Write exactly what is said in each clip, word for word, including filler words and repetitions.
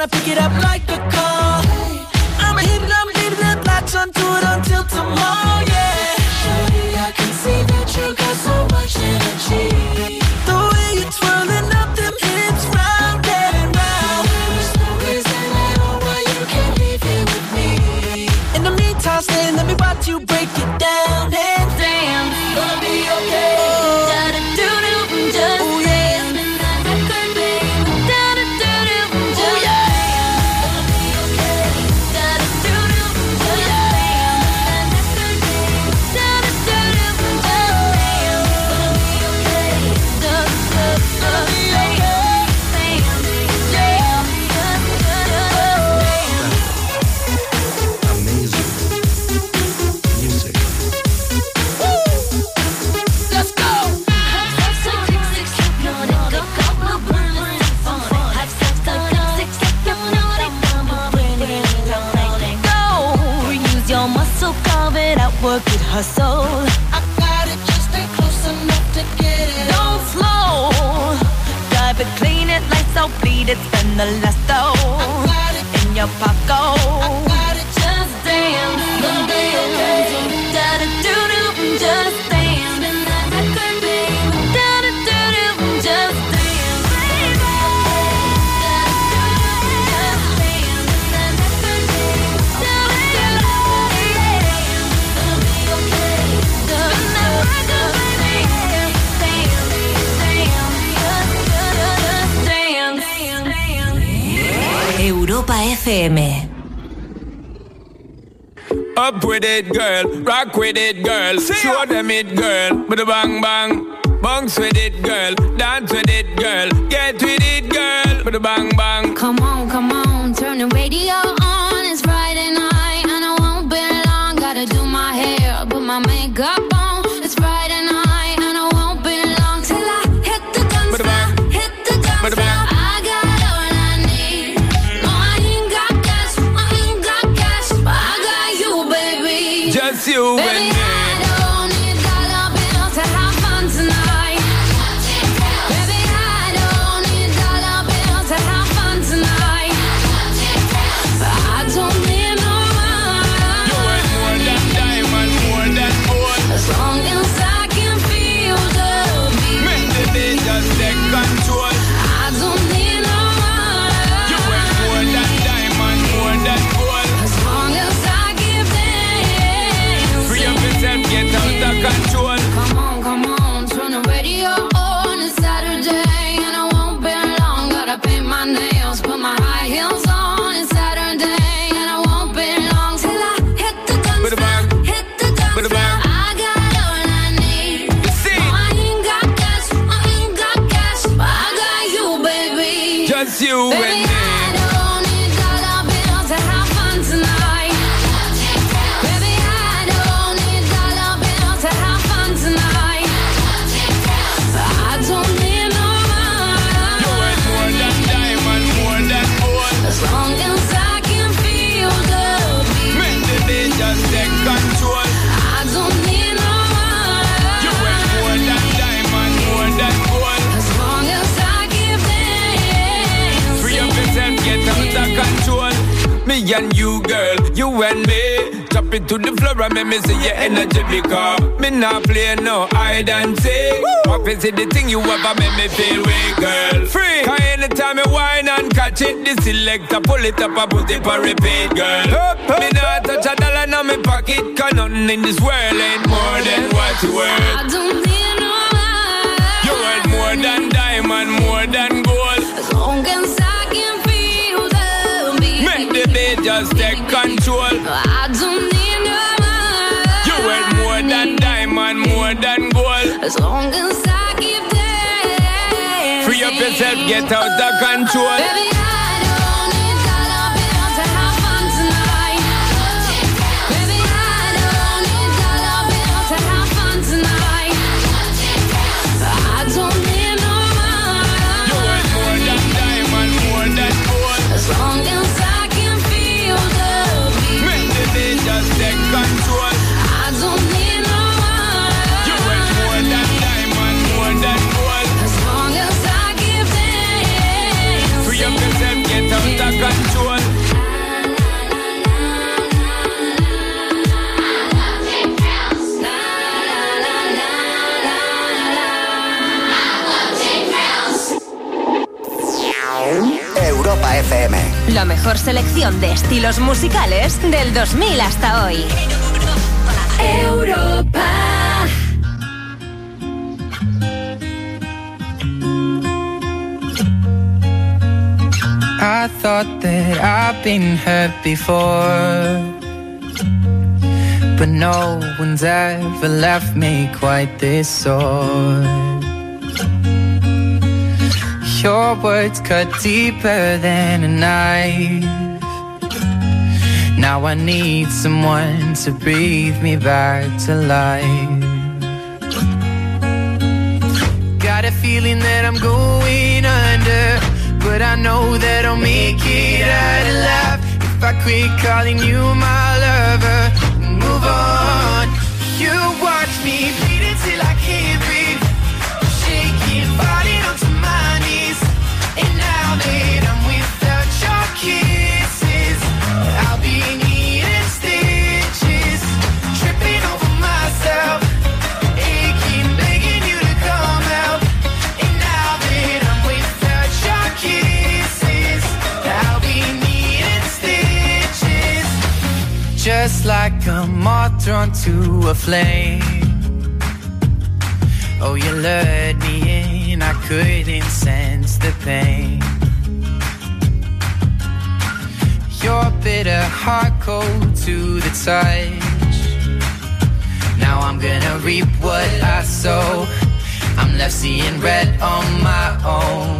I pick it up like a call. I'ma hit it, I'ma hit it, and latch onto it until tomorrow, yeah. Shorty, I can see that you got so much energy. The way you're twirling up them hips round and round. There's no reason at all why you can't leave here with me. In the meantime, stay, let me watch you break it down. And damn, gonna be okay. Oh. Da-da-doo-doo, just ooh, yeah. Work it, hustle. I got it, just stay close enough to get it. Don't slow. Drive it, clean it, lights out, bleed it, spend the last though. I got it in your pocket. I got it, just dance, gonna be okay. Da da do do, just dance. Spin that record, baby. Da da do do, just dance, baby. Da da do do, just dance. Spin that record, baby. Da da do do. Europa F M. Up with it, girl. Rock with it, girl. Show them it, girl. With a bang bang. Bounce with it, girl. Dance with it, girl. Get with it, girl. With a bang bang. Come on, come on. Turn the radio on. It's Friday night and I won't be long. Gotta do my hair, put my makeup on. It's Friday night and I won't be long till I hit the dance floor. Hit the dance floor. I got all I need. No, I ain't got cash. I ain't got cash, but I got you, baby. Just you baby, and me. I don't need dollar bills to have fun tonight. Baby, I don't need dollar bills to have fun tonight. But I don't need no money. You want more than diamond, more than gold. As long as I can feel the beat. Make the day just take control. I don't need no money. You want more than diamond, more than gold. As long as I give them. Free up yourself, get out of control. Come on, come on, turn the radio on. It's Saturday and I won't be long. Gotta paint my nails, put my high heels on. It's Saturday and I won't be long till I hit the dance floor. Hit the dance floor. I got all I need. No, I ain't got cash, I ain't got cash, but I got you, baby. Just you Baby, and me. I don't need dollar bills to have fun tonight. Baby, I don't need dollar bills to have fun tonight. But I don't need no money. You want more than diamond, more than gold. As long as I can feel the beat. Make the day just take control. I don't need no money. You want more than diamond, more than gold. As long as I give them. Free up yourself, get out of control. Me and you, girl, you and me. Drop it to the floor and make me see your energy because me not play no hide and seek. What is it the thing you ever make me feel way, girl? Free. Cause anytime you whine and catch it, the selector pull it up and put it for repeat, girl. Up, up, me not touch a dollar in my pocket cause nothing in this world ain't more than what you worth. I don't need no money. You worth more than diamond, more than gold. As long as I can feel the beat. Make the beat just take control. I don't need no money. You worth more than diamond, more than gold. As long as I give them. Free up yourself, get out of control. Baby, I don't need dollar bills to have fun tonight. Baby, I don't need dollar bills to have fun tonight. I don't need no money. You want more than diamond, more than gold. As long as I can feel the beat. Make the day just take control. I don't need no money. You want more than diamond, more than gold. As long as I give them. Free up yourself, selección de estilos musicales del dos mil hasta hoy. Europa. I thought that I've been hurt before, but no one's ever left me quite this sore. Your words cut deeper than a knife. Now I need someone to breathe me back to life. Got a feeling that I'm going under, but I know that I'll make it out alive if I quit calling you my lover and move on. You watch me bleed till I can't breathe, shaking, falling onto my knees. And now that I'm without your kisses, I'll be needing stitches, tripping over myself, aching, begging you to come out. And now that I'm without your kisses, I'll be needing stitches. Just like a moth drawn to a flame. Oh, you lured me in, I couldn't sense the pain. Your bitter heart cold to the touch. Now I'm gonna reap what I sow. I'm left seeing red on my own.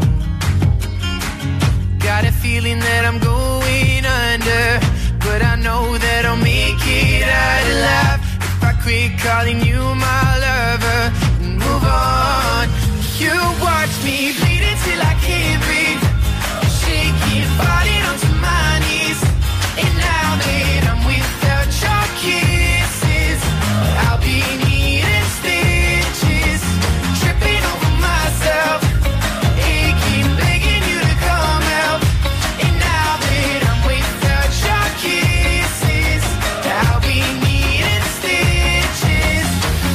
Got a feeling that I'm going under, but I know that I'll make it out alive if I quit calling you my lover and move on. You watch me bleed till I can't breathe, shaking, falling onto my knees. And now that I'm without your kisses, I'll be needing stitches, tripping over myself, aching, begging you to come out. And now that I'm without your kisses, I'll be needing stitches.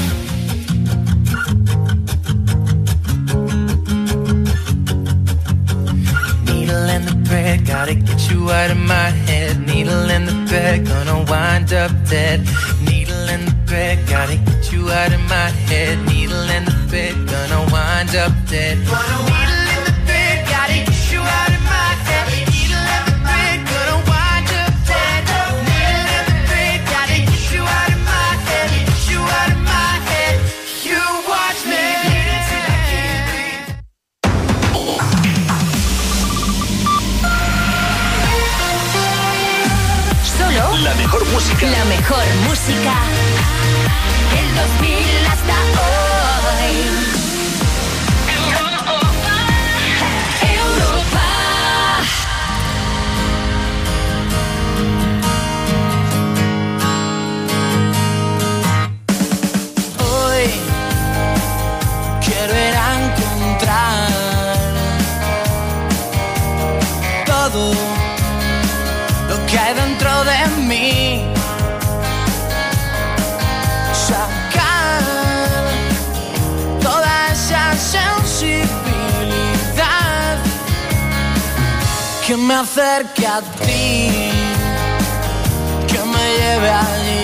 Needle in the thread, gotta get you out of my head. Needle in the thread, gonna wind up dead. Needle in the thread, gotta get you out of my head. Needle in the thread, gonna wind up dead. Needle in the thread, gotta get you out of my head. Needle in the thread, gonna wind up dead. Needle in the thread, gotta get you out of my head. Get you out of my head. You watch me till I can't breathe. Solo La mejor música. la mejor música del dos mil hasta hoy. Europa. Europa. Hoy quiero ir a encontrar todo lo que hay dentro de mí, sacar toda esa sensibilidad que me acerque a ti, que me lleve allí.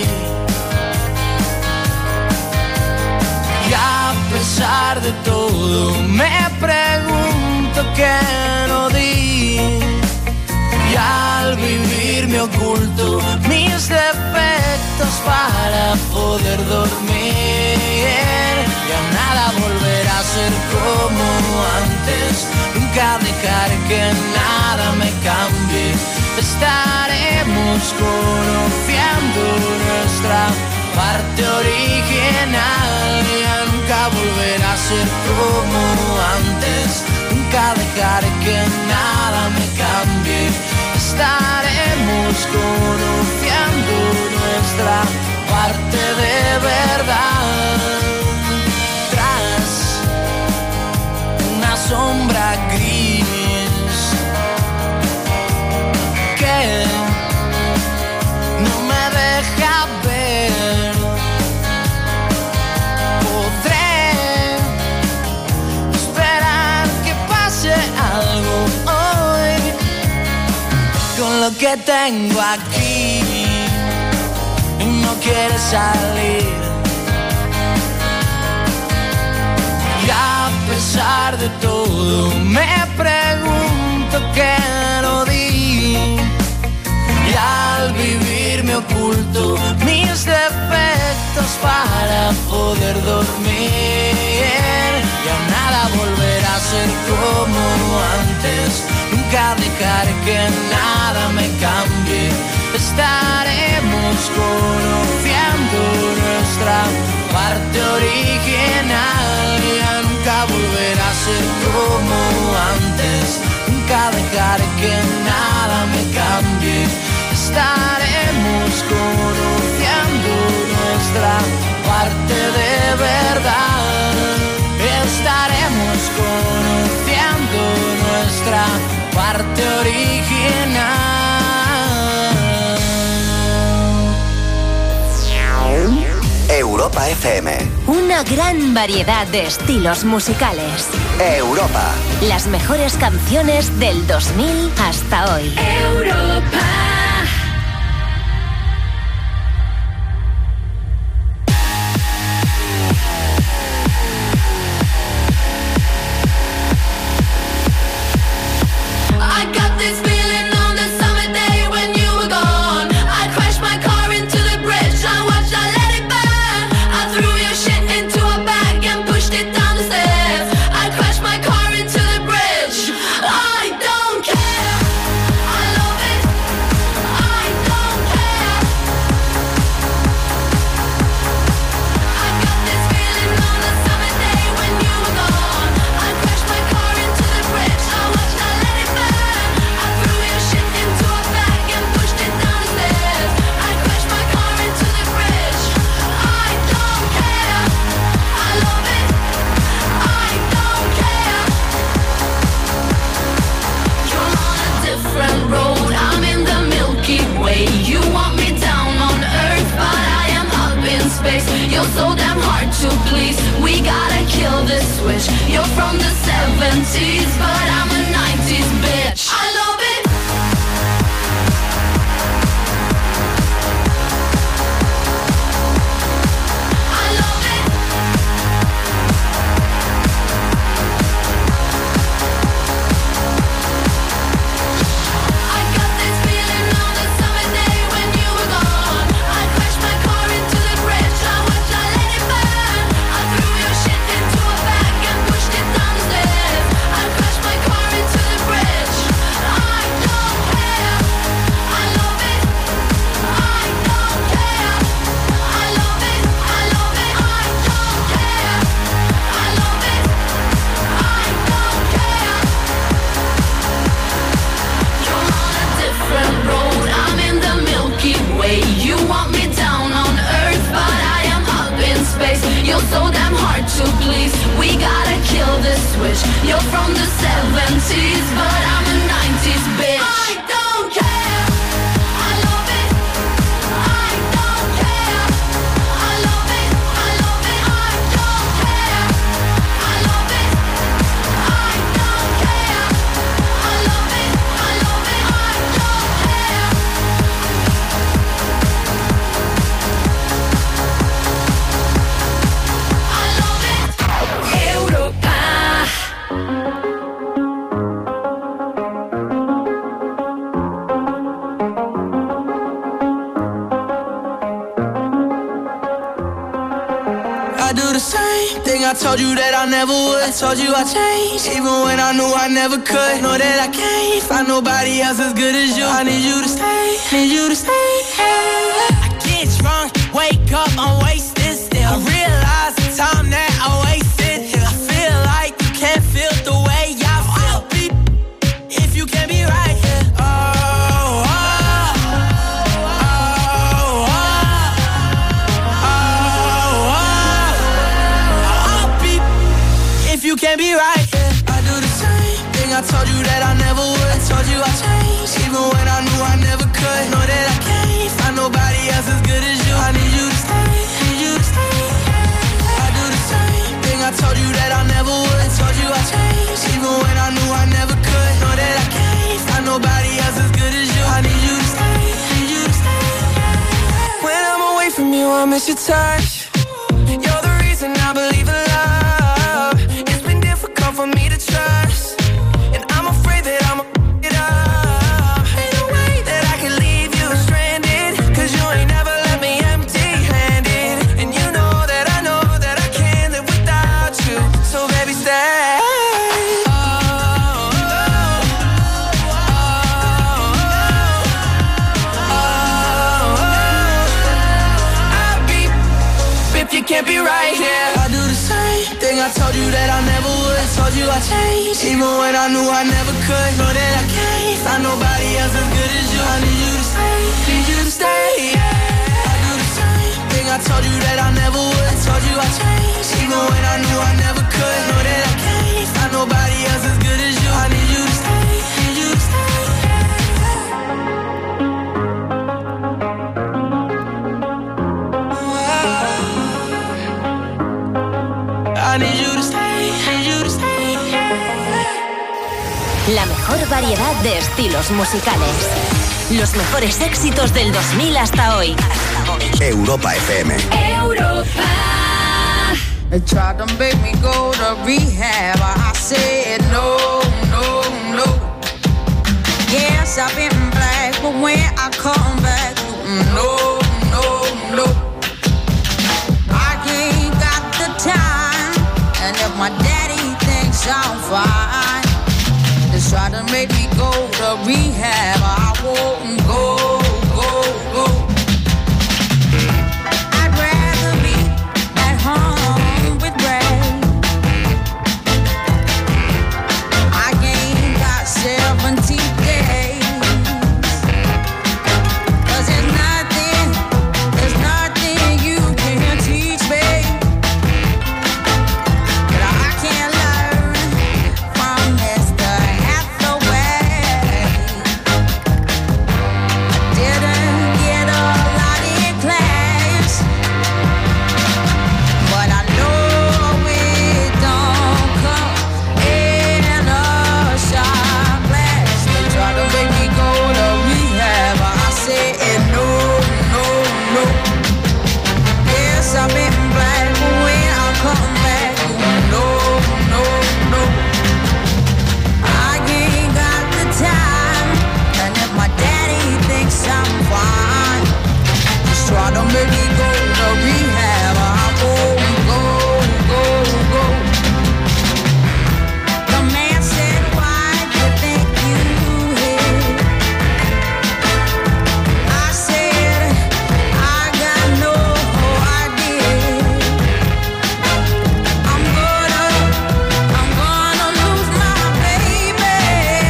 Y a pesar de todo me pregunto qué no di. Y al vivir me oculto mis defectos para poder dormir. Ya nada volverá a ser como antes, nunca dejar que nada me cambie. Estaremos conociendo nuestra parte original. Ya nunca volverá a ser como antes, nunca dejaré que nada me cambie. Estaremos conociendo nuestra parte de verdad. Tras una sombra gris que no me deja ver, podré esperar que pase algo hoy, con lo que tengo aquí y no quieres salir. Y a pesar de todo me pregunto qué no di. Y al vivir me oculto mis defectos para poder dormir. Ya nada volverá a ser como antes. Nunca dejaré que nada me cambie. Estaremos conociendo nuestra parte original. Ya nunca volverá a ser como antes. Nunca dejaré que nada me cambie. Estaremos conociendo nuestra parte de verdad. Estaremos conociendo nuestra parte original. Europa F M. Una gran variedad de estilos musicales. Europa. Las mejores canciones del dos mil hasta hoy. Europa. You're so damn hard to please. We gotta kill this switch. You're from the seventies, but I'm a nineties bitch. I love it. I love it. I got this feeling on the summer day when you were gone. I crashed my car into the bridge. I watched, I let it burn. I threw your shit into a bag and pushed it down the stairs. I crashed my car into the bridge. I don't care. I love it. I don't care. I love it. I love it. I don't care. I love it. I don't care. You're on a different road. I'm in the Milky Way. You want me down on Earth, but I am up in space. You're so damn hard to please. We gotta kill this switch. You're from the seventies, but I'm a nineties bitch. I don't care. I love it. I don't care. I love it. I love it. I don't care. I love it. I don't care. I love it. I love it. I don't care. I love it. Europa. I do the same thing I told you that I never would. I told you I changed, even when I knew I never could. Know that I can't find nobody else as good as you. I need you to stay, need you to stay. I get drunk, wake up, I'm wasted still. I realize the time that I wasted. I feel like you can't feel the way I feel. If you can be right here. Oh, oh, oh, oh, oh, oh. I'll be if you can be right here. I do the same thing I told you that I never would. I told you I changed, even when I knew I never could. Know that I can't find nobody else as good as you. I need you to stay, need you to stay. I do the same thing I told you that I never would. I told you I changed, even when I knew I never could. Know that I can't find nobody else as good as you. I need you to stay. I miss your touch. You're the reason I believe in love. It's been difficult for me to trust, and I'm afraid that I'm a it up. Ain't no way that I can leave you stranded, 'cause you ain't never left me empty-handed. And you know that I know that I can't live without you. So baby, stay. Can't be right here. I do the same thing I told you that I never would. I told you I changed, even when I knew I never could. Know that I can't find nobody else as good as you. I need you to stay, need you to stay. Yeah. I do the same thing I told you that I never would. I told you I changed, even when I knew I never could. Know that I can't find nobody else as good as you. I need you to stay, need you to stay. I need you to stay, need you to stay. La mejor variedad de estilos musicales. Los mejores éxitos del dos mil hasta hoy. Europa F M. Europa. They tried to make me go to rehab. I said no, no, no. Yes, I've been black, but when I come back, no, no, no. I ain't got the time, and if my daddy thinks I'm fine, they try to make me go to rehab. I won't go, go, go. I'd rather be at home with Ray. I ain't got seventy days, 'cause there's nothing, there's nothing you can teach me that I can't learn from Mister Hathaway. I didn't get a lot in class, but I know it don't come in a shot glass. They try to make me go to rehab. I said no, no, no. Yes, I've been black, but when I come back, no, no, no. I ain't got the time, and if my daddy thinks I'm fine, just try to make me go to rehab. I won't go, go, go. The man said, why you think you hit? I said, I got no idea. I'm gonna, I'm gonna lose my baby.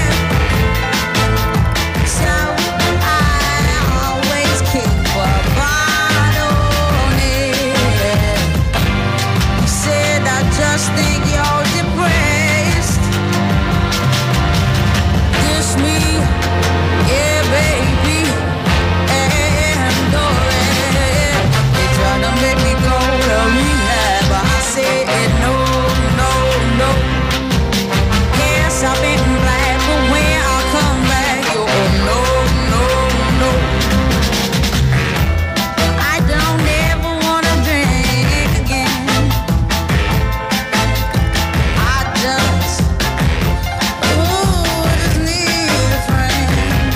So I always keep a bottle near. He said, I just think you're depressed. Dish me, yeah, baby, and go ahead. They tried to make me go to rehab, but I said no, no, no. Yes, I've been black, but when I come back, you no, no, no. I don't ever wanna drink again. I just, ooh, just need a friend.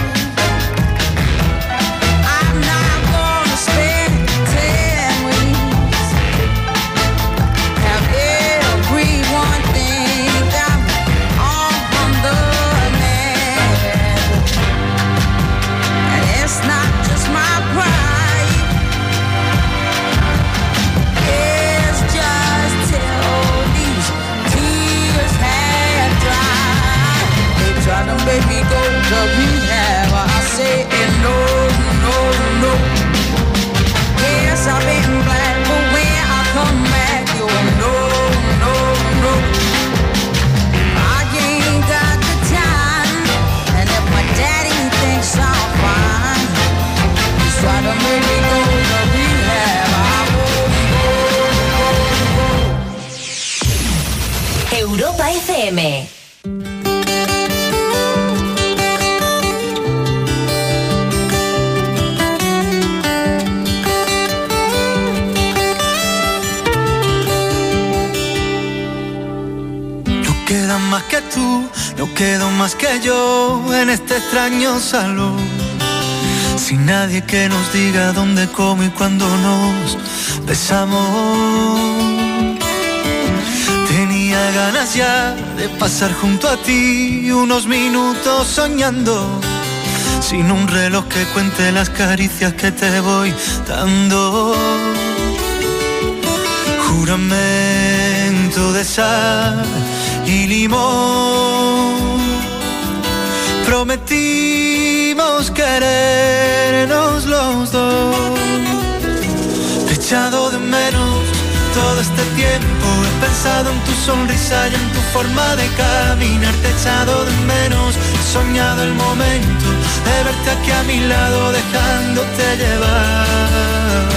I'm not gonna spend ten weeks. Have everyone think I'm on from the man. And it's not just my pride. It's just till these tears have dried. They try to make me go to rehab. I say no, no, no. Yes, I've been black, but when I come back, you no, no, no. I ain't got the time, and if my daddy thinks I'm fine, he's trying to make me go to rehab. I won't go, go, go. Europa F M. quedo más que yo en este extraño salón, sin nadie que nos diga dónde, cómo y cuándo nos besamos. Tenía ganas ya de pasar junto a ti unos minutos soñando, sin un reloj que cuente las caricias que te voy dando. Juramento de sal y limón, prometimos querernos los dos. Te he echado de menos todo este tiempo, he pensado en tu sonrisa y en tu forma de caminar. Te he echado de menos, he soñado el momento de verte aquí a mi lado, dejándote llevar.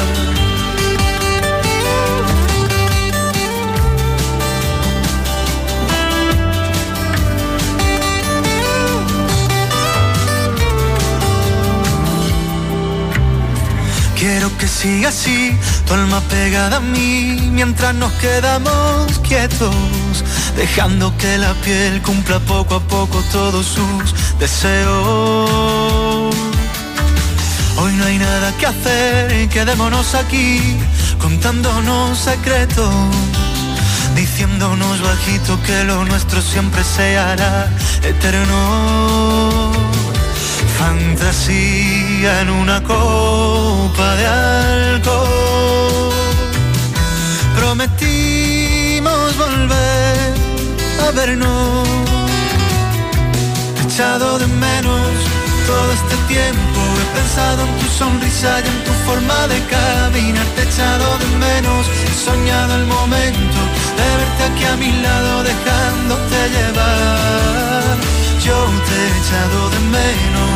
Quiero que siga así, tu alma pegada a mí, mientras nos quedamos quietos, dejando que la piel cumpla poco a poco todos sus deseos. Hoy no hay nada que hacer, quedémonos aquí, contándonos secretos, diciéndonos bajito que lo nuestro siempre se hará eterno. Fantasía en una copa de alcohol, prometimos volver a vernos. Te he echado de menos todo este tiempo, he pensado en tu sonrisa y en tu forma de caminar. Te he echado de menos, he soñado el momento de verte aquí a mi lado, dejándote llevar. Yo te he echado de menos,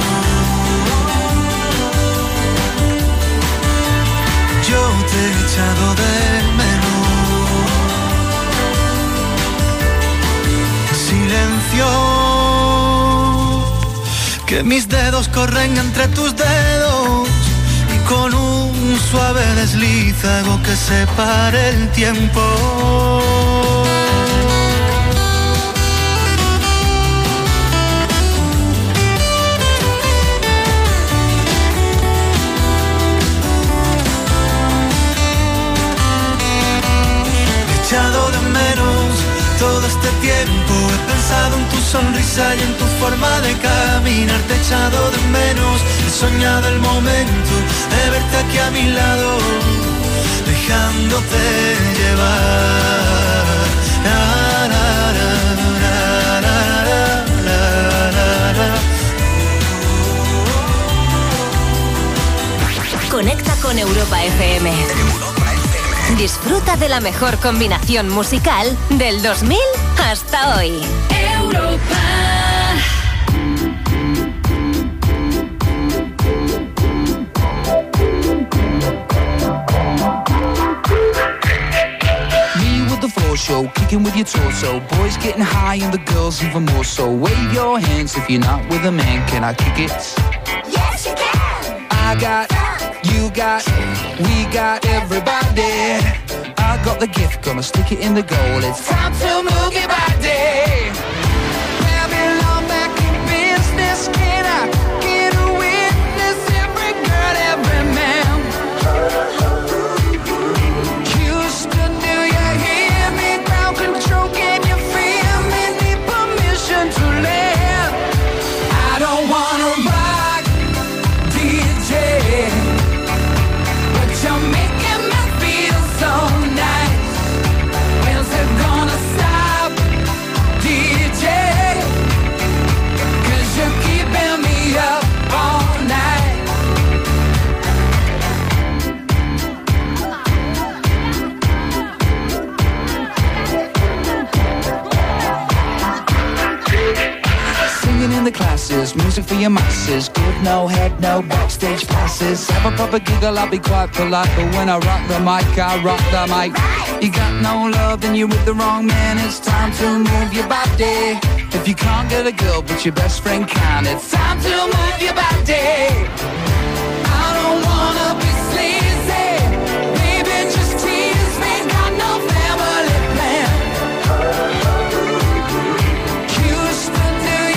yo te he echado de menos. Silencio, que mis dedos corren entre tus dedos, y con un suave desliz hago que se pare el tiempo. Echado de menos todo este tiempo, he pensado en tu sonrisa y en tu forma de caminar. Te he echado de menos, he soñado el momento de verte aquí a mi lado, dejándote llevar. La, la, la, la, la, la, la. Conecta con Europa F M. Disfruta de la mejor combinación musical del dos mil hasta hoy. Europa. Me with the floor show, kicking with your torso. Boys getting high and the girls even more so. Wave your hands if you're not with a man. Can I kick it? Yes, you can. I got, you got, we got everybody. I got the gift, gonna stick it in the goal. It's time to move your body. Babylon back in business. Can I get a witness? Every girl, every man. Houston, do you hear me? Ground control, can you feel me? Need permission to land. I don't wanna rock, D J, but you're making me feel so nice. When's it gonna stop, D J? 'Cause you're keeping me up all night. Singing in the classes, music for your masses. Give no head, no backstage passes. Have a proper giggle, I'll be quite polite. But when I rock the mic, I rock the mic. You got no love, then you're with the wrong man. It's time to move your body. If you can't get a girl, but your best friend can, it's time to move your body. I don't wanna be sleazy, baby, just tease me. Got no family plan. Houston, do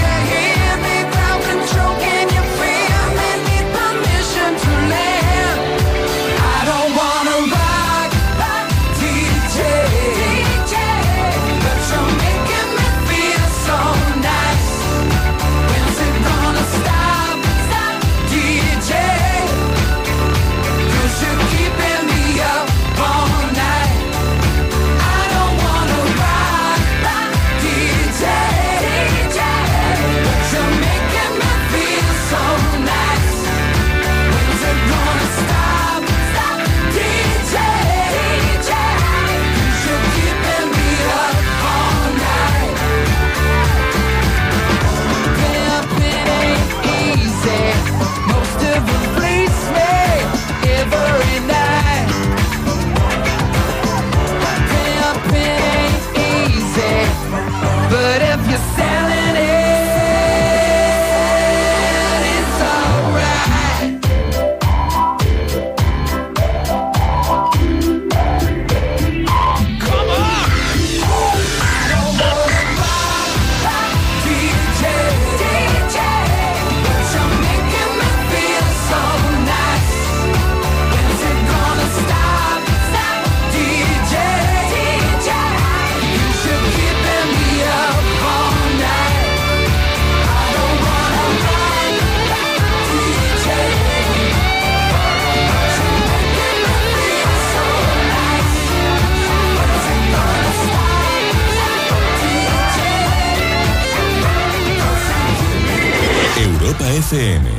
F M.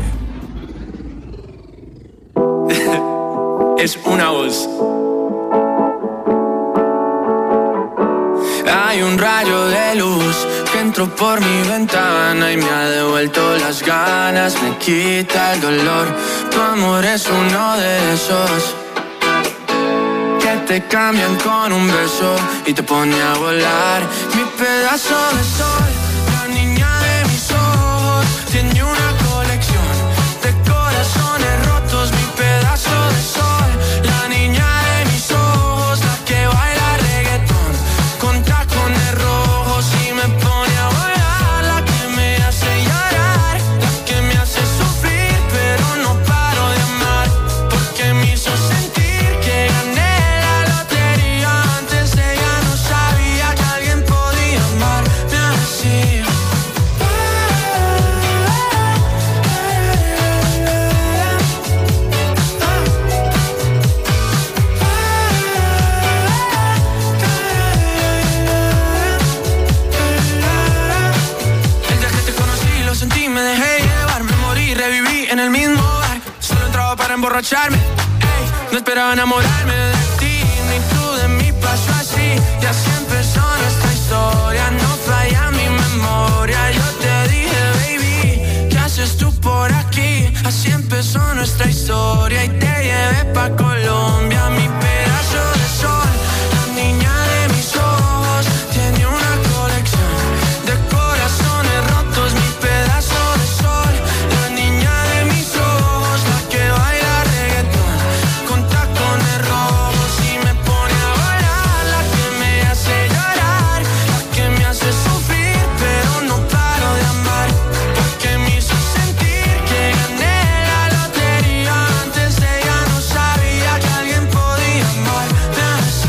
Es una voz. Hay un rayo de luz que entró por mi ventana y me ha devuelto las ganas, me quita el dolor. Tu amor es uno de esos que te cambian con un beso y te pone a volar. Mi pedazo de sol, la niña de mis ojos, tiene una colección de corazones rotos. Mi pedazo de sol, la niña de mis ojos, la que baila reggaetón con tacones rojos y me pone a volar. La que me hace llorar, la que me hace sufrir, pero no paro de amar, porque me hizo sentir que gané la lotería. Antes ella no sabía que alguien podía amarme así. El día que te conocí lo sentí, me dejé llevar, me morí, reviví en el mismo bar. Solo entraba para emborracharme, ey, no esperaba enamorarme de ti, ni tú de mí. Pasó así y así empezó nuestra historia. No falla mi memoria. Yo te dije, baby, ¿qué haces tú por aquí? Así empezó nuestra historia y te llevé pa' Colombia. Mi pedazo de sol, la niña de mis ojos, tiene una colección de corazones rotos. Mi pedazo de sol, la niña de mis ojos, la que baila reggaetón con tacones rojos y me pone a volar. La que me hace llorar, la que me hace sufrir, pero no paro de amar, porque me hizo sentir que gané la lotería. Antes ella no sabía que alguien podía amarme así.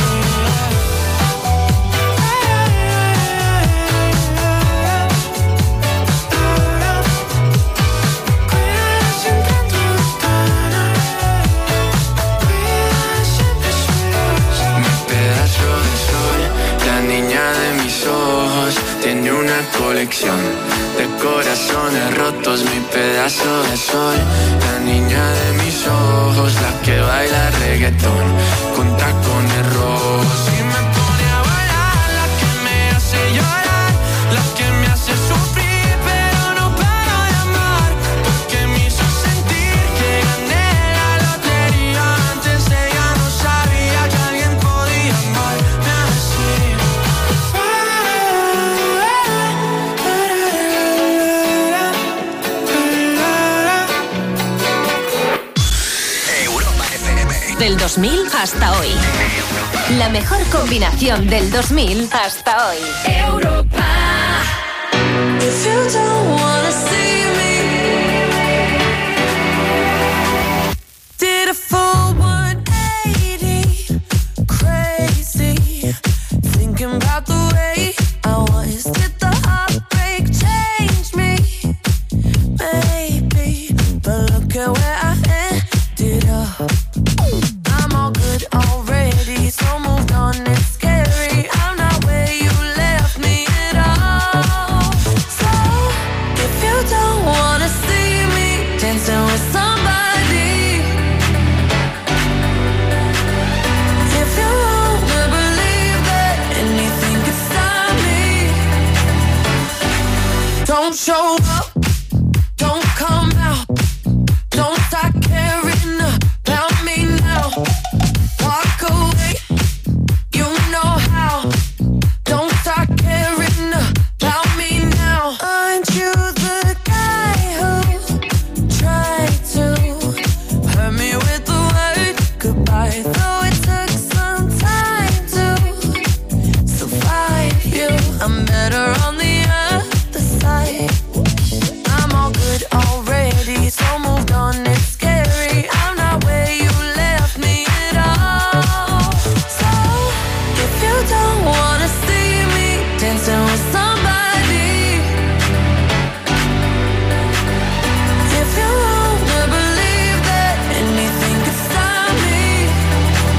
Mi pedazo de sol, la niña de mis ojos, tiene una colección de corazones rotos. Mi pedazo de sol, la niña de mis ojos, la que baila reggaetón con tacones rojos y me pone a volar. La que me hace llorar, la que me hace sufrir, pero no paro de amar, porque me hizo sentir que gané la lotería. Antes ella no sabía que alguien podía amarme así. Europa F M. Del dos mil hasta hoy. La mejor combinación del dos mil hasta hoy. Europa. If you don't wanna see me, did a full one eighty, crazy, thinking about the way I was. Did the heartbreak change me? Maybe, but look at where I ended up. I'm all good already, so moved on, it's scary. I'm not where you left me at all. So, if you don't wanna see me dancing with somebody, if you wanna believe that anything could stop me, don't show up, don't come out, don't start caring about me now. Walk away, you know how. Don't start caring about me now. Aren't you the guy who tried to hurt me with the word goodbye? Though it took some time to survive you, I'm better on the other side. I'm all good already, so moved on, it's scary. I'm not where you left me at all. So, if you don't wanna see me dancing with somebody, if you wanna believe that anything could stop me,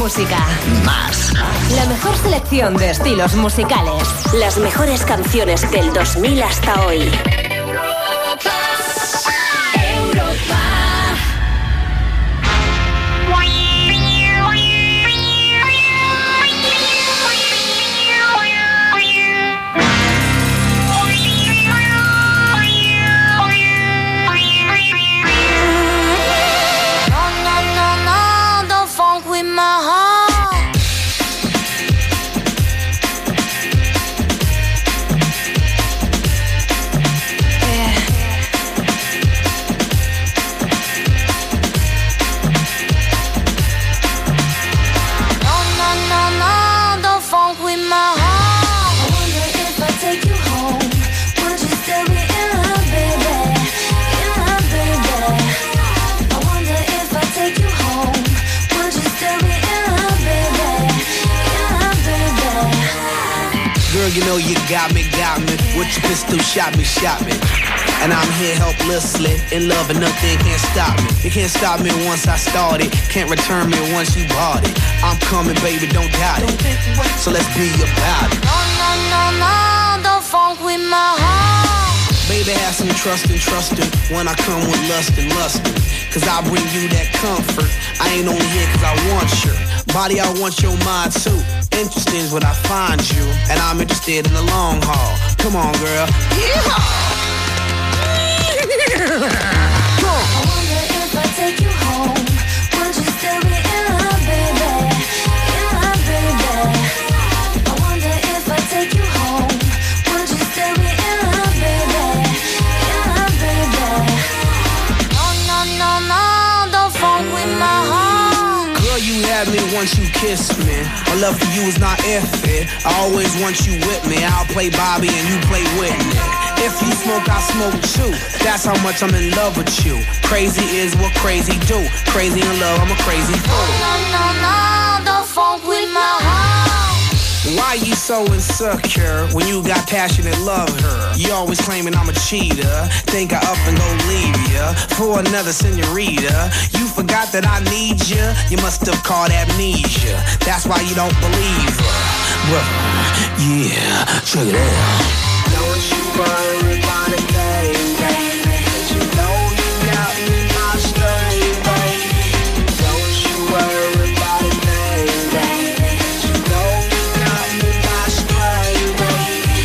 música. Más. La mejor selección de estilos musicales. Las mejores canciones del dos mil hasta hoy. You know you got me, got me. With your pistol, shot me, shot me. And I'm here helplessly, in love and nothing can't stop me. You can't stop me once I started, can't return me once you bought it. I'm coming, baby, don't doubt it. So let's be about it. No, no, no, no, don't funk with my heart. Baby, have some trust and trusting when I come with lust and lusting. Cause I bring you that comfort. I ain't only here cause I want your body, I want your mind too. Interesting is when I find you, and I'm interested in the long haul. Come on, girl. Yeah. Come on. I wonder if I take you home, would you still be in love, baby? In love, baby. I wonder if I take you home, would you still be in love, baby? In love, baby. No, no, no, no, don't funk with my heart. Girl, you had me once you kissed me. My love for you is not iffy. I always want you with me. I'll play Bobby and you play Whitney. If you smoke, I smoke too. That's how much I'm in love with you. Crazy is what crazy do. Crazy in love, I'm a crazy fool. No, no, no, don't funk with my heart. Why you so insecure when you got passionate love her? You always claiming I'm a cheater. Think I up and go leave ya for another senorita. You forgot that I need ya. You must have caught amnesia. That's why you don't believe her. Well, yeah, check it out. Don't you worry about a thing, baby. 'Cause you know you got me my string, baby. Don't you worry about a thing, baby. 'Cause you know you got me my string, baby.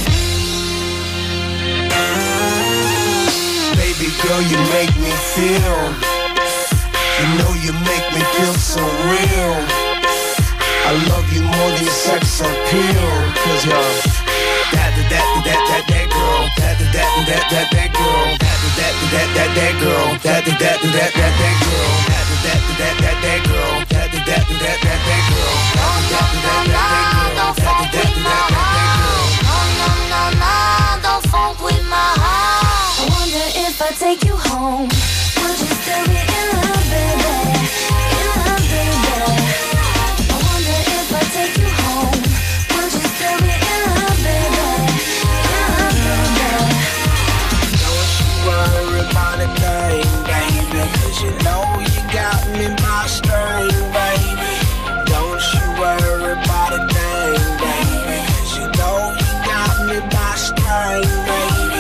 Baby girl, you make me feel. You know you make me feel so real. I love you more than sex appeal. 'Cause you're that, that, that, that, that, that girl. That, that, that, that, that, that girl. That, that, that, that, that girl. That, that, that, that, that, that girl. That, that, that, that, that girl. That, that, that, that, that, that girl. No, no, no, no, don't funk with my heart. No, no, no, no, don't funk with my heart. I wonder if I take you home, would you still be in love, baby? In love, baby. I wonder if I take you home, would you still be in love, baby? In love, baby. Don't you worry about a thing, baby. 'Cause you know you got me my string, baby. Don't you worry about a thing, baby. 'Cause you know you got me my string, baby.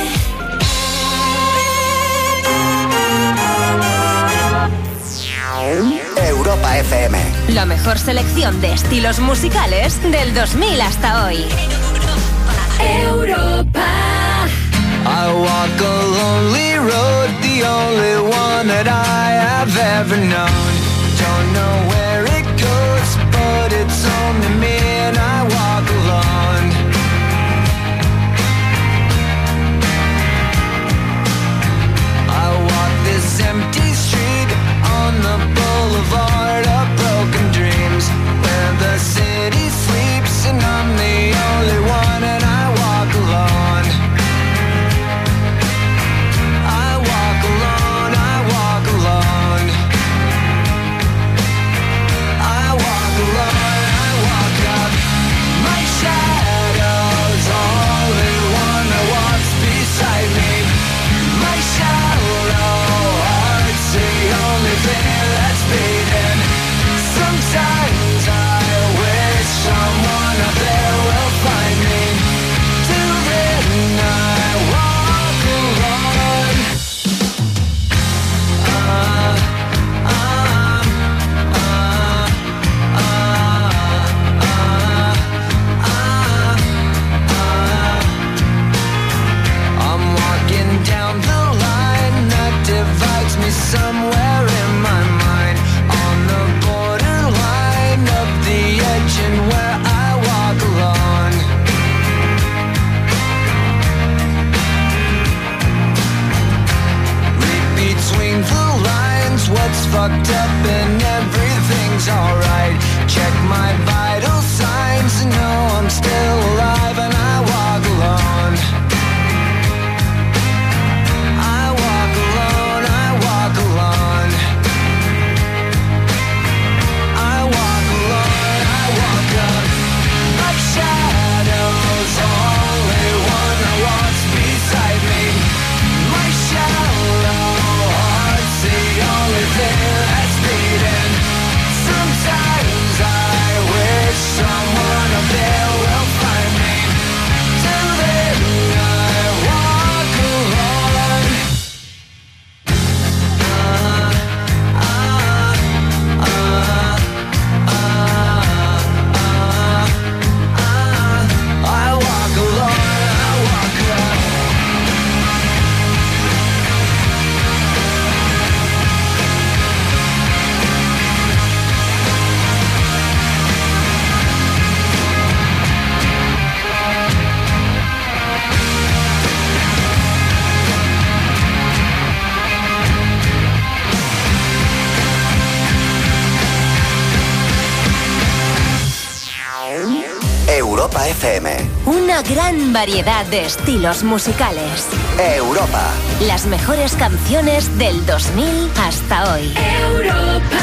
Europa F M. La mejor selección de estilos musicales del dos mil hasta hoy. Europa. I walk a lonely road, the only one that I have ever known. Don't know where it goes, but it's only me and I walk alone. I walk this empty street on the boulevard of broken dreams, where the city sleeps and I'm the only one and I walk alone. I walk alone, I walk alone. fucked up and everything's alright. Check my vital signs and know I'm still alive, and I walk alone. I walk alone, I walk alone. I walk alone, I walk up like shadows, only one that walks beside me. My shallow heart's the only thing that's beating. Sometimes I wish someone up there will find me. Till then I walk alone. Uh, uh, uh, uh, uh, uh, I walk alone, I walk alone. Europa F M. Una gran variedad de estilos musicales. Europa. Las mejores canciones del dos mil hasta hoy. Europa.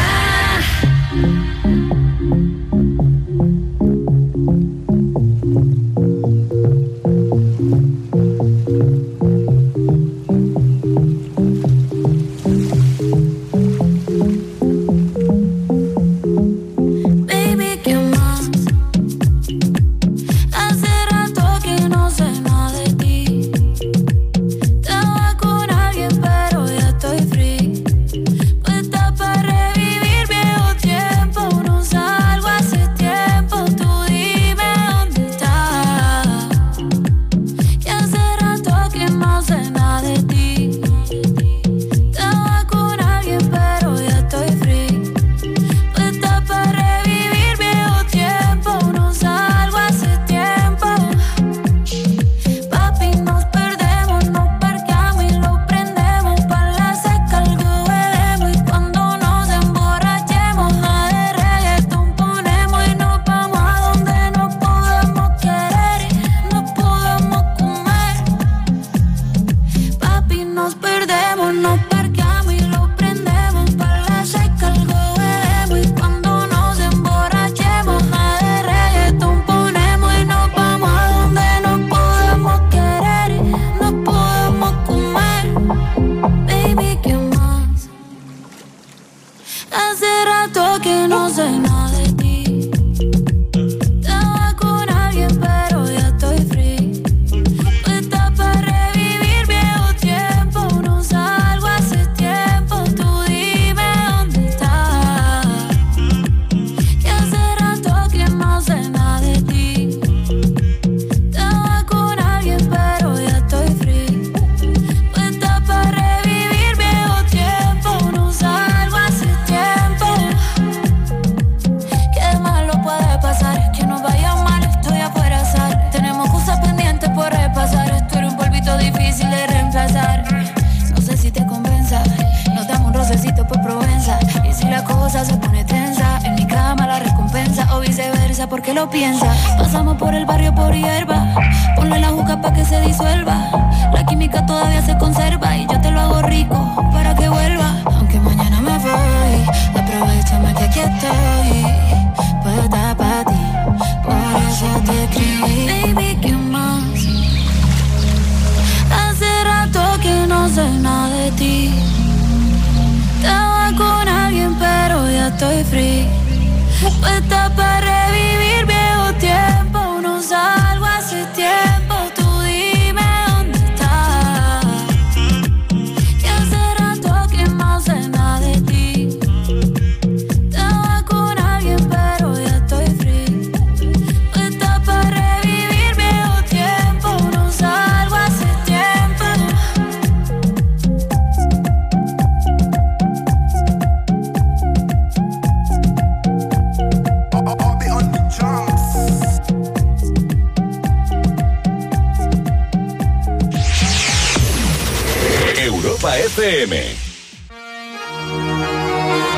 Europa F M.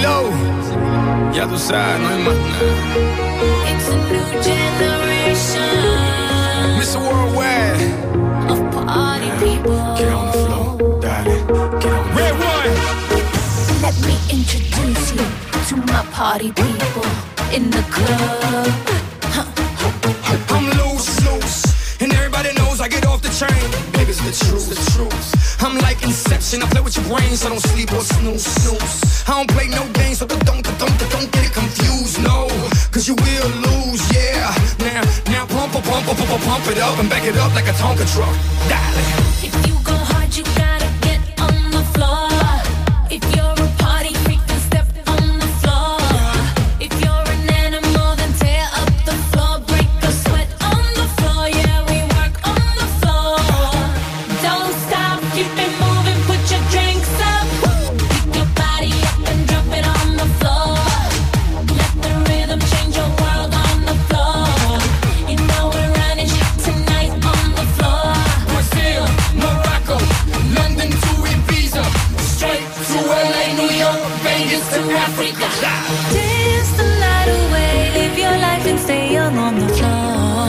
low. Ya tú sabes, no hay más nada. It's a new generation. mister Worldwide. Of party people. Get on the floor, darling. Get on the Red one. Let me introduce you to my party people in the club. Huh. I'm loose, loose, and everybody knows I get off the train. Baby, it's the truth, the truth. I'm like Inception, I play with your brain, so don't sleep or snooze, snooze. I don't play no games, so don't, don't, don't, don't get it confused, no. Cause you will lose, yeah. Now, now pump, pump, pump, pump, pump, pump it up and back it up like a Tonka truck. Darling. If you go hard, you gotta get on the floor. If you're a party freak, then step on the floor. If you're an animal, then tear up the floor. Break a sweat on the floor, yeah, we work on the floor. Don't stop, keep it moving, put your drinks up. Pick your body up and drop it on the floor. Let the rhythm change your world on the floor. You know we're running tonight on the floor. Brazil, Morocco, London to Ibiza, straight to L A, New York, Vegas to Africa. Dance the night away, live your life and stay young on the floor.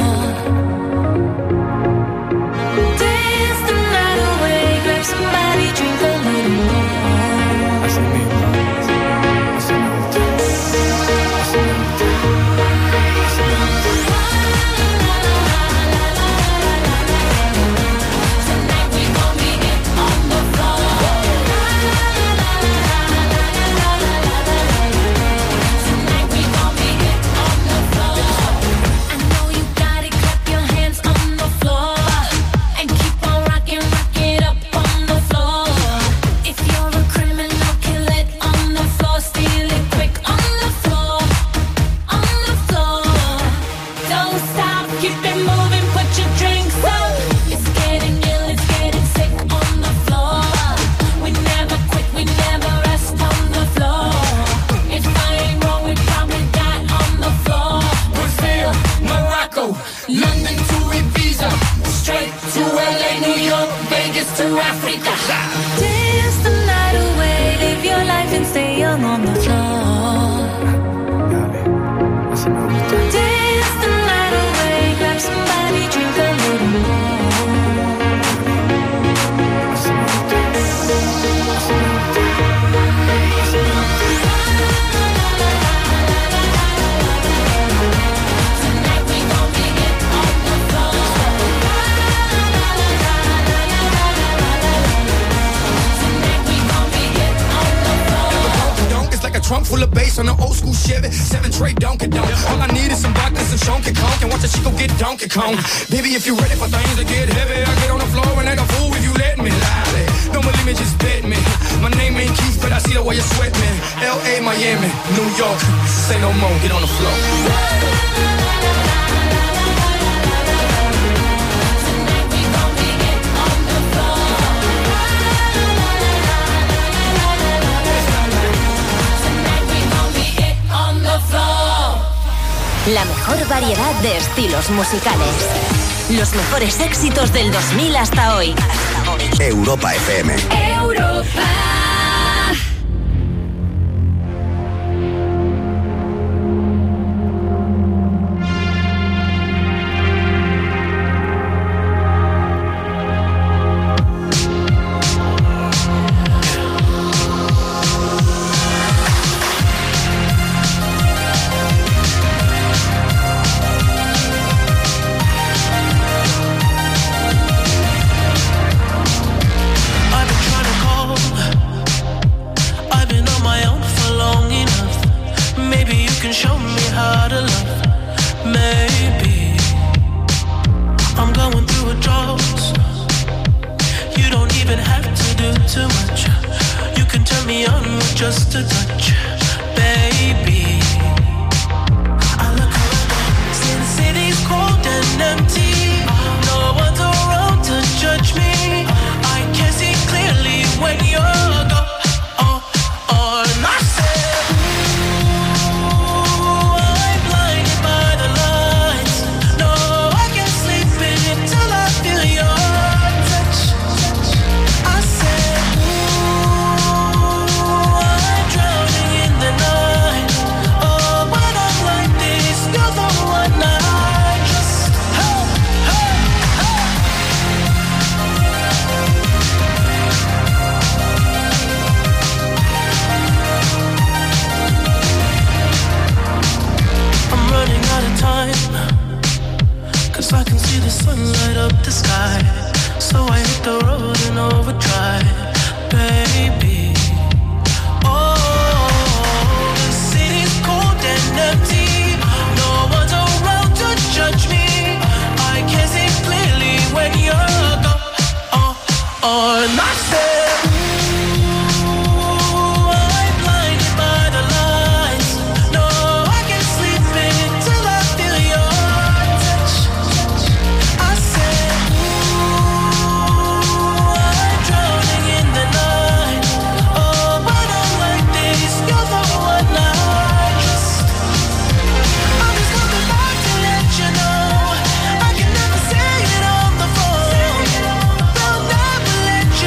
Dance the night away, grab somebody, drink a little more. Tonight we gon' be it on the floor. Tonight we gon' be it on the floor. I know you got it, clap your hands on the floor. And keep on rocking, rock it up on the floor. If you're a criminal, kill it on the floor. Steal it quick on the floor. On the floor. Don't stop, keep it moving, put your drinks up. It's getting ill, it's getting sick on the floor. We never quit, we never rest on the floor. If I ain't wrong, we probably die on the floor. Brazil, Morocco, London to Ibiza, straight to L A, New York, Vegas to Africa. Dance the night away, live your life and stay young on the floor. Dance the night away, grab somebody, drink a little more. Tonight we gon' be it on the floor. Tonight we gon' be it on the floor. Donk is like a trunk full of bass on an old school Chevy. Seven tray Donkey Donk. All I need is some vodka, some Chunky Conk, and watch a chico get Donkey Kong. Baby, if you're ready for things to get heavy, I get on the floor and act a fool if you let me. Lally, don't believe me, just bet me. My name ain't Keith, but I see the way you sweat me. L A, Miami, New York, say no more, get on the floor. Tonight we gon' be it on the floor. Tonight we gon' be it on the floor. La mejor variedad de estilos musicales. Los mejores éxitos del dos mil hasta hoy. Europa F M. Europa. Just a touch, baby. I look around, see the city's cold and empty. No one's around to judge me. I can see clearly when you're gone. Oh, oh, and I said, ooh, I'm blinded by the lights. No, I can't sleep until I feel your touch. I said, ooh, I'm drowning so I can see the sun light up the sky. So I hit the road in overdrive, baby. Oh, the city's cold and empty. No one's around to judge me. I can see clearly when you're gone. Oh, oh, and I said, ooh, I'm blinded by the lights. No, I can't sleep until I feel your touch. I said, ooh, I'm drowning in the night. Oh, when I'm like this, you're the one I trust. I'm just coming back to let you know I can never say it on the phone. They'll never let you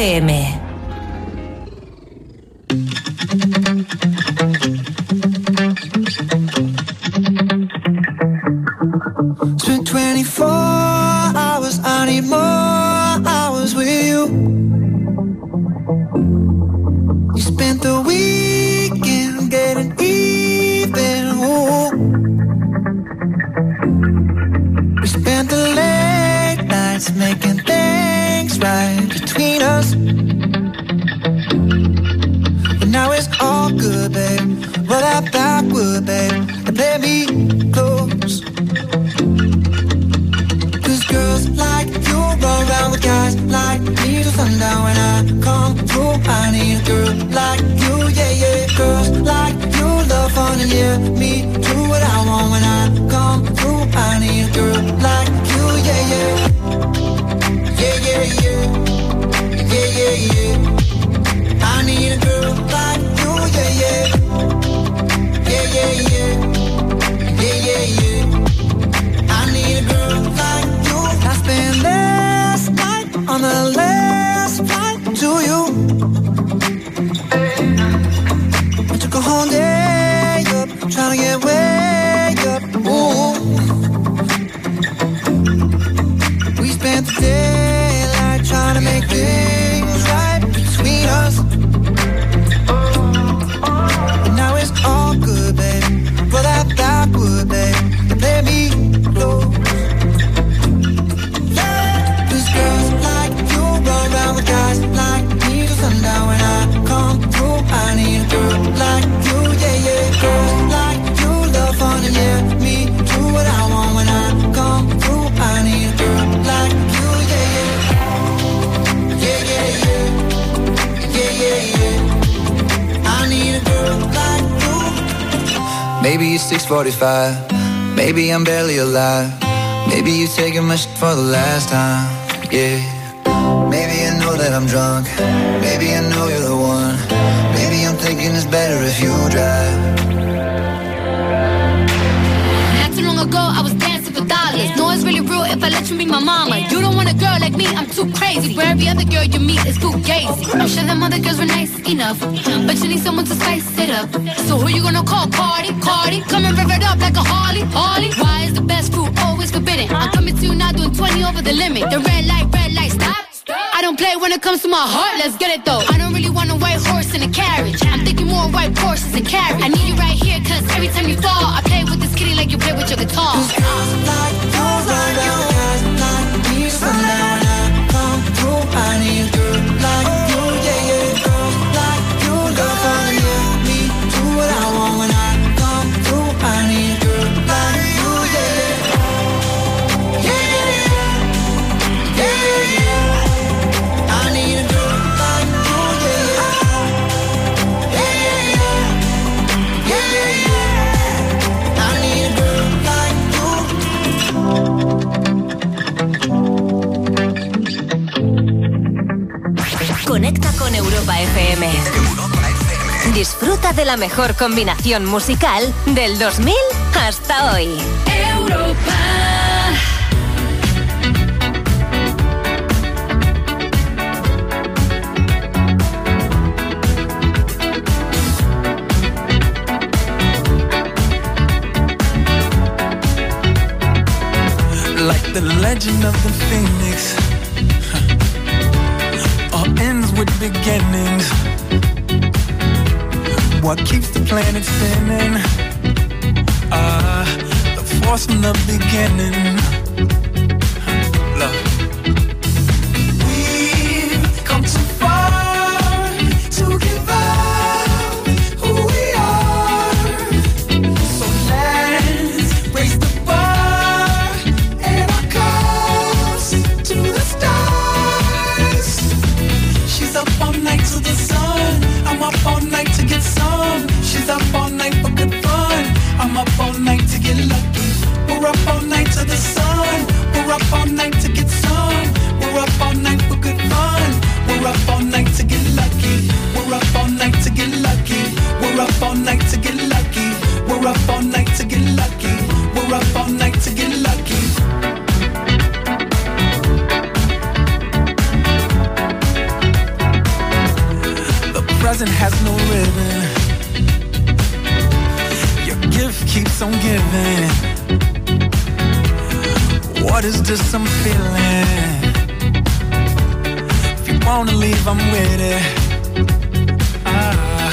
F M. Spent twenty-four hours, I need more hours with you. You spent the weekend getting even, ooh. We spent the late nights making things right between us. But now it's all good, babe. Roll that backward, babe, and play me close. Cause girls like you run around with guys like me till sundown. When I come through, I need a girl like you, yeah, yeah. Girls like you love fun and yeah, me do what I want. When I come through, I need a girl like you, yeah, yeah. Yeah, yeah, yeah. Yeah, yeah, yeah. I need a girl like you, yeah, yeah. Yeah, yeah, yeah. Yeah, yeah, yeah. I need a girl like you. I spent last night on the last flight to you. I took a whole day up, trying to get way up. Ooh. We spent the daylight trying to make things right between us. But now it's all good, baby. Roll that backward, babe, and play me close. Yeah. Cause girls like you run around with guys like me till sundown. When I come through, I need a girl like you, yeah, yeah. Girls like you love fun and yeah, me do what I want. When I come through, I need a girl like you, yeah, yeah. Yeah, yeah, yeah. Yeah, yeah, yeah. I need a girl like you. Maybe it's six forty-five, maybe I'm barely alive. Maybe you're taking my shit for the last time, yeah. Maybe I know that I'm drunk, maybe I know you're the one. Maybe I'm thinking it's better if you drive. Not too long ago, I was dancing for dollars. No, it's really real if I let you be my mama. You don't want a girl like me, I'm too crazy. Where every other girl you meet is too gazy. I'm sure them other girls were nice enough, but you need someone to spice it up. So who you gonna call? Cardi, Cardi. Come and rev it up like a Harley, Harley. Why is the best fruit always forbidden? I'm coming to you now doing twenty over the limit. The red light, red light, stop. I don't play when it comes to my heart, let's get it though. I don't really want a white horse in a carriage. I'm thinking more white horses and carriage. I need you right here, cause every time you fall, I play with this kitty like you play with your guitar. Cause girls like you run around with guys like me sundown. When I come through, I need a girl like you, yeah, yeah. Girls like you love fun and yeah, me do what I want. When I come through, I need a girl like you, yeah, yeah. Yeah, yeah, yeah. Yeah, yeah, yeah. I need a girl like you, yeah, yeah. Yeah, yeah, yeah. Yeah, yeah, yeah. I need a girl like you. Conecta con Europa F M. Disfruta de la mejor combinación musical del dos mil hasta hoy. Europa. Like the legend of the phoenix, huh. All ends with beginnings. What keeps the planet spinning? Ah, uh, the force from the beginning. Huh. Love. We've come too far to give up who we are. So let's raise the bar and our cups to the stars. She's up all night to the sun. I'm up all night to get some. She's up all night for good fun. I'm up all night to get lucky. We're up all night to the sun. keeps on giving. What is this I'm feeling? If you wanna leave, I'm with it. Ah.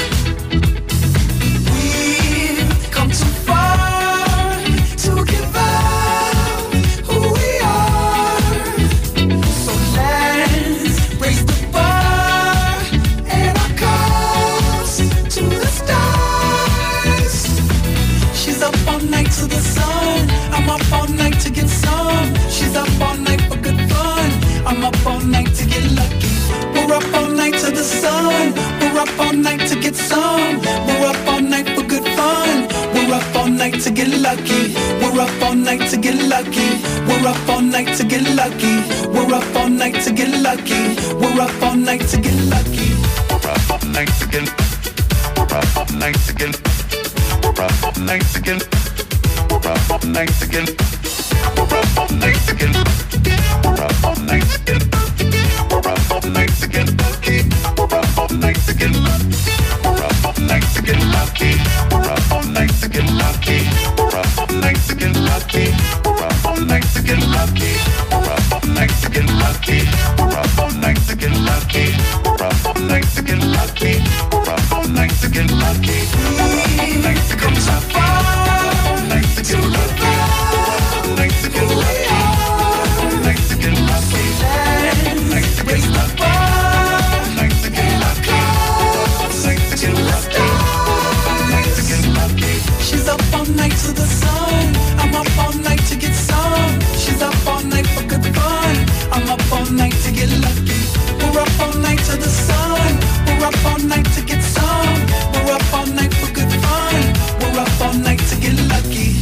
We've come too far to give up who we are. So let's raise the bar and our cups to the stars. She's up all night to the sun. I'm up all night to get some. She's up all night for good fun. I'm up all night to get lucky. We're up all night to the sun. We're up all night to get some. We're up all night for good fun. We're up all night to get lucky. We're up all night to get lucky. We're up all night to get lucky. We're up all night to get lucky. We're up all night to get lucky. We're up all night to get. We're up all night to get. We're up all night to get. We're up all night to get. We're up all night to get. We're up all night to get. We're up all night to get lucky. We're up all night to get lucky. We're up all night to get lucky. We're up all night to get lucky. We're up all night to get lucky. We're up all night to get lucky. We're up all night to get lucky. We're up all night to get lucky. We're up all night to get lucky. We're up all night to get lucky. We're up all night to get lucky. Night to get lucky. Night to get lucky. Night to get lucky. Night to get lucky. Night to get lucky. Night to get lucky. Night to get lucky. She's up all night to the sun. I'm up all night to get some. She's up all night for good fun. I'm up all night to get lucky. We're up all night to the sun. We're up all night to get some. We're up all night for good fun. We're up all night to get lucky.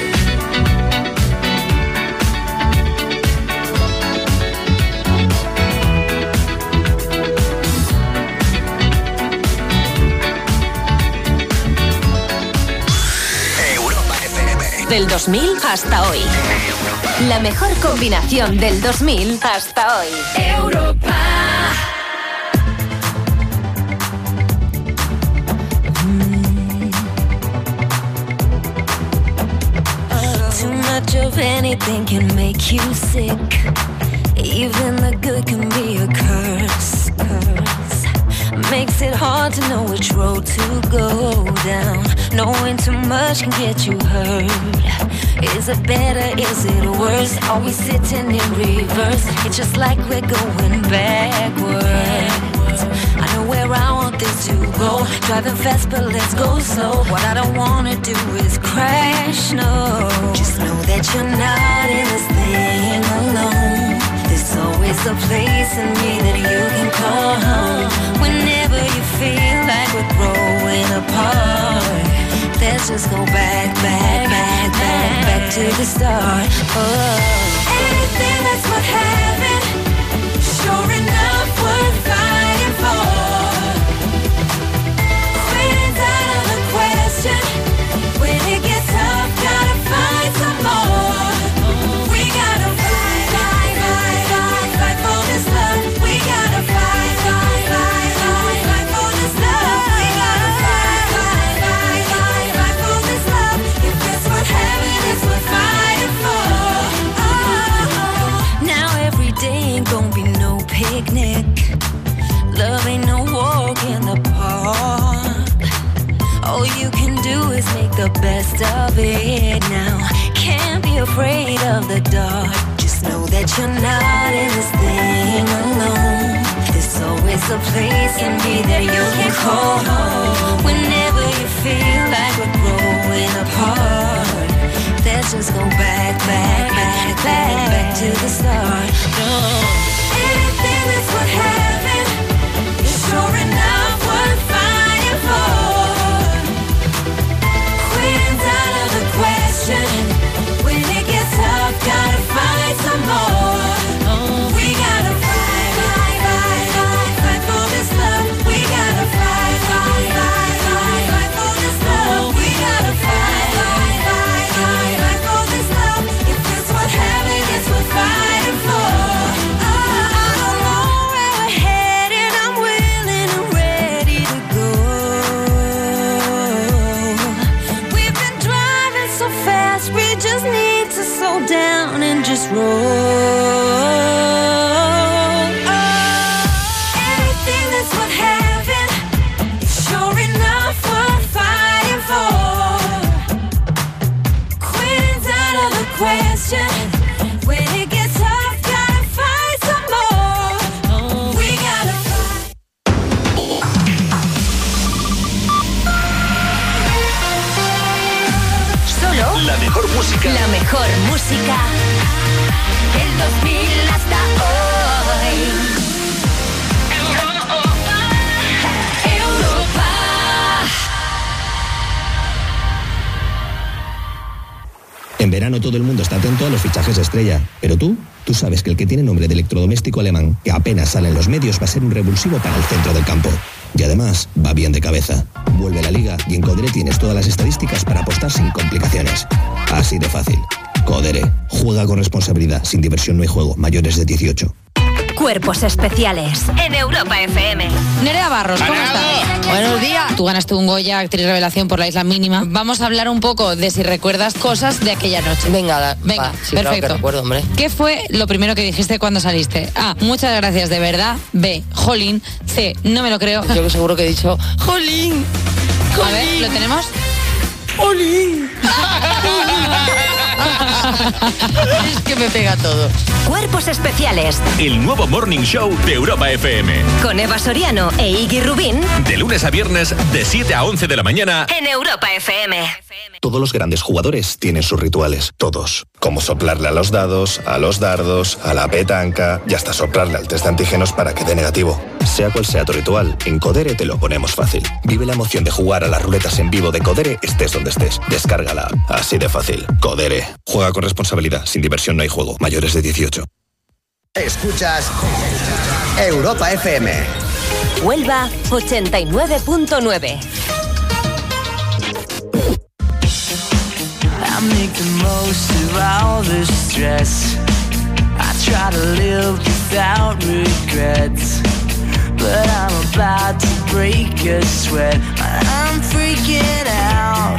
Del dos mil hasta hoy. La mejor combinación del dos mil hasta hoy. Europa. Too much of anything can make you sick. Even the good can be a curse. Curse makes it hard to know which road to go down. Knowing too much can get you hurt. Is it better? Is it worse? Are we sitting in reverse? It's just like we're going backwards. I know where I want this to go. Driving fast, but let's go slow. What I don't wanna do is crash, no. Just know that you're not in this thing alone. There's always a place in me that you can call home. Whenever you feel like we're growing apart, let's just go back, back, back, back, back to the start. Oh. Anything that's worth having, sure enough worth fighting for. Quitting's out of the question. When it gets tough, gotta find some more. We gotta fight, fight, fight, fight, fight for this love. We gotta fight, fight, fight, fight, fight for this love. We gotta fight, fight, fight, fight, fight for this love. If it's worth having, it's worth fighting for. Oh, now every day ain't gonna be no picnic. Love ain't no walk in the park. All you can do is make the best of it now. Can't be afraid of the dark. Just know that you're not in this thing alone. There's always a place in me that you can call home. Whenever you feel like we're growing apart, let's just go back, back, back, back, back to the start. No. Anything that's worth having, sure enough worth fighting for. Quitting's out of the question. When it gets tough, gotta fight some more. We gotta fight, fight, fight, fight, fight for this love. We gotta fight, fight, fight, fight, fight for this love. We gotta fight, fight, fight, fight, fight for this love. If it's worth having, it's worth fighting for. Oh. so fast, we just need to slow down and just roll. Oh, everything that's worth having is sure enough worth fighting for. Quitting's out of the question. When it gets tough, gotta fight some more. We gotta fight. Solo la mejor música. La mejor música del dos mil hasta hoy. Europa, Europa. En verano todo el mundo está atento a los fichajes de estrella, pero tú, tú sabes que el que tiene nombre de electrodoméstico alemán, que apenas sale en los medios, va a ser un revulsivo para el centro del campo. Y además, va bien de cabeza. Vuelve la liga y en Codere tienes todas las estadísticas para apostar sin complicaciones. Así de fácil. Codere. Juega con responsabilidad. Sin diversión no hay juego. Mayores de dieciocho. Cuerpos especiales en Europa F M. Nerea Barros, ¿cómo estás? Buenos días. Tú ganaste un Goya, actriz revelación por La Isla Mínima. Vamos a hablar un poco de si recuerdas cosas de aquella noche. Venga, da, Venga, va, sí, perfecto. Claro que recuerdo, hombre. ¿Qué fue lo primero que dijiste cuando saliste? A, muchas gracias de verdad. B, jolín. C, no me lo creo. Yo que seguro que he dicho, jolín. jolín. A ver, ¿lo tenemos? Jolín. Es que me pega todo. Cuerpos especiales. El nuevo Morning Show de Europa F M. Con Eva Soriano e Iggy Rubín. De lunes a viernes, de siete a once de la mañana. En Europa F M. Todos los grandes jugadores tienen sus rituales. Todos. Como soplarle a los dados, a los dardos, a la petanca y hasta soplarle al test de antígenos para que dé negativo. Sea cual sea tu ritual, en Codere te lo ponemos fácil. Vive la emoción de jugar a las ruletas en vivo de Codere, estés donde estés. Descárgala. Así de fácil. Codere. Juega con responsabilidad. Sin diversión no hay juego. Mayores de dieciocho. Escuchas Europa F M. Huelva ochenta y nueve punto nueve. I make the most of all the stress. I try to live without regrets, but I'm about to break a sweat. I'm freaking out.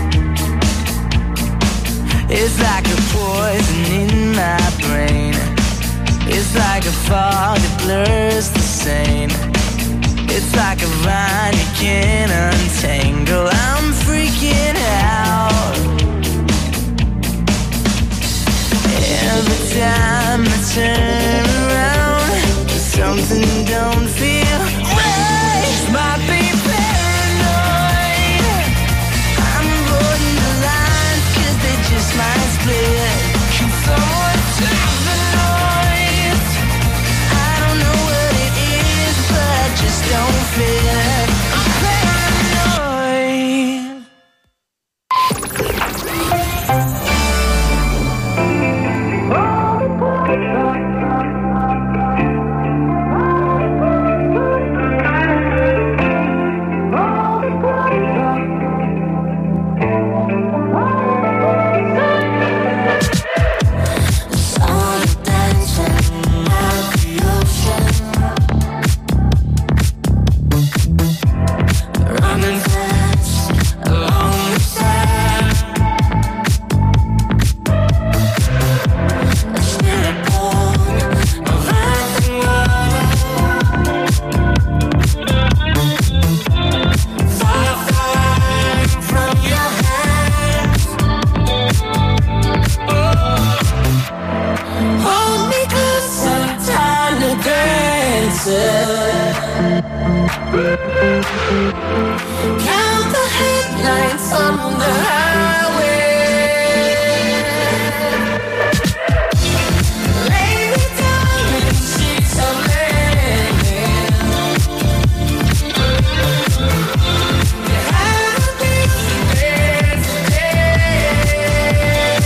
It's like a poison in my brain. It's like a fog that blurs the sane. It's like a vine you can't untangle. I'm freaking out. Every time I turn around, something don't feel right. Might be paranoid. I'm avoiding the lines 'cause they just might split. Can someone turn the noise? I don't know what it is, but I just don't fit. I'm paranoid. Count the headlights on the highway. Lay me down in sheets of linen. You had a big day today.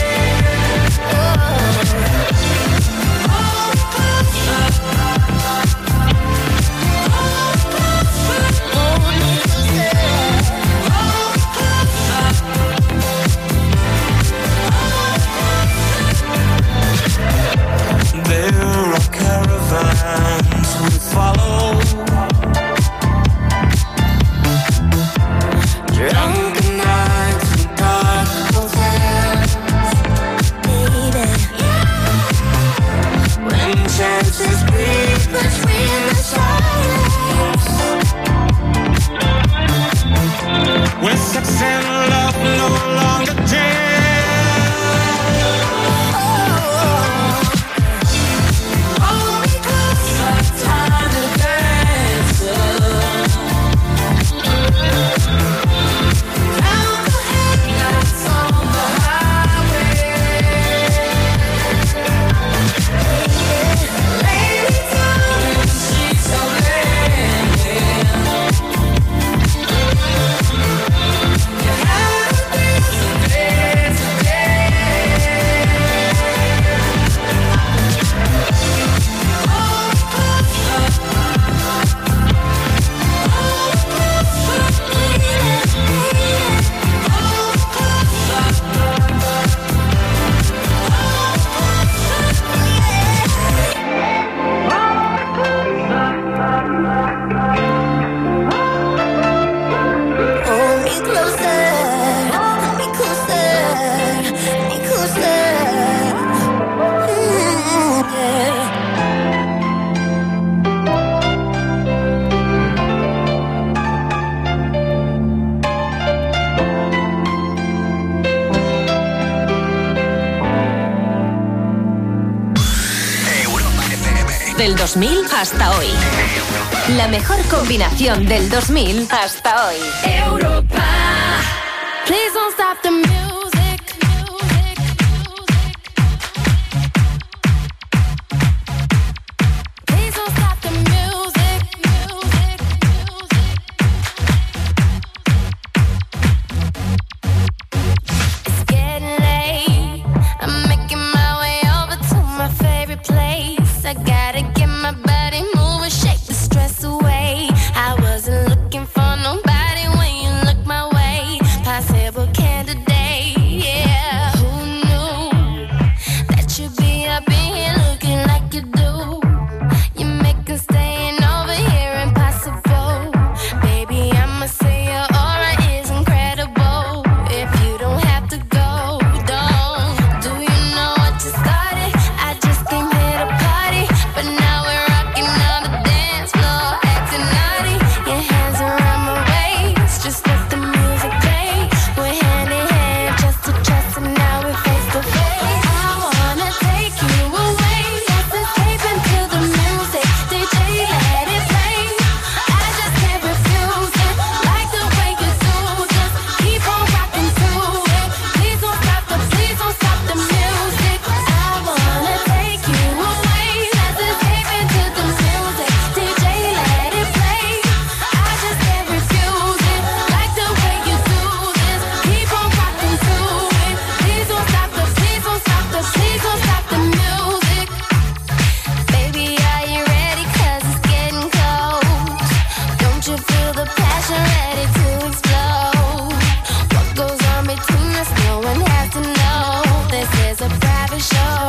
All the clothes, all the clothes. del dos mil hasta hoy. La mejor combinación del dos mil hasta hoy. Europa. Please don't stop the music. Please don't stop the music. It's getting late. I'm making my way over to my favorite place. I gotta get my body moving, shake the stress away. I wasn't looking for nobody when you look my way. Possible candidate, yeah. Who knew that you'd be up in here looking like you do? You make us staying over here impossible. Baby, I'ma say your aura is incredible. If you don't have to go, don't. Do you know what you started? I just came here to party, but now we're rocking on the dance floor, acting naughty. Your hands around my waist, just let the music play. We're hand in hand, just to trust, and now we're face to face. I wanna take you away, let's escape into the music. D J, let it play. I just can't refuse it, like the way you do. Just keep on rocking to it. Please don't stop the, please don't stop the music. I wanna take you away, let's escape into the music. D J, let it play. I just can't refuse it, like the way you do. Just keep on rocking to it. Please don't stop the, please don't stop the, please don't stop the music. Baby, are you ready? 'Cause it's getting close. Don't you feel the passion ready to explode? What goes on between us, no one has to know. This is a private show.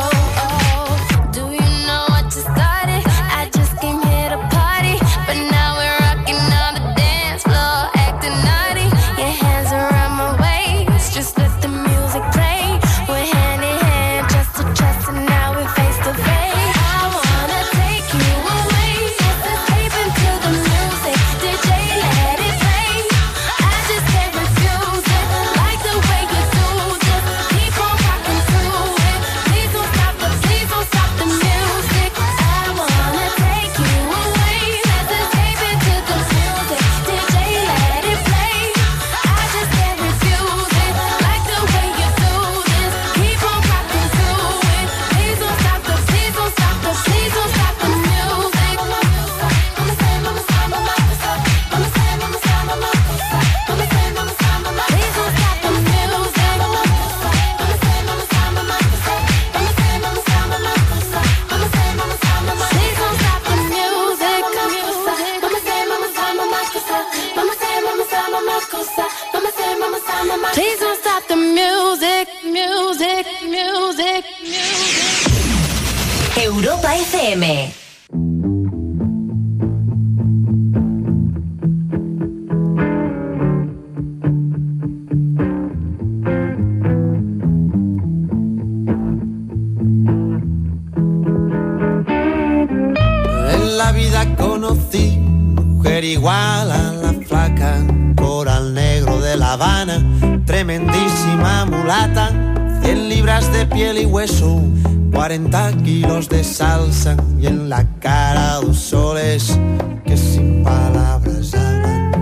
Do you know what you started? I just came here to party, but now we're rocking on the dance floor, acting naughty. Your hands around my waist, just let the music play. We're hand in hand, just to trust, and now we're face to face. I wanna take you away, let's escape into the music. D J, let it play. I just can't refuse it, like the way you do. Just keep on rocking to it. Please don't stop the, please don't stop the music. I wanna take you away, let's escape into the music. D J, let it play. I just can't refuse it, like the way you do. Just keep on rocking to it. Please don't stop the, please don't stop the, please don't stop the music. Mama say, mama say, mama say, mama say, mama say, mama say, mama say, mama say, mama say. Please don't stop the music. Mama say, mama say, mama say, mama say, mama say, mama say, mama say, mama say, mama say. Please don't stop the music. Mama say, mama say, mama say, mama say, mama say, mama say, mama say, mama say, mama say. Please don't stop the music, music, music, music. Europa F M. En la vida conocí mujer igual a la flaca, coral negro de La Habana, tremendísima mulata, cien libras de piel y hueso, cuarenta kilos de salsa y en la cara dos soles que sin palabras hablan,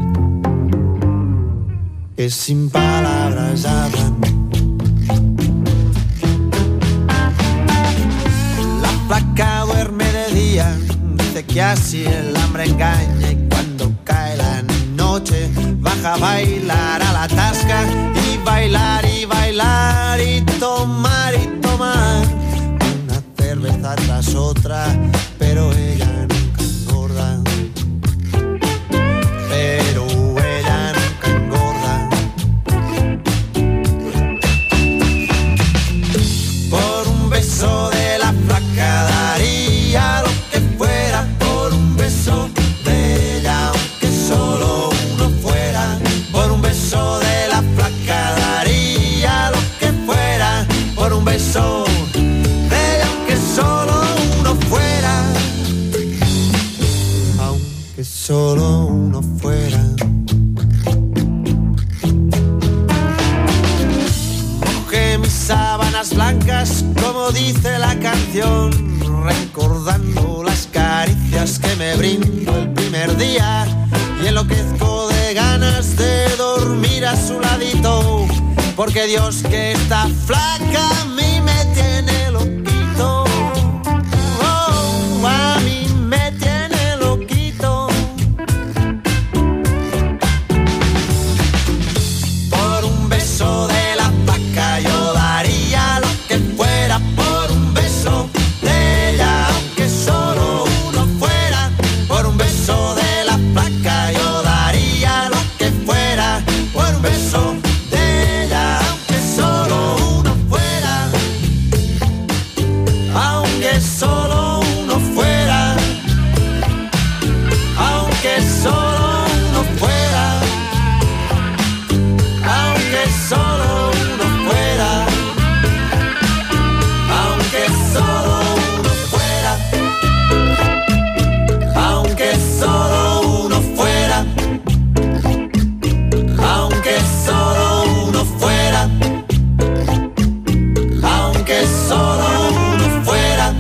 que sin palabras hablan. La flaca duerme de día, dice que así el hambre engaña, y cuando cae la noche baja a bailar a la tasca, y bailar y bailar y tomar y tomar una cerveza tras otra, pero ella nunca engorda, pero ella nunca engorda. Por un beso de la flaca daría lo que fuera, por un beso de ella aunque solo uno fuera, por un beso de la flaca daría entre mis sábanas blancas, como dice la canción, recordando las caricias que me brindó el primer día, y enloquezco de ganas de dormir a su ladito, porque Dios que está flaca a mí me tiene loquito. Oh, a mí me tiene loquito. Por un beso de la vaca yo daría lo que fuera, por un beso de ella, aunque solo uno fuera. Por un beso de la vaca yo daría lo que fuera, por un beso de ella, aunque solo uno fuera. Aunque solo uno fuera. Aunque solo uno fuera. Aunque solo uno fuera. Aunque solo uno fuera. Aunque solo uno fuera. Aunque solo uno fuera. Aunque solo uno fuera.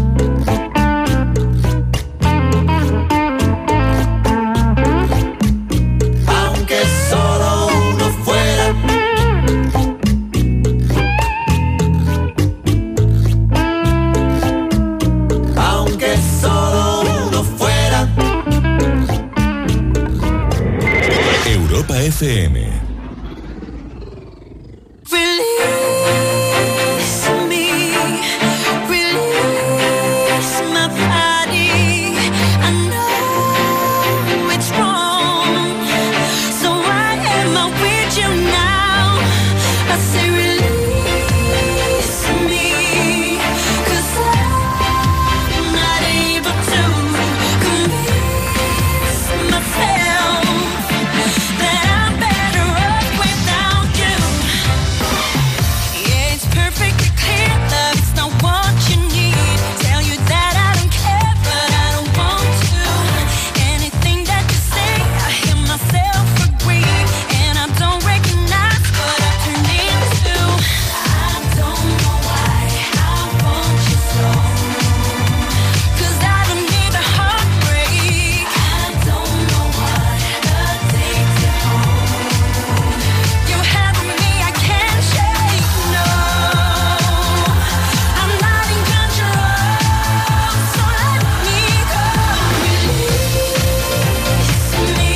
Aunque solo uno fuera. Aunque solo uno fuera. Europa F M. Release me, release my body. I know it's wrong, so why am I with you now? I say release me, 'cause I'm not able to convince myself that I'm better off without you. Yeah, it's perfectly clear love is not what you need. Tell you that I don't care, but I don't want to. Anything that you say, I hear myself agree, and I don't recognize what I turned into. I don't know why I want you so, 'cause I don't need a heartbreak. I don't know what addicted home. You have me, I can't shake, no. I'm not in control, so let me go. Release me,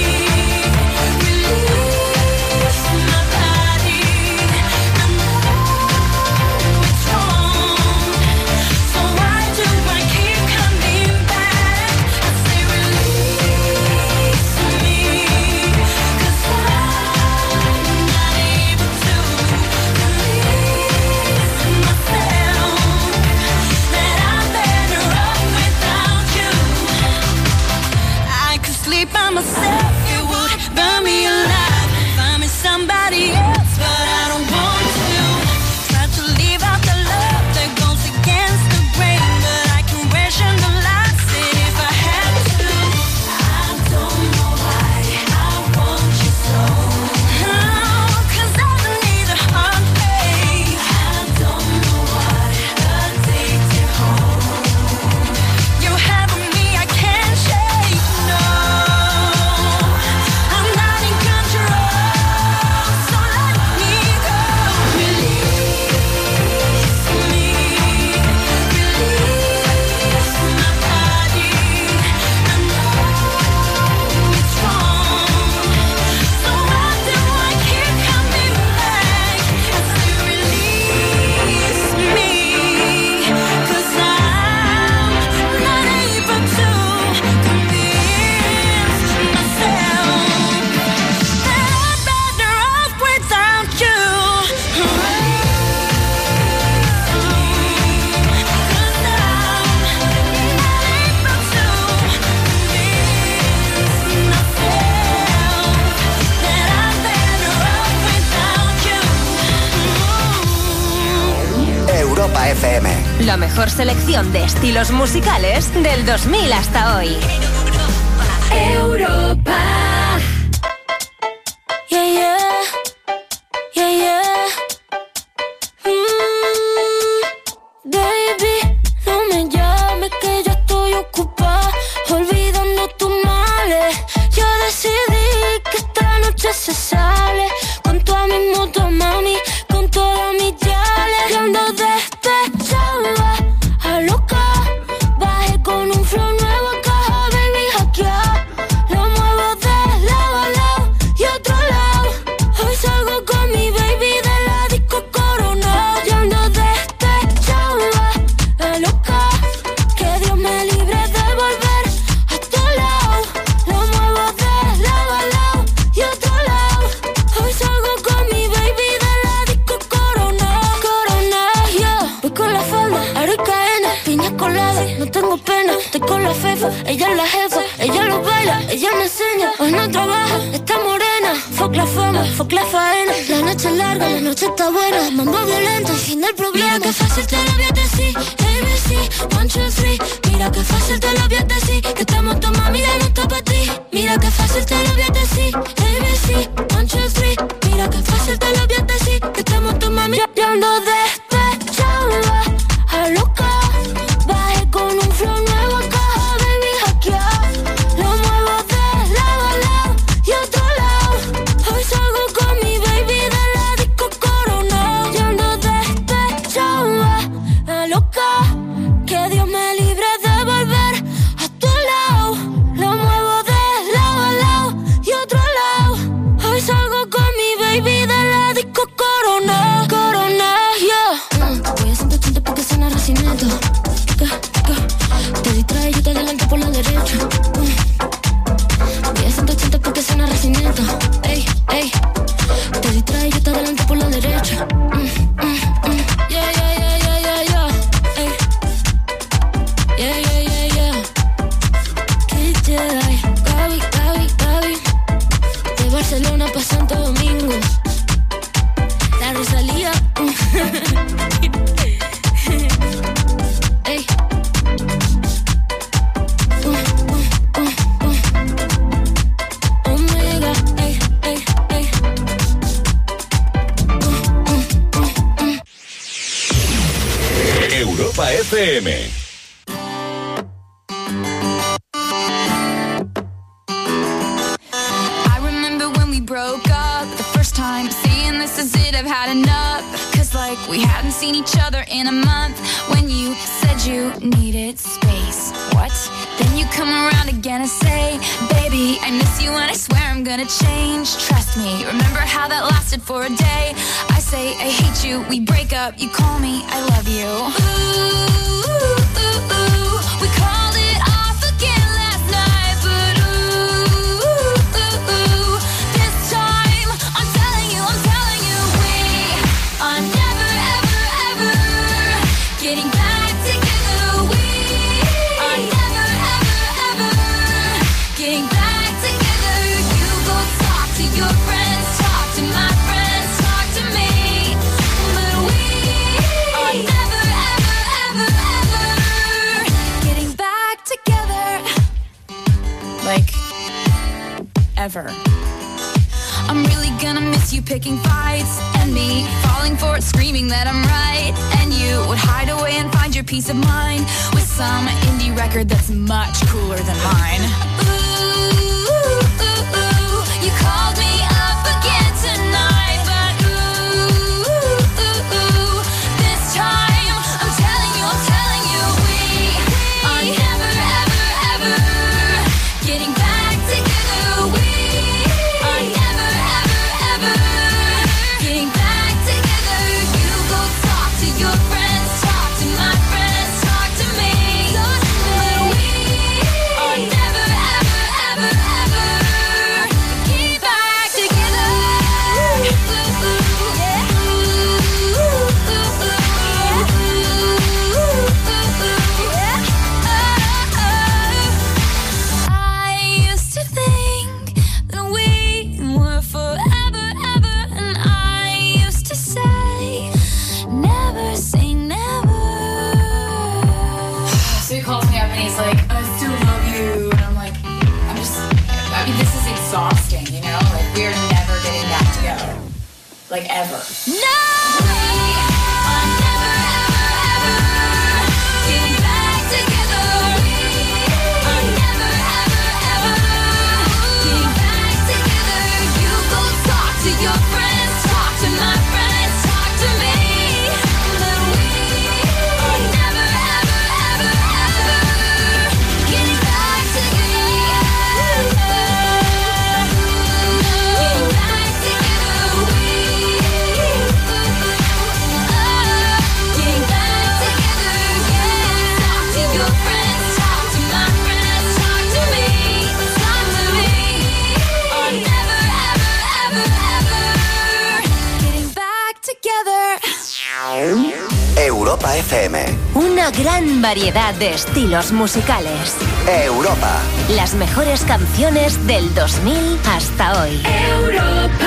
release my body. I know it's wrong, so why do I keep coming back? I say release me, 'cause I'm not able to convince myself that I'm better off without you. I could sleep by myself, it would burn me alive. Find me somebody else, but I don't want to. Try to leave out the love that goes against the grain, but I can rationalize it if I had to. I don't know why I want you so. Oh, 'cause I don't need a heartbreak. I don't know what addicted home. You have me, I can't shake, no. I'm not in control, so let me go. Release me, release my body. I know it's wrong, so why do I keep coming back? I say release me, 'cause I'm not able to convince myself that I'm better off without you. Europa F M. La mejor selección de estilos musicales del dos mil hasta hoy. Europa. Yeah, yeah, yeah, yeah. la fefa, ella es la jefa. Ella lo baila, ella me enseña. Hoy no trabaja, está morena. Fuck la fama, fuck la faena. La noche es larga, la noche está buena. Mambo violento, el fin del problema. Mira que fácil te lo voy a decir. A B C, one, two, three. Mira que fácil te lo voy a decir. Que estamos tu mami, ya no está pa' ti. Mira que fácil te lo voy a decir. A B C, one, two, three. Mira que fácil te lo voy a decir. Que estamos tu mami, ya, ya ando despechada. A loca, bajé con un flow nuevo acá, baby, hackear. Lo muevo de lado a lado y otro lado. Hoy salgo con mi baby de la disco Corona. Yo ando despechada, a loca. Que Dios me libre de volver a tu lado. Lo muevo de lado a lado y otro lado. Hoy salgo con mi baby de la disco Corona. Corona, yeah. Mm, voy a ciento ochenta porque suena racimiento. Te distrae, yo te adelanto por la derecha. Mm. Voy a ciento ochenta porque suena racimiento. Ey, ey. Te distrae, yo te adelanto por la derecha. Mm, mm, mm. Yeah, yeah, yeah, yeah, yeah, yeah. Ey. Yeah, yeah, yeah, yeah. Kid Jedi. Gaby, Gaby, Gaby. De Barcelona pa' Santo Domingo. La Rosalía. Ey. Omega, ey, ey, ey. Europa F M. I remember when we broke up the first time, saying this is it, I've had enough. Cause like we hadn't seen each other in a month. When you said you needed space, what? Then you come around again and say, baby, I miss you and I swear I'm gonna change. Trust me, remember how that lasted for a day? I say I hate you, we break up, you call me, I love you. Ooh, ooh, ooh, ooh. We called it off again last night, but ooh, ooh, ooh. This time, I'm telling you, I'm telling you, we are never, ever, ever getting back together. We are never, ever, ever getting back together. You go talk to your friends, talk to my friends, talk to me, but we are never, ever, ever, ever getting back together. Like, ever. I'm really gonna miss you picking fights and me falling for it, screaming that I'm right. And you would hide away and find your peace of mind with some indie record that's much cooler than mine. Ooh, ooh, ooh. You called me up again tonight, but ooh, ooh, ooh. This time, I'm telling you, I'm telling you, we are never, ever, ever getting back together. We are never, ever, ever getting back together. You go talk to your friends, talk to my friends, talk to me, but we are never, ever, ever, ever getting back together. Ooh, ooh, yeah. Ooh, ooh, ooh, ooh, yeah. I used to think that we were forever, ever, and I used to say, never say never. So he calls me up and he's like, I still love you. And I'm like, I'm just, I mean, this is exhausting, you know? Like, we're never getting back together. Like, ever. No! We are never, ever, ever getting back together. We are never, ever, ever getting back together. You go talk to your friends, talk to my friends, talk to me, but we are never, ever, ever, ever getting back together. Getting back together. We Europa F M. Una gran variedad de estilos musicales. Europa. Las mejores canciones del dos mil hasta hoy. Europa.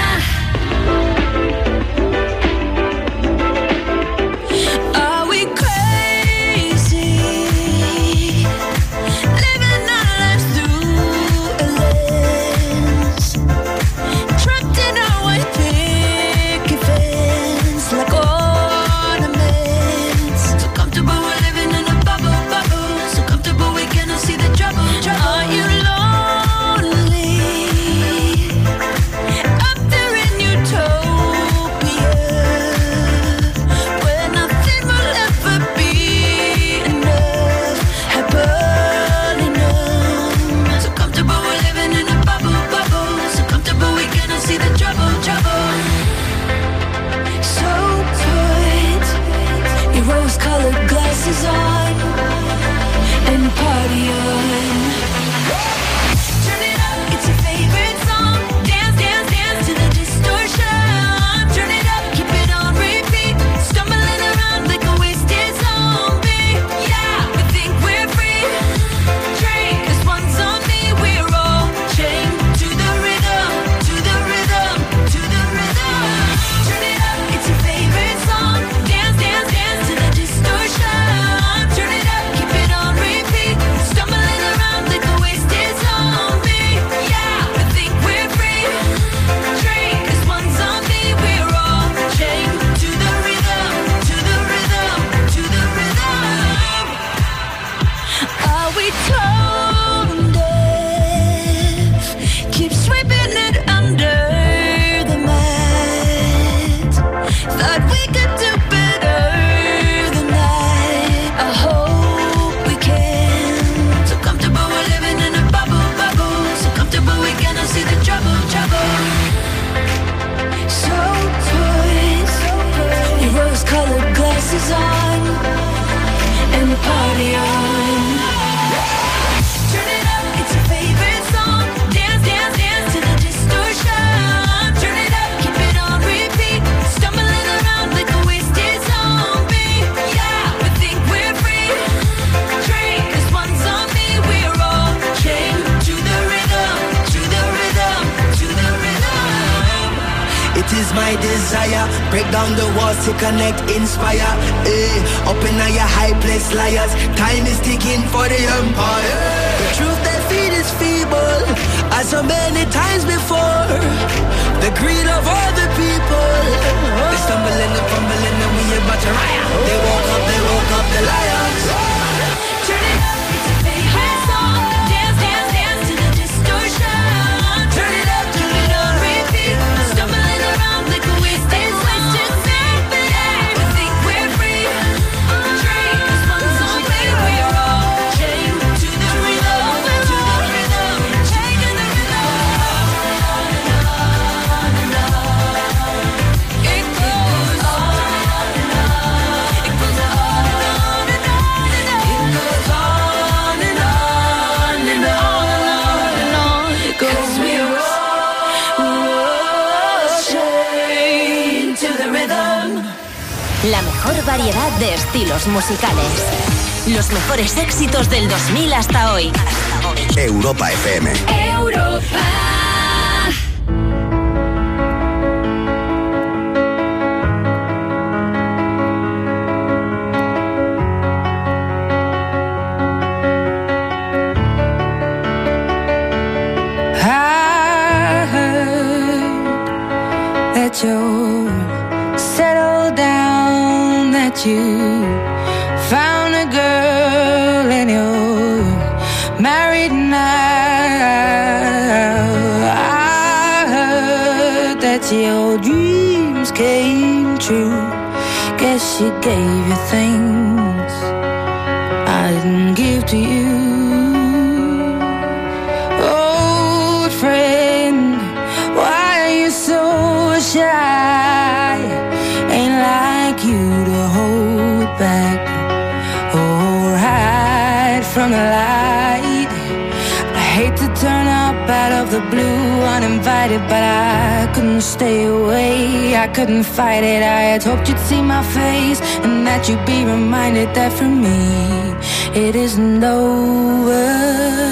On and party on. Turn it up, it's your favorite song. Dance, dance, dance to the distortion. Turn it up, keep it on repeat. Stumbling around like a wasted zombie. Yeah, we think we're free. Drink, this one's on me. We're all chained to the rhythm, to the rhythm, to the rhythm. Turn it up, it's your favorite song. Dance, dance, dance to the distortion. Glasses on and party on. Turn it up, it's your favorite song. Dance, dance, dance to the distortion. Turn it up, keep it on repeat. Stumbling around like a wasted zombie. Yeah, we think we're free. Drink, this one's on me. We're all chained to the rhythm, to the rhythm, to the rhythm. It is my desire, break down the walls to connect, inspire. Eh, up in your high place, liars. Time is ticking for the empire. The truth they feed is feeble, as so many times before. The greed of all the people. They stumble and they fumble and then we about to riot. They woke up, they woke up the lions. Turn it up, it's your favorite song. Dance, dance, dance to the distortion. Turn it up, keep it on repeat. Stumbling around like a wasted zombie. Yeah, we think we're free. Drink, this one's on me. We're all chained to the rhythm, to the rhythm, chained to the rhythm. On and on and on. It goes on and on. It goes on and on and on. It goes on and on and on and on. It goes. 'Cause we're all chained to the rhythm. La mejor variedad de estilos musicales. Los mejores éxitos del dos mil hasta hoy. Europa F M. Europa. I heard that you're settled down, that you found a girl and you're married now. I heard that your dreams came true. Guess she gave you things I didn't give to you. Old friend, why are you so shy? Ain't like you to hold back or hide from the light. I hate to turn up at out of the blue, uninvited, but I couldn't stay away. I couldn't fight it. I had hoped you'd see my face and that you'd be reminded that for me it isn't over.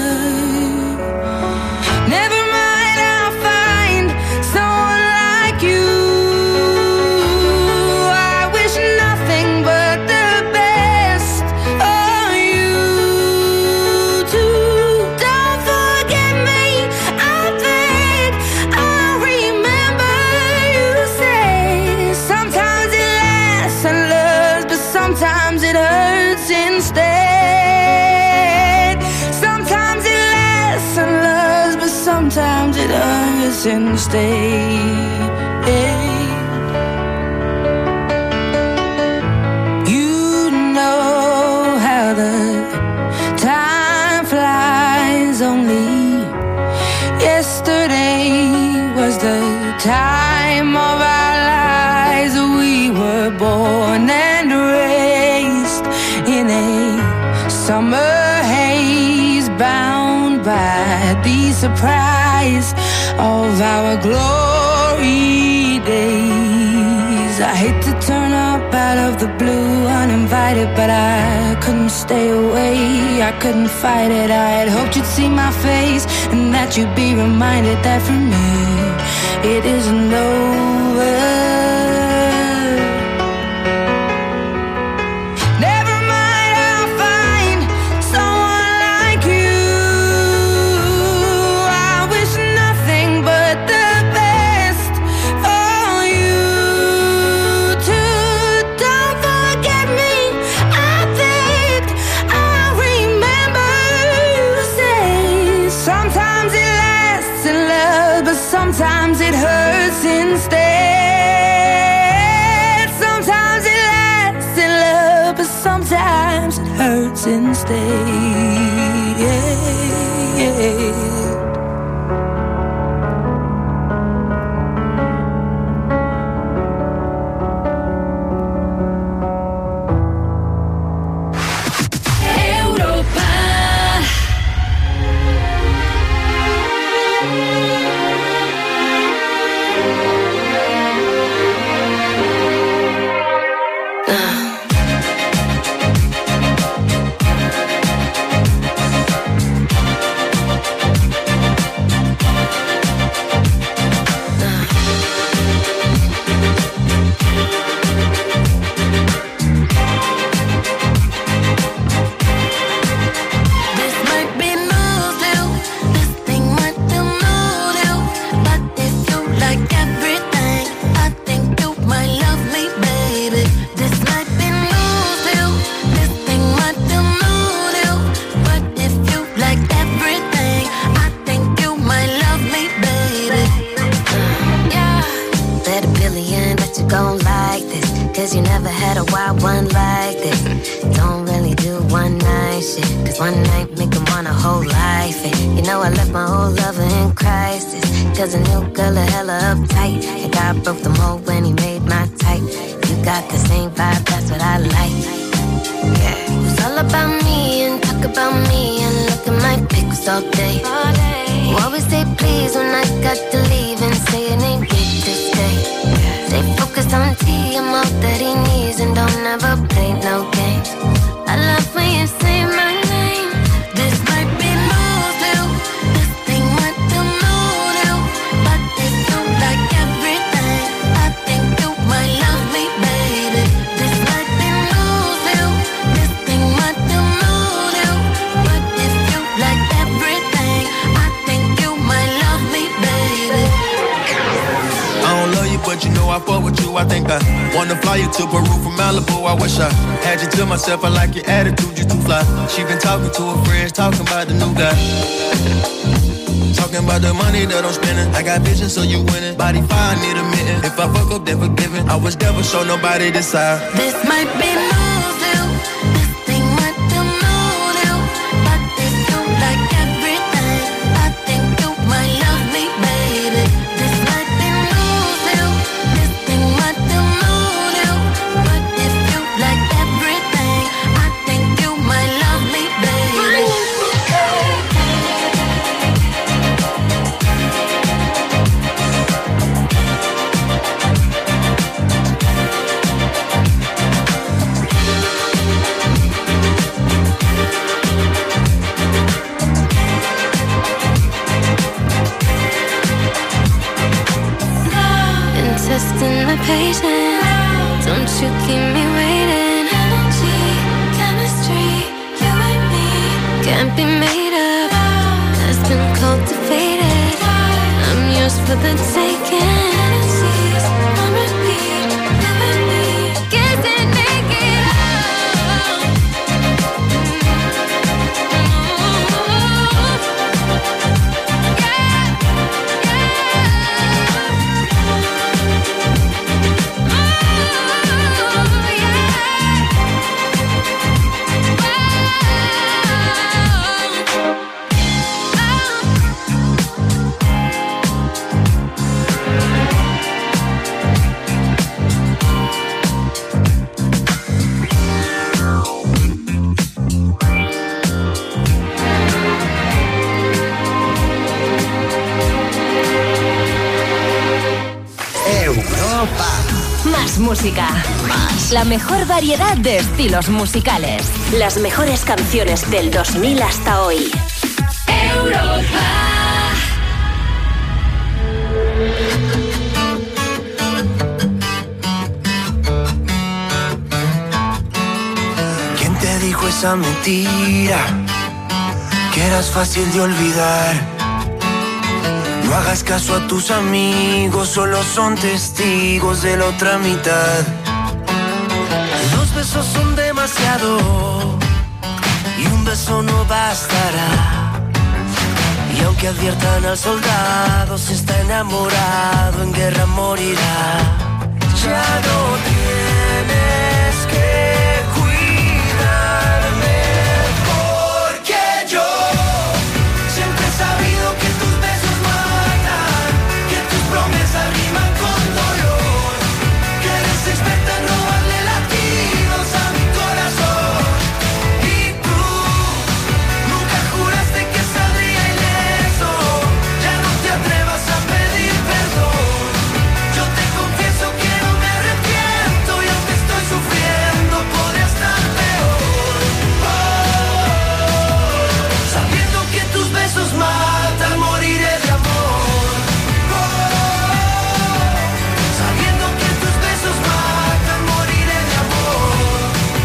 Never mind, I'll find someone like you. I wish nothing but the best for you too. Don't forget me, I think I remember you say sometimes it lasts and loves, but sometimes it hurts instead. Sometimes it lasts and loves, but sometimes it hurts instead. You know how the time flies. Only yesterday was the time of our lives. We were born and raised in a summer haze, bound by the surprise of our glory days. I hate to turn up out of the blue, uninvited, but I couldn't stay away. I couldn't fight it. I had hoped you'd see my face and that you'd be reminded that for me it isn't over. Sometimes it hurts instead. Sometimes it lasts in love, but sometimes it hurts instead. Yeah, yeah. Myself, I like your attitude, you too fly. She been talking to her friends, talking about the new guy. Talking about the money that I'm spending. I got vision, so you winning. Body fire, need a minute. If I fuck up, then forgiven. I was never show nobody this side. This might be lose you. This thing might be lose you. But if you like everything, I think you might love me, baby. This might be lose you. This thing might be lose you. But if you like everything, I think you might love me, baby. be made of has been cultivated. I'm yours for the taking. On repeat, never leave. Kissing naked. Más música. Más. La mejor variedad de estilos musicales. Las mejores canciones del dos mil hasta hoy. Europa. ¿Quién te dijo esa mentira? Que eras fácil de olvidar. No hagas caso a tus amigos, solo son testigos de la otra mitad. Dos besos son demasiado y un beso no bastará. Y aunque adviertan al soldado, si está enamorado, en guerra morirá. Ya no tienes que cuidarme, porque yo siempre he sabido que tus besos matan, que tus promesas riman con dolor, que eres experta en robarle latidos a mi corazón. Y tú nunca juraste que saldría ileso, ya no te atrevas a pedir perdón. Yo te confieso que no me arrepiento y aunque estoy sufriendo podría estar peor. Oh, sabiendo que tus besos matan, moriré de amor. Oh, sabiendo que tus besos matan, moriré de amor.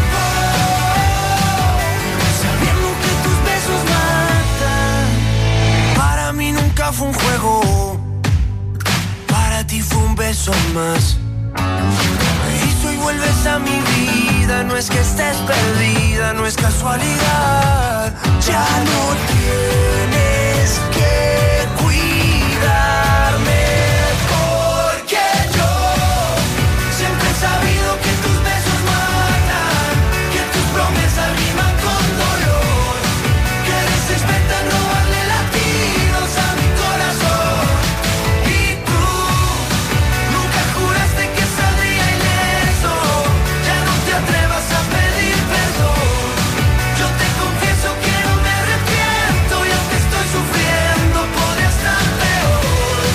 Oh, sabiendo que tus besos matan. Para mí nunca fue un juego, para ti fue un beso más. Y si hoy vuelves a mi vida, no es que estés perdida, no es casualidad. Ya no tienes que cuidarme, porque yo siempre he sabido que tus besos matan, que tus promesas riman con dolor, que eres experta en robarle latidos a mi corazón. Y tú nunca juraste que saldría ileso, ya no te atrevas a pedir perdón. Yo te confieso que no me arrepiento y aunque estoy sufriendo podría estar peor.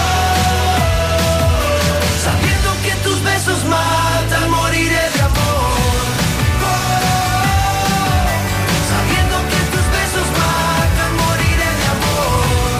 Oh, sabiendo que tus besos matan, moriré de amor. Oh, sabiendo que tus besos matan, moriré de amor.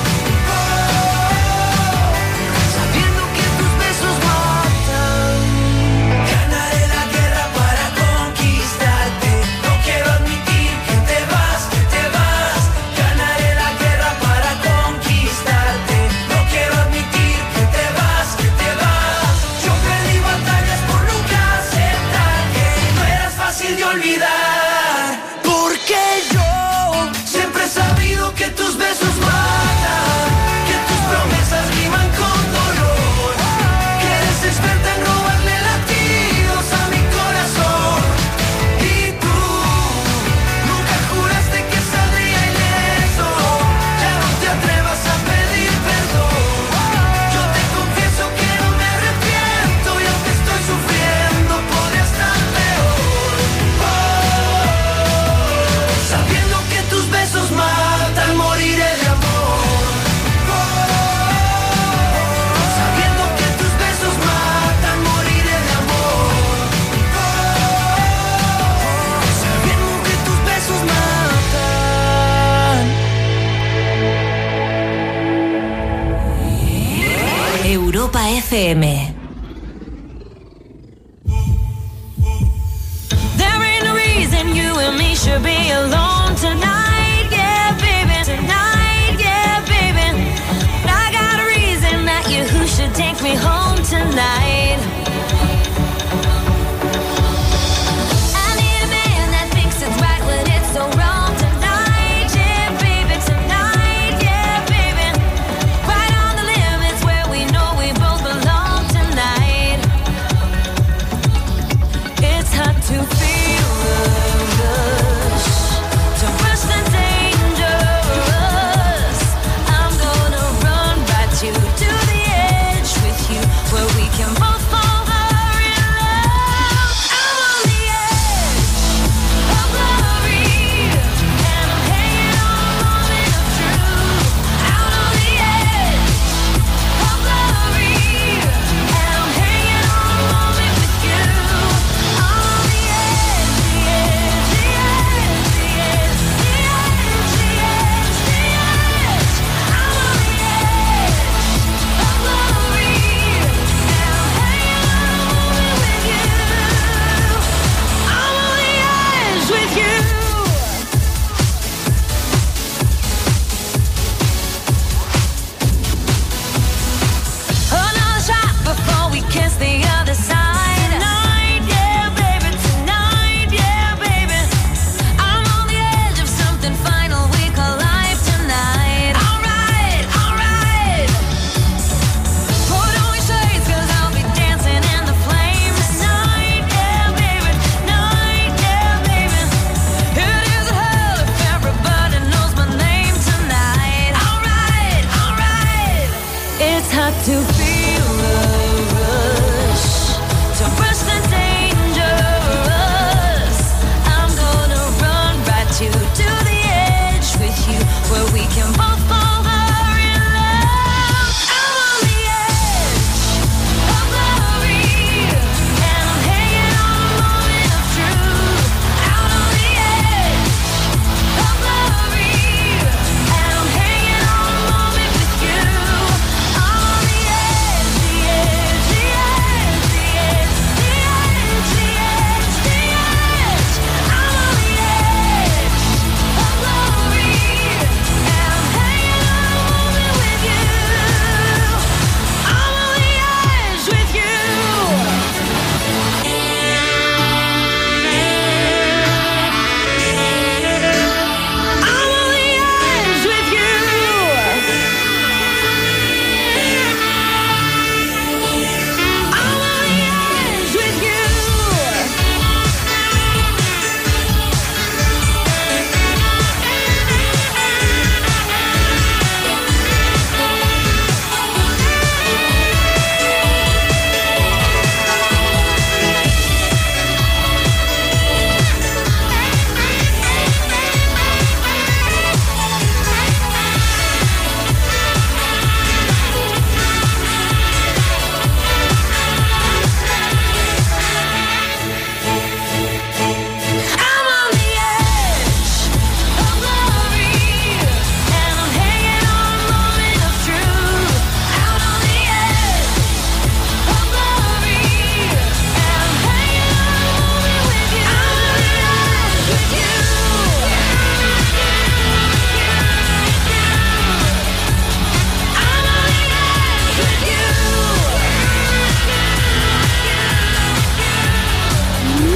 Oh, sabiendo que tus besos matan. Ganaré la guerra para conquistarte. No quiero admitir que te vas, que te vas. Ganaré la guerra para conquistarte. No quiero admitir que te vas, que te vas. Yo perdí batallas por nunca aceptar que no eras fácil de olvidar. Porque yo siempre he sabido que tus besos matan, que tus promesas riman con dolor, que eres experta en robarle latidos a mi corazón. Y tú nunca juraste que saldría ileso, ya no te atrevas a pedir perdón. Yo te confieso que no me arrepiento y aunque estoy sufriendo podría estar peor. Oh, sabiendo que tus besos matan, moriré de amor. Oh, sabiendo que tus besos matan, moriré de amor. Oh, sabiendo que tus besos matan. Europa F M. There ain't no reason you and me should be alone tonight, yeah.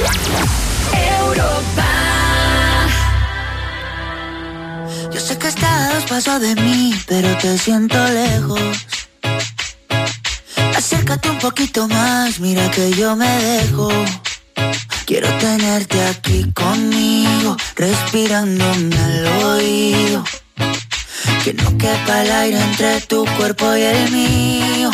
Europa. Yo sé que estás a dos pasos de mí, pero te siento lejos. Acércate un poquito más, mira que yo me dejo. Quiero tenerte aquí conmigo, respirándome al oído. Que no quepa el aire entre tu cuerpo y el mío.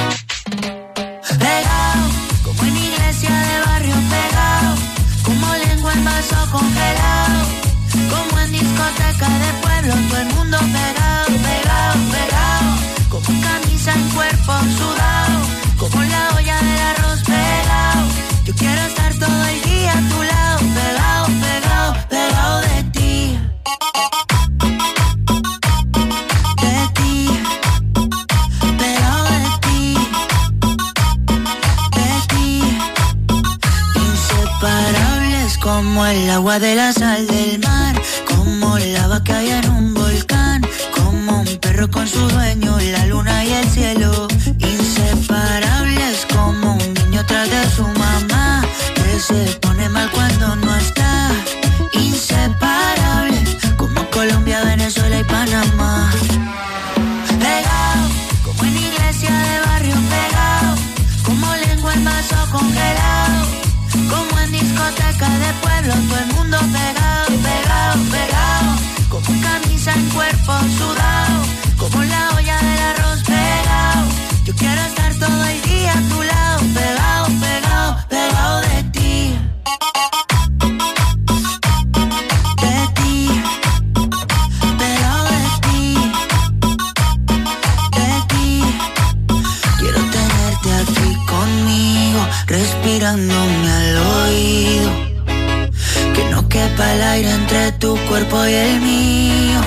Pegado, como en iglesia de barrio pegado. Como lengua en vaso congelado. Como en discoteca de pueblo, todo el mundo pegado, pegado, pegado. Como en camisa en cuerpo sudado. Como en la olla del arroz pegado. Yo quiero estar todo el día a tu lado. Pegado, pegado, pegado de ti. De ti. Pegado de ti. De ti. Inseparables como el agua de la sal del mar. Como lava que hay en un volcán. Como un perro con su dueño, la luna y el cielo. Inseparables como un niño tras de su mamá, que se pone mal cuando no está. Inseparables como Colombia, Venezuela y Panamá. Pegado, como en iglesia de barrio pegado. Como lengua en vaso congelado. Como en discoteca de pueblo, todo el mundo pegado, pegado, pegado. Como en camisa en cuerpo sudado. Como en la olla del arroz pegado. Yo quiero estar todo el día a tu lado. Pegado, pegado, pegado de ti. De ti. Pegado de ti. De ti. Quiero tenerte aquí conmigo, respirándome al oído. Que no quepa el aire entre tu cuerpo y el mío.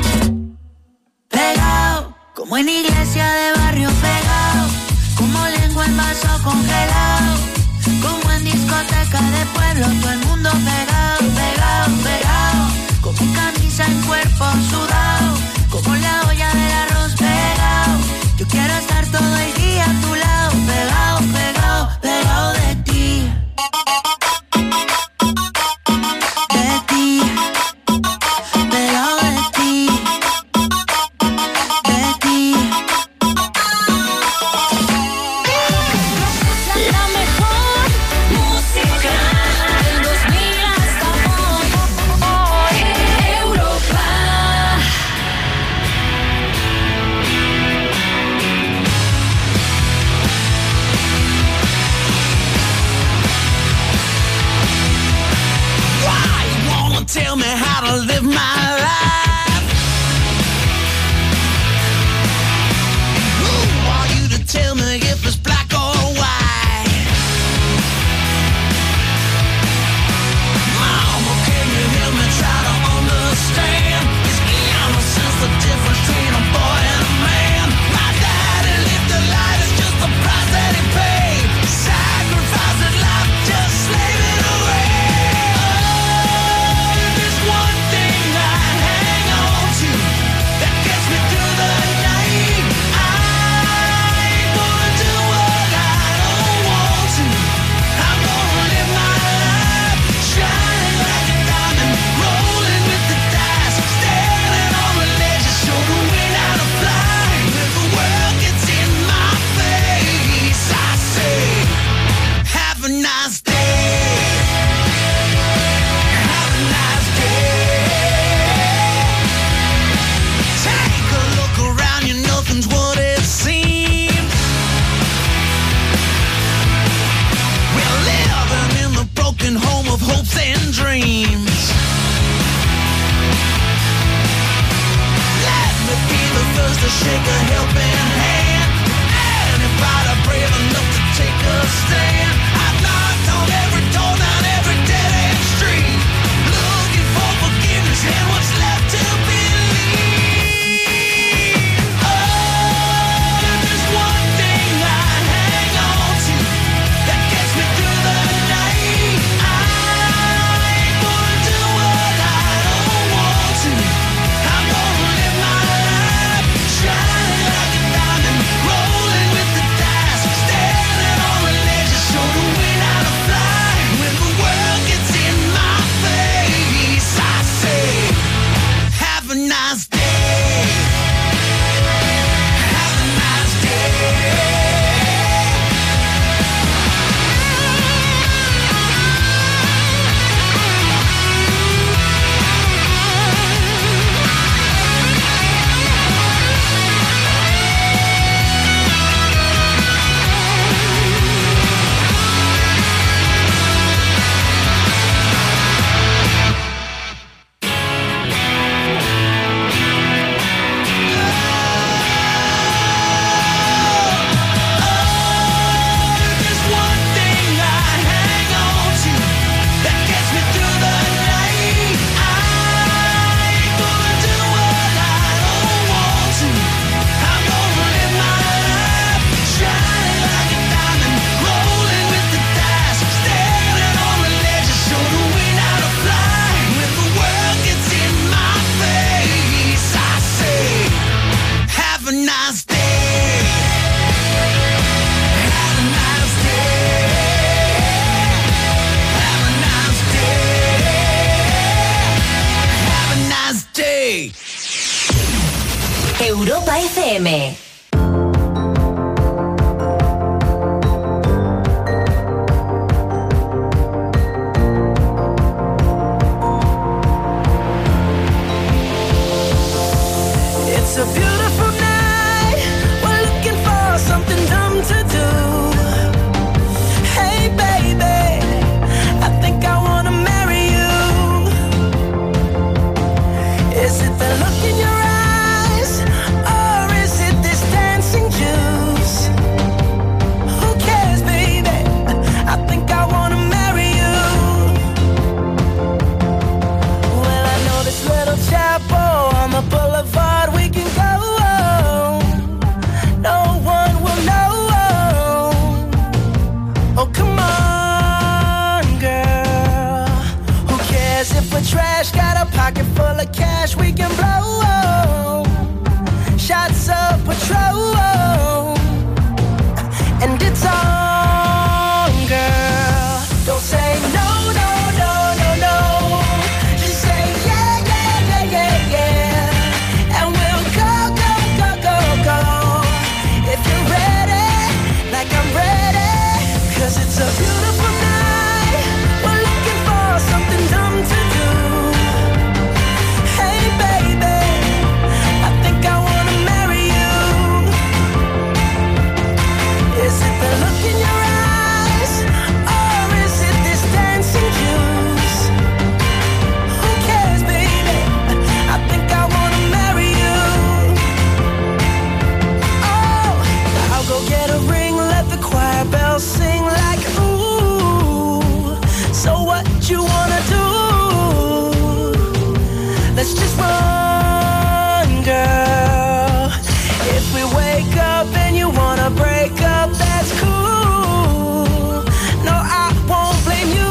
Pegado, como en iglesia de barrio pegado. Como lengua en vaso congelado. Como en discoteca de pueblo, todo el mundo pegado, pegado, pegado. Como en camisa en cuerpo sudado. Como la olla del arroz pegado. Yo quiero estar todo el día a tu lado. Pegado, pegado, pegado de ti. De ti. Pegado de ti. De ti. La mejor música del dos mil hasta hoy. Europa. Why you wanna tell me how to live my life? Who are you to tell me if it's black or white? Mama, can you hear me try to understand? Is innocence the difference between a boy and a man? My daddy lived a life, it's just the price that he paid. Sacrificed his life, just slaving away. Oh, there's one thing I hang on to that gets me through the night. I ain't gonna do what I don't want to. I'm gonna live my life shining like a diamond, rolling with the dice, standing on the ledge to show the wind how to fly. When the world gets in my face, I say, have a nice day. Have a nice day. Take a look around you, nothing's what it seems. We're living in the broken home of hopes and dreams. Let me be the first to shake a helping hand. Anybody brave enough to take a stand? I've knocked on every door, down every dead-end street, looking for forgiveness and what's left to believe. Oh, there's one thing I hang on to that gets me through the night. I ain't gonna do what I don't want to. I'm gonna live my life shining like a diamond, rolling with the dice, standing on the ledge to show the wind how to fly. Europa F M. It's a beautiful night. We're looking for something dumb to do. Hey baby, I think I wanna marry you. Is it the look in your eyes, or is it this dancing juice? Who cares, baby? I think I wanna marry you. Well, I know this little chapel on the boulevard we can go. No one will know. Oh, come on, girl. Who cares if we're trash? Got a pocket full of cash we can blow. Shots of Patrol. And it's on, girl. Don't say no, no, no, no, no. Just say yeah, yeah, yeah, yeah, yeah. And we'll go, go, go, go, go. If you're ready, like I'm ready. Cause it's a beautiful night. We're looking for something dumb to do. Hey baby, I think I wanna marry you. Is it the look in your eyes, or is it this dancing juice? Who cares, baby? I think I wanna marry you. Oh, I'll go get a ring, let the choir bells sing like ooh. So what you wanna do? Let's just run, girl. If we wake up and you wanna break up, that's cool. No, I won't blame you.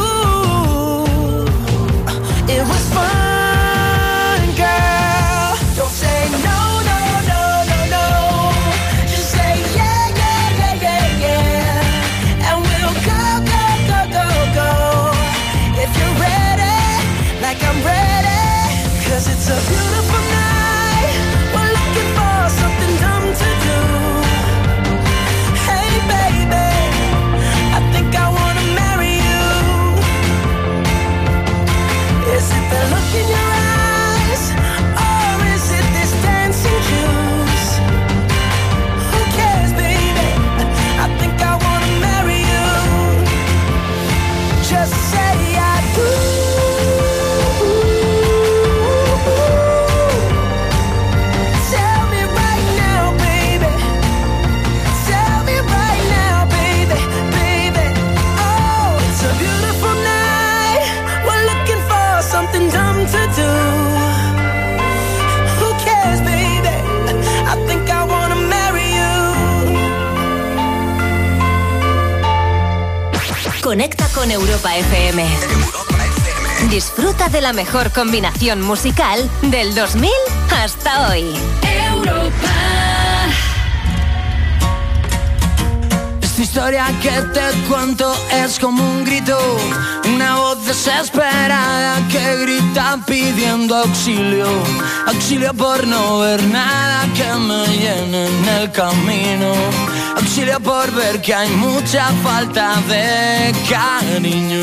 It was fun, girl. Don't say no, no, no, no, no. Just say yeah, yeah, yeah, yeah, yeah. And we'll go, go, go, go, go. If you're ready, like I'm ready. Cause it's a beautiful night. We're looking for something dumb to do. Hey baby, I think I wanna marry you. Is it the look in your eyes, or is it this dancing juice? Who cares, baby? I think I wanna marry you. Just say I do. Tell me right now, baby. Tell me right now, baby, baby. Oh, it's a beautiful night. We're looking for something dumb to do. Who cares, baby? I think I wanna marry you. Conecta con Europa F M. Disfruta de la mejor combinación musical del dos mil hasta hoy. Europa. Esta historia que te cuento es como un grito, una voz desesperada que grita pidiendo auxilio, auxilio por no ver nada que me llene en el camino, auxilio por ver que hay mucha falta de cariño.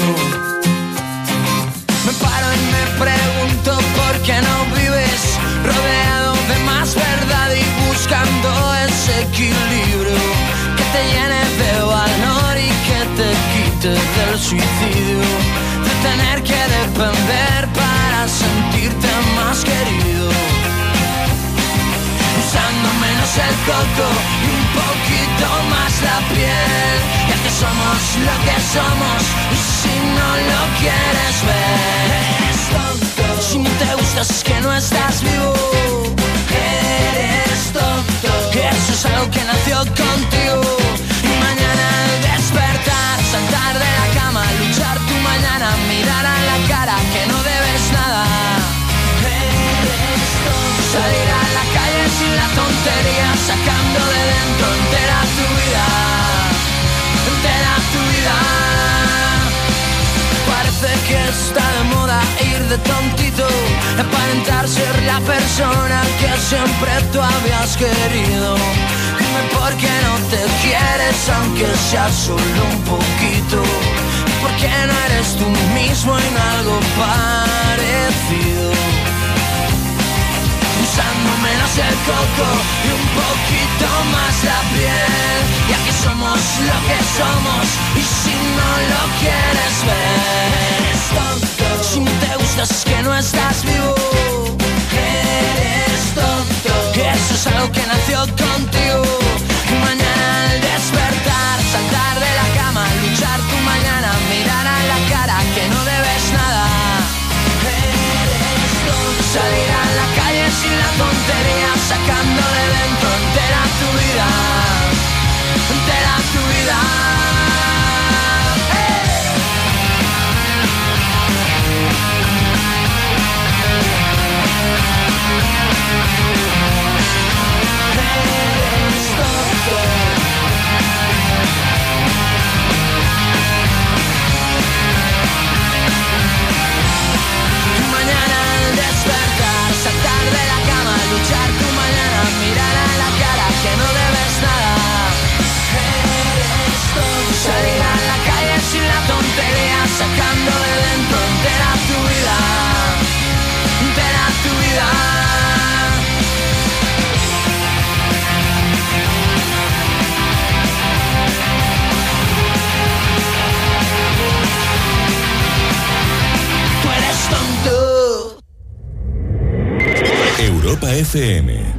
Me paro y me pregunto por qué no vives rodeado de más verdad y buscando ese equilibrio que te llene de valor y que te quite del suicidio, de tener que depender para sentirte más querido, usando menos el coco y un poquito más la piel, ya que somos lo que somos y si no lo quieres ver eres tonto, si no te gustas es que no estás vivo, eres tonto, eso es algo que nació contigo y mañana al despertar, saltar de la cama, luchar tu mañana, mirar a la cara que no debes nada, eres tonto, salir a la calle sin la tontería, sacando de dentro entera tu vida, entera tu vida. Parece que está de moda ir de tontito, aparentar ser la persona que siempre tú habías querido. Dime por qué no te quieres aunque sea solo un poquito. ¿Por qué no eres tú mismo en algo parecido? Usando menos el coco y un poquito más la piel. Ya que somos lo que somos y si no lo quieres ver, eres tonto. Si no te gustas es que no estás vivo. Eres tonto. Eso es algo que nació contigo. Y mañana al despertar, saltar de la cama, luchar tu mañana, mirar a la cara que no debes nada. Eres tonto. Salir a la calle sin la tontería, sacando de dentro entera tu vida, entera tu vida. Mañana al despertar, saltar de la cama, luchar tu mañana, mirar a la cara que no debes nada. Eres tonto. Salir a la calle sin la tontería, sacando de dentro entera tu vida, entera tu vida. Tú eres tonto. Europa F M.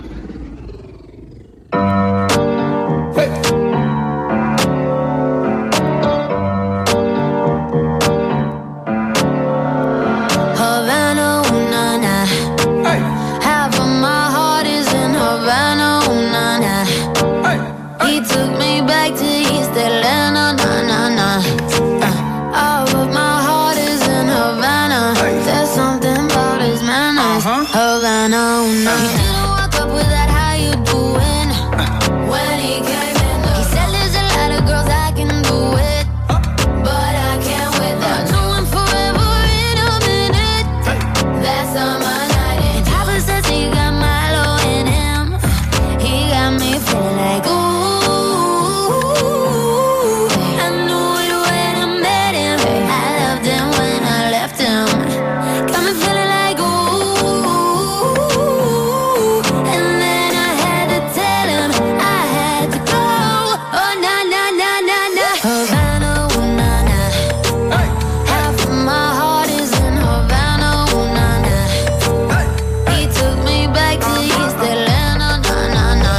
Havana, ooh, na, na. Half of my heart is in Havana, ooh, na, na. He took me back to East Atlanta, na, na, na. Uh, all of my heart is in Havana. There's something about his manners. Havana, ooh, na. He didn't walk up with that, how you doing? When he came in, he said there's a lot of girls I can do it, but I can't with that. No one forever in a minute. That's on my night. And Papa says he got Milo in him. He got me feeling like ooh. I knew it when I met him. I loved him when I left him. Got me feeling like ooh. And then I had to tell him I had to go. Oh na na na na na. Havana, ooh na na. Half of my heart is in Havana, ooh na na. He took me back to East Atlanta, na na na.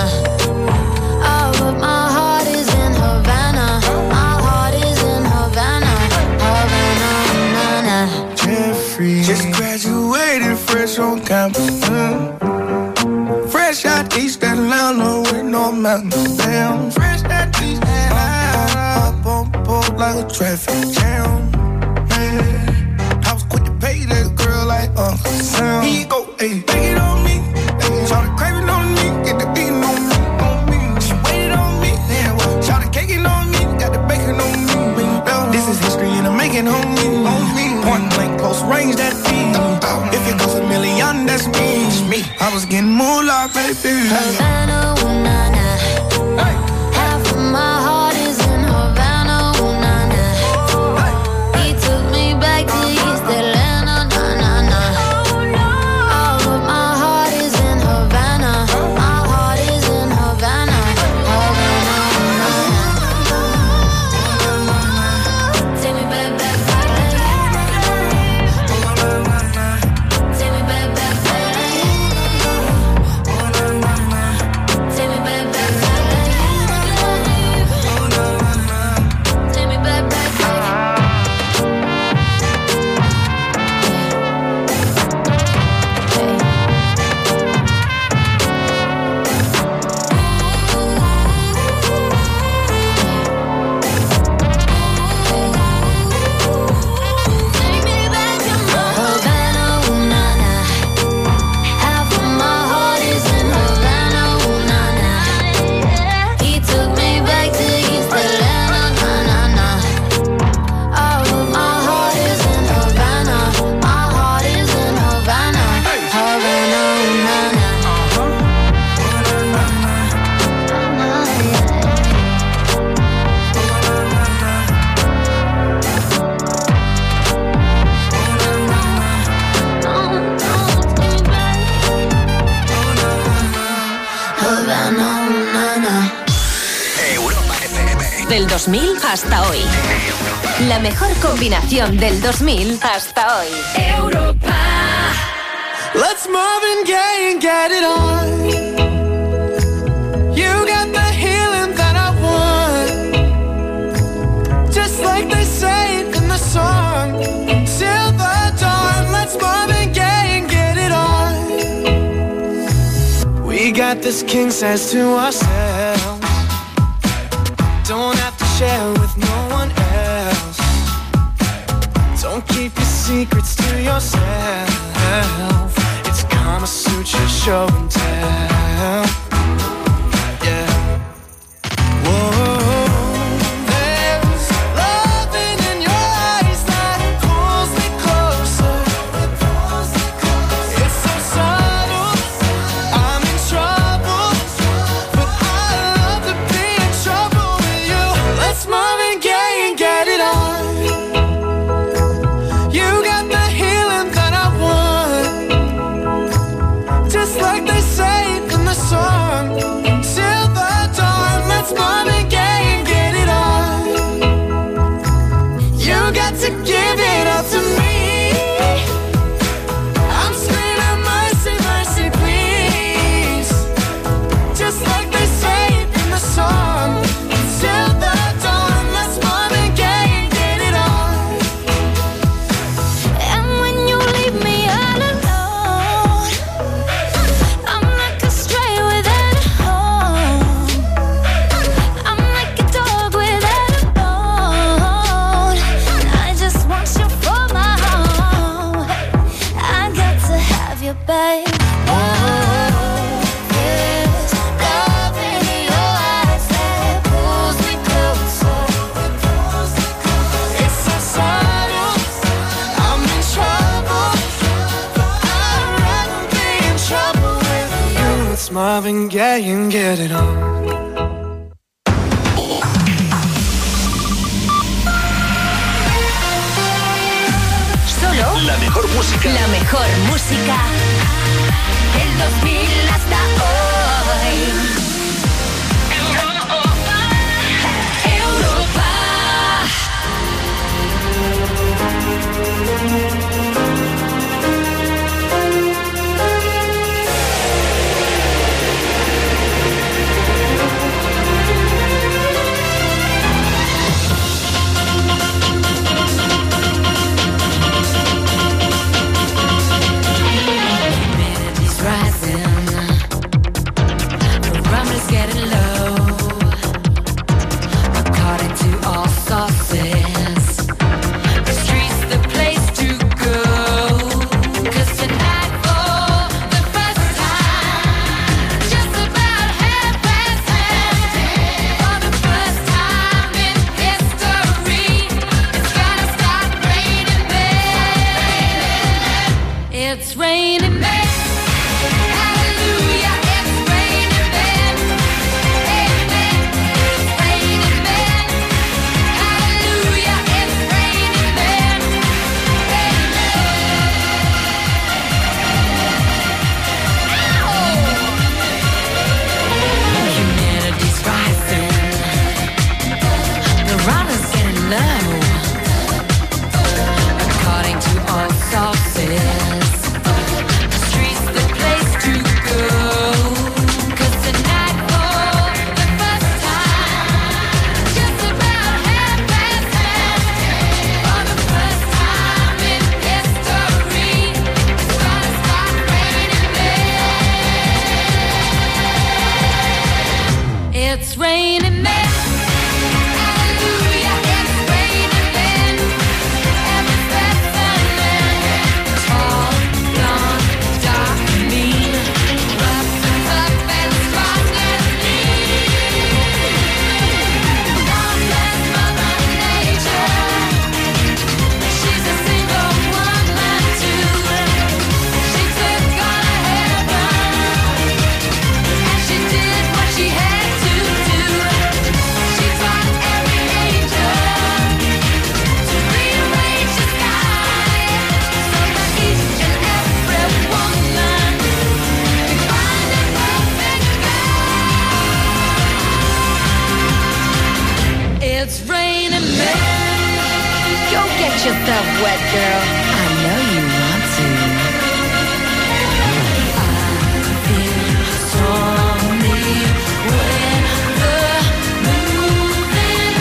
All of my heart is in Havana. My heart is in Havana, Havana, ooh na na. Jeffrey just graduated fresh on campus. mm. Fresh out East Atlanta with no mountains. Damn, fresh out East Atlanta. Up on board like a traffic jam. Man, I was quick to pay that girl like Uncle Sam. Here you go, ayy, take it on me. Ayy, started craving on me, get the beating on me, on me. She waited on me, yeah, well, started caking on me, got the bacon on me. This is history and I'm making on me, on me. Point blank, close range, that feed. If it goes a million, that's me. me. I was getting moolah, baby. Havana, ooh na na. Half of my heart is in Havana, ooh na na. He took me back to East Atlanta, na na na. All of my heart is in Havana. My heart is in Havana, Havana, ooh na na. Take me back, back, back. Take me back, back, back. del dos mil hasta hoy. La mejor combinación del dos mil hasta hoy. Europa. Let's Marvin Gaye and get it on. You got the healing that I want. Just like they say it in the song. Till the dawn, let's Marvin Gaye and get it on. We got this king size to ourselves. Don't have to share with no one else. Don't keep your secrets to yourself. It's Kama Sutra show and tell. Yeah. Whoa. There's loving in your eyes that pulls me closer. It's so subtle. I'm in trouble, but I love to be in trouble with you. Let's Marvin Gaye and get it on. You got the healing that I want. Just like they say in the song. Till the dawn, let's Marvin Gaye and get it on. You got to give it up to me. I'm screaming mercy, mercy, please. Just like they say in the song. Till the dawn, let's Marvin Gaye and get it on. And when you leave me all alone, I'm like a stray without a home. I'm like a dog without a bone. I just want you for my home. I got to have you, babe. Oh, there's love in your eyes that pulls me closer. It's so subtle. I'm in trouble, but I'd rather be in trouble with you. It's Marvin Gaye and get it on. Solo La mejor música. la mejor música del dos mil hasta hoy. Europa. Europa. Humidity's rising, the rum is getting low. According to all sources, the street's the place to go. 'Cause tonight for the first time, just about half past ten, for the first time in history, it's gonna start raining men. It's raining men. Hallelujah, it's raining men. Amen. It's raining men. Hallelujah, it's raining men. Amen. Humidity's rising. The run is getting low. According to all sources, the girl. I know you want to. I feel strongly when the moving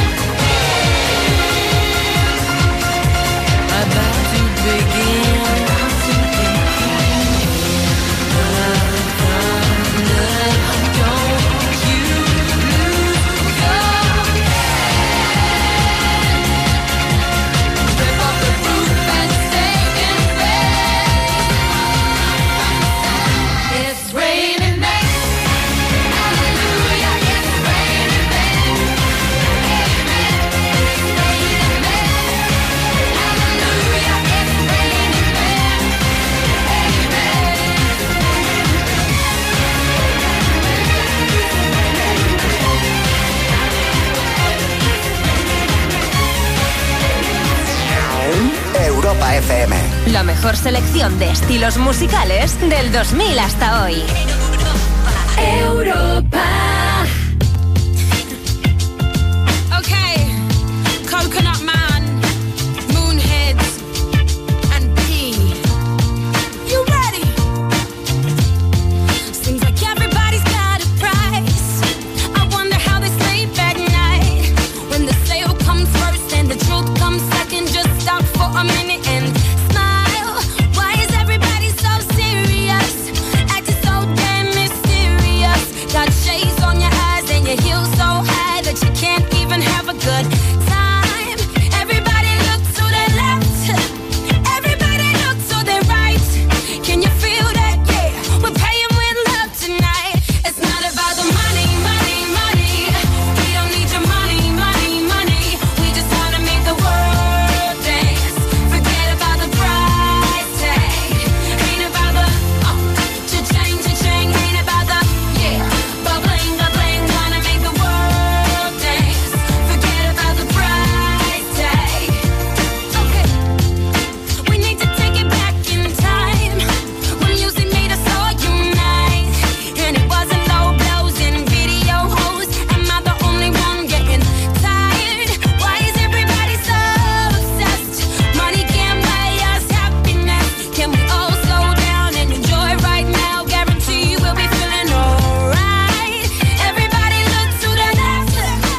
about to begin. Europa F M. La mejor selección de estilos musicales del dos mil hasta hoy. Europa. Okay, Coconut Man, Moonheads, and P. You ready? Seems like everybody's got a price. I wonder how they sleep at night. When the sale comes first and the truth comes second, just stop for a minute and smile. Why is everybody so serious? Acting so damn mysterious. Got shades on your eyes and your heels so high that you can't even have a good time. Everybody look to their left. Everybody look to their right. Can you feel that? Yeah, we're paying with love tonight. It's not about the money, money, money. We don't need your money, money, money. We just wanna make the world dance. Forget about the price tag. Ain't about the uh, cha-ching, cha-ching. Ain't about the yeah, ba-bling, ba-bling. Wanna make the world dance. Forget about the price tag. Okay, we need to take it back in time when music made us all unite, and it wasn't low blows and video hoes. Am I the only one getting tired? Why is everybody so obsessed? Money can't buy us happiness. Can we all slow down and enjoy right now? Guarantee we'll be feeling alright. Everybody look to the left.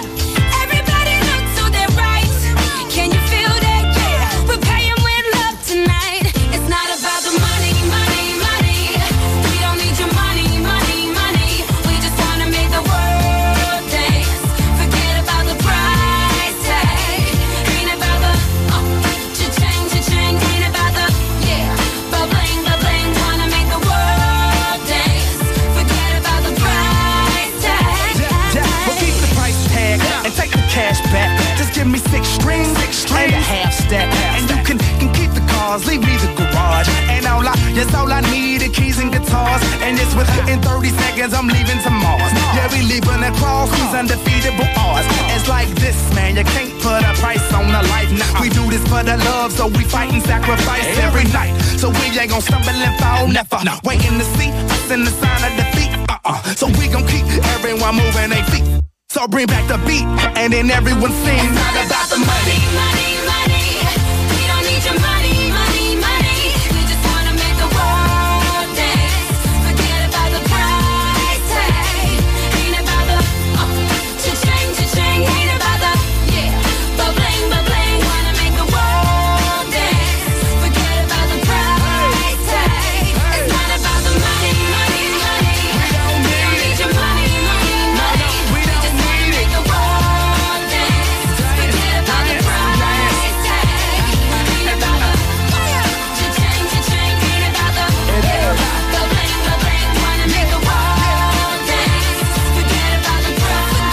Everybody look to their right. Can you feel that? Yeah, we're paying with love tonight. It's not about the money, money, money. We don't need your money, money, money. We just wanna make the world dance. Forget about the price tag. Ain't about the uh, cha-ching, cha-ching. Ain't about the yeah, ba-bling, ba-bling. Wanna make the world dance. Forget about the price tag. Well, keep the price tag and take the cash back. Just give me six strings, and a half stack. And you can, can keep the cars, leave me the garage. And all I, yes, all I need is keys and guitars. And it's within thirty seconds, I'm leaving to Mars. Yeah, we leaving across these undefeatable odds. It's like this, man, you can't put a price on a life. Now we do this for the love, so we fight and sacrifice every night. So we ain't gon' stumble and fall, never. Waiting to see us in the sign of defeat. Uh-uh. So we gon' keep everyone moving their feet. So bring back the beat, and then everyone sings. It's not about the money, money, money. We don't need your money, money, money. We just wanna make the world dance. Forget about the price tag. Ain't about the uh, cha-ching, cha-ching. Ain't about the yeah, ba-bling, ba-bling. Wanna make the world dance. Forget about the price tag. It's not about the money, money, money. We don't need your money, money, money. We just wanna make the world dance. Forget about the price tag. Ain't about the cha-ching, cha-ching. Ain't about the yeah, ba-bling, ba-bling. Wanna make the world dance. Forget about the price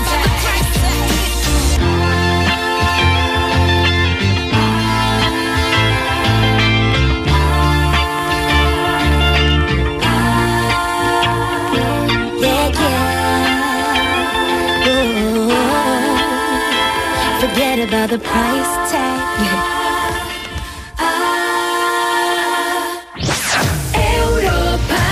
Yeah, yeah. Ooh. Forget about the price tag. Europa.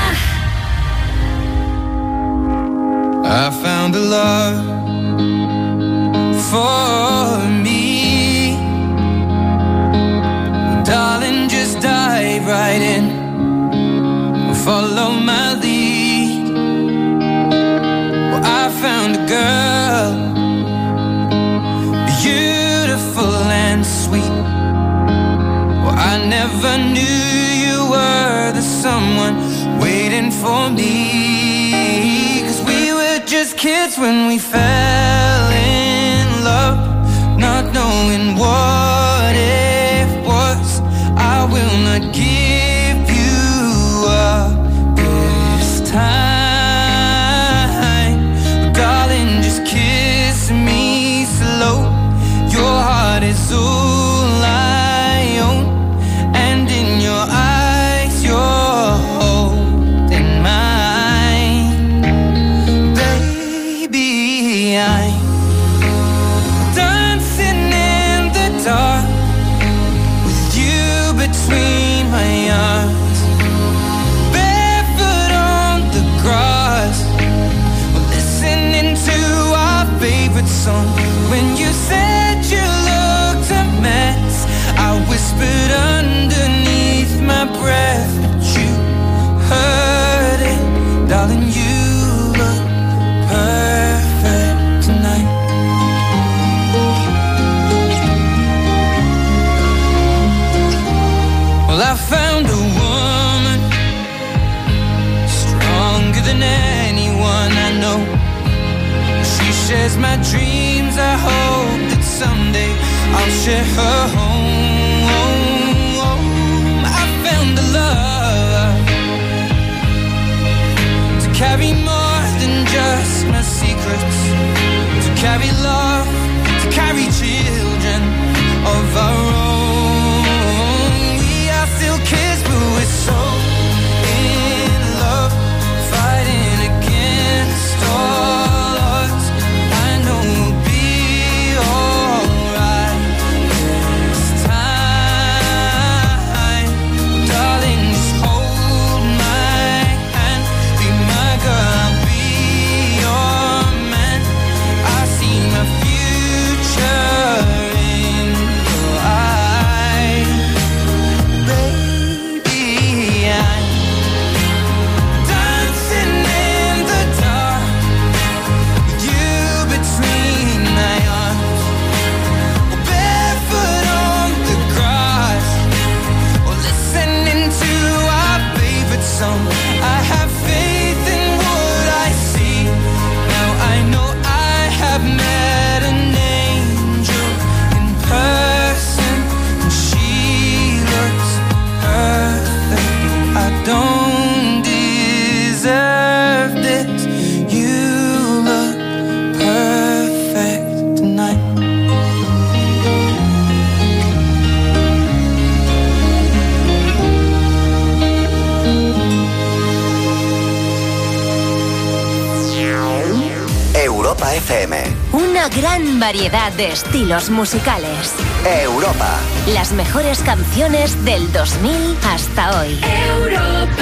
I found a love for me. for me. Cause we were just kids when we fell in love, not knowing what it was. I will not give you up this time, darling, just kiss me slow. Your heart is all I own, and in your eyes you're holding mine. Baby, I'm dancing in the dark with you between my arms, barefoot on the grass, we're listening to our favorite song. When you said you looked a mess, I whispered underneath my breath, but you heard it, darling, you look perfect tonight. Well, I found a woman stronger than anyone I know. She shares my dreams. I hope that someday I'll share her home. I found a love to carry more than just my secrets, to carry love, to carry children of our own. We are still kids, but we're so in love, fighting against all odds. I know we'll be alright this time, darling, just hold my hand, be my girl, I'll be your man. I see my future in your eyes, baby, I'm dancing in the dark with you between my arms, or barefoot on the grass, or listening to our favorite song. I have faith in what I see. Now I know I have met an angel in person, and she looks perfect. I don't deserve this. You look perfect tonight. Europa F M. Una gran variedad de estilos musicales. Europa. Las mejores canciones del dos mil hasta hoy. Europa.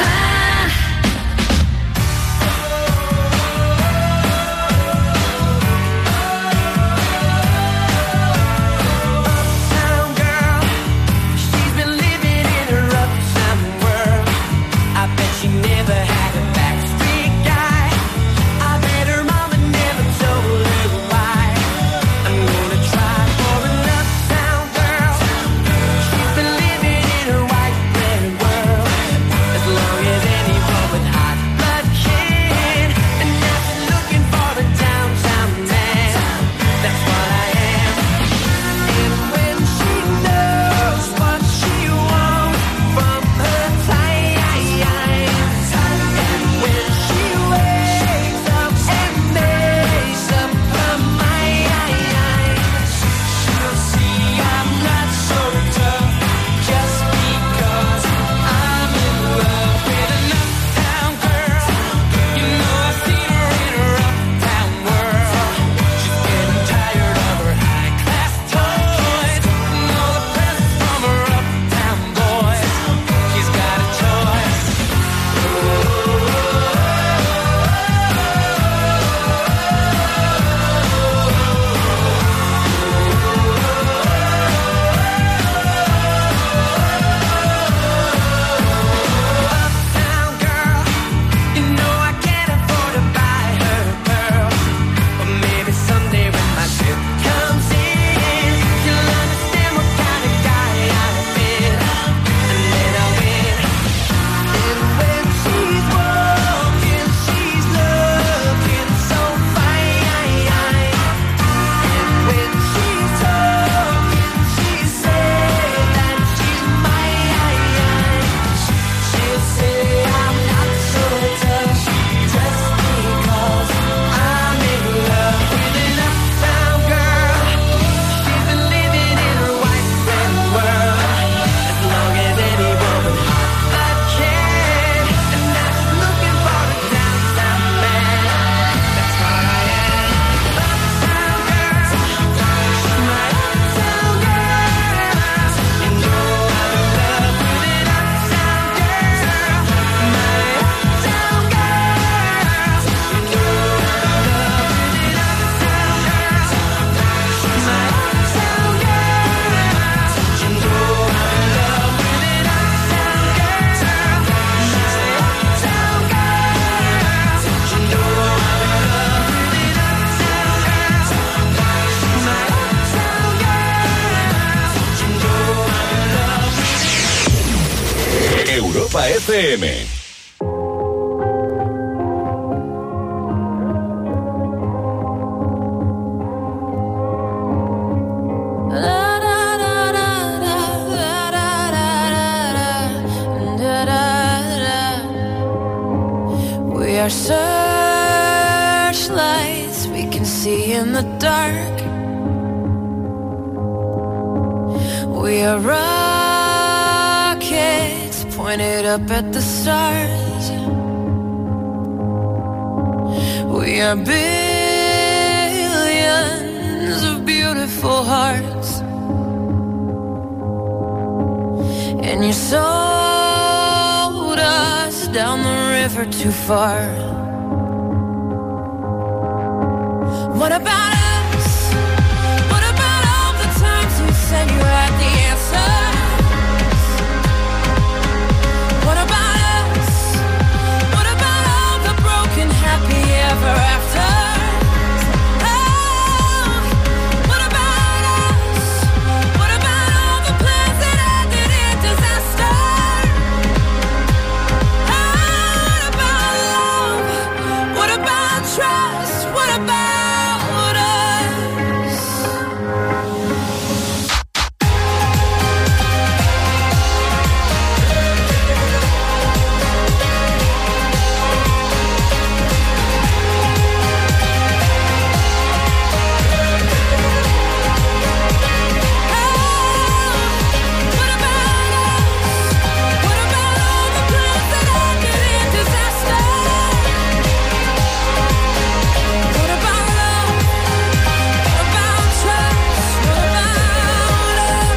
Uptown girl, she's been living in her uptown world. I bet she never had a backstreet guy. I bet her mama never told her why. I'm gonna try for an uptown girl. She's been living in her white bread world as long as any Europa F M. We are searchlights we can see in the dark. We are rockets pointed up at the stars. We are billions of beautiful hearts. And you sold us down the river too far. What about us? What about all the times you said you had the answers? What about us? What about all the broken happy ever afters? Oh, what about us? What about all the plans that ended in disaster? What about love? What about trust? What about us? What about us? What about all the plans that ended in disaster? What about love? What about trust? What about us?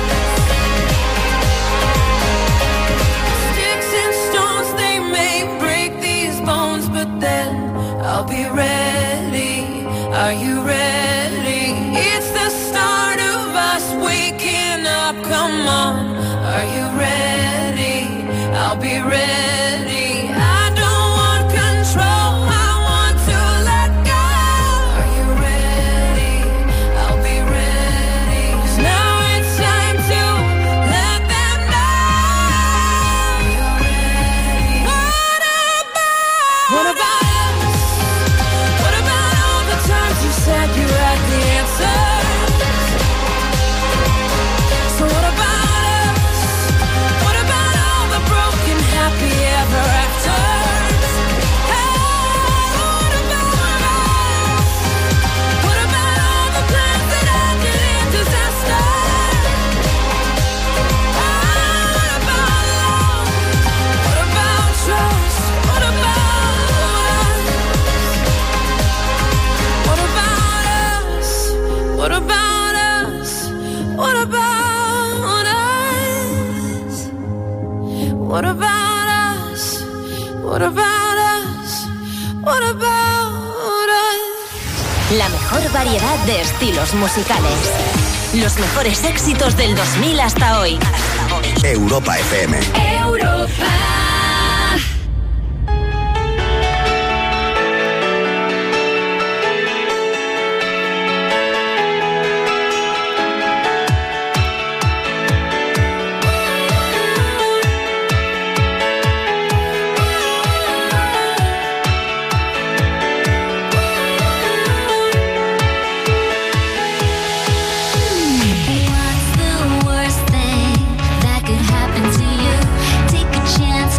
Sticks and stones, they may break these bones, but then I'll be ready. Are you ready? It's the start of us waking up. Come on, are you ready? I'll be ready. I don't want control. I want to let go. Are you ready? I'll be ready. 'Cause now it's time to let them know you're ready. What about? What about us? What about all the times you said you had the answers? So what about us? What about all the broken happy ever afters? Hey, what about us? What about all the plans that ended in disaster? What about love? What about trust? What about us? What about us? What about us? What about us? What about us? What about us? What about us? La mejor variedad de estilos musicales. Los mejores éxitos del dos mil hasta hoy. Europa F M. Europa. What's the worst thing that could happen to you? Take a chance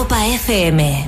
Europa F M.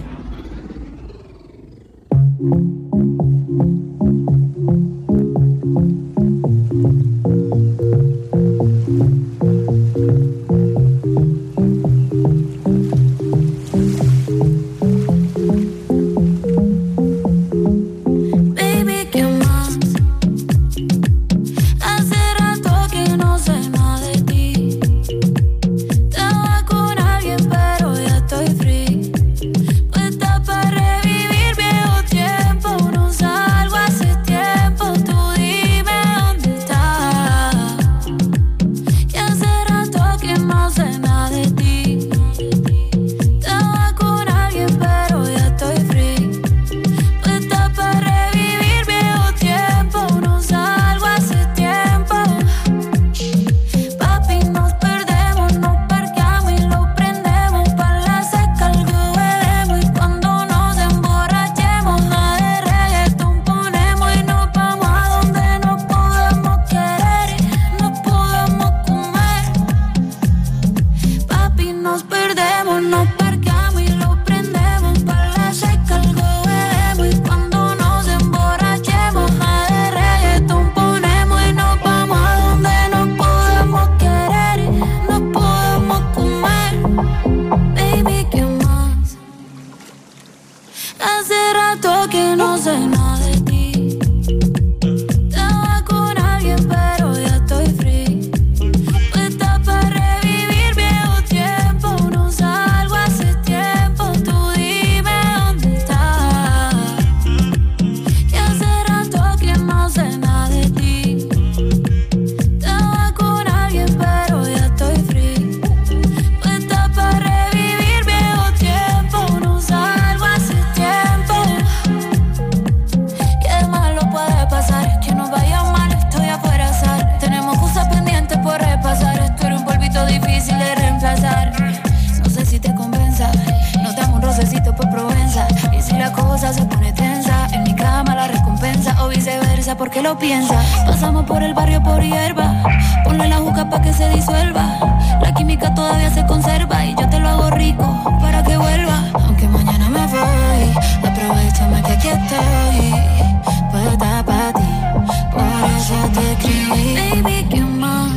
¿Por qué lo piensas? Pasamos por el barrio por hierba. Ponle la juca pa' que se disuelva. La química todavía se conserva y yo te lo hago rico para que vuelva. Aunque mañana me voy, aprovechame que aquí estoy. Puesta pa' ti, por eso te escribí. Baby, ¿qué más?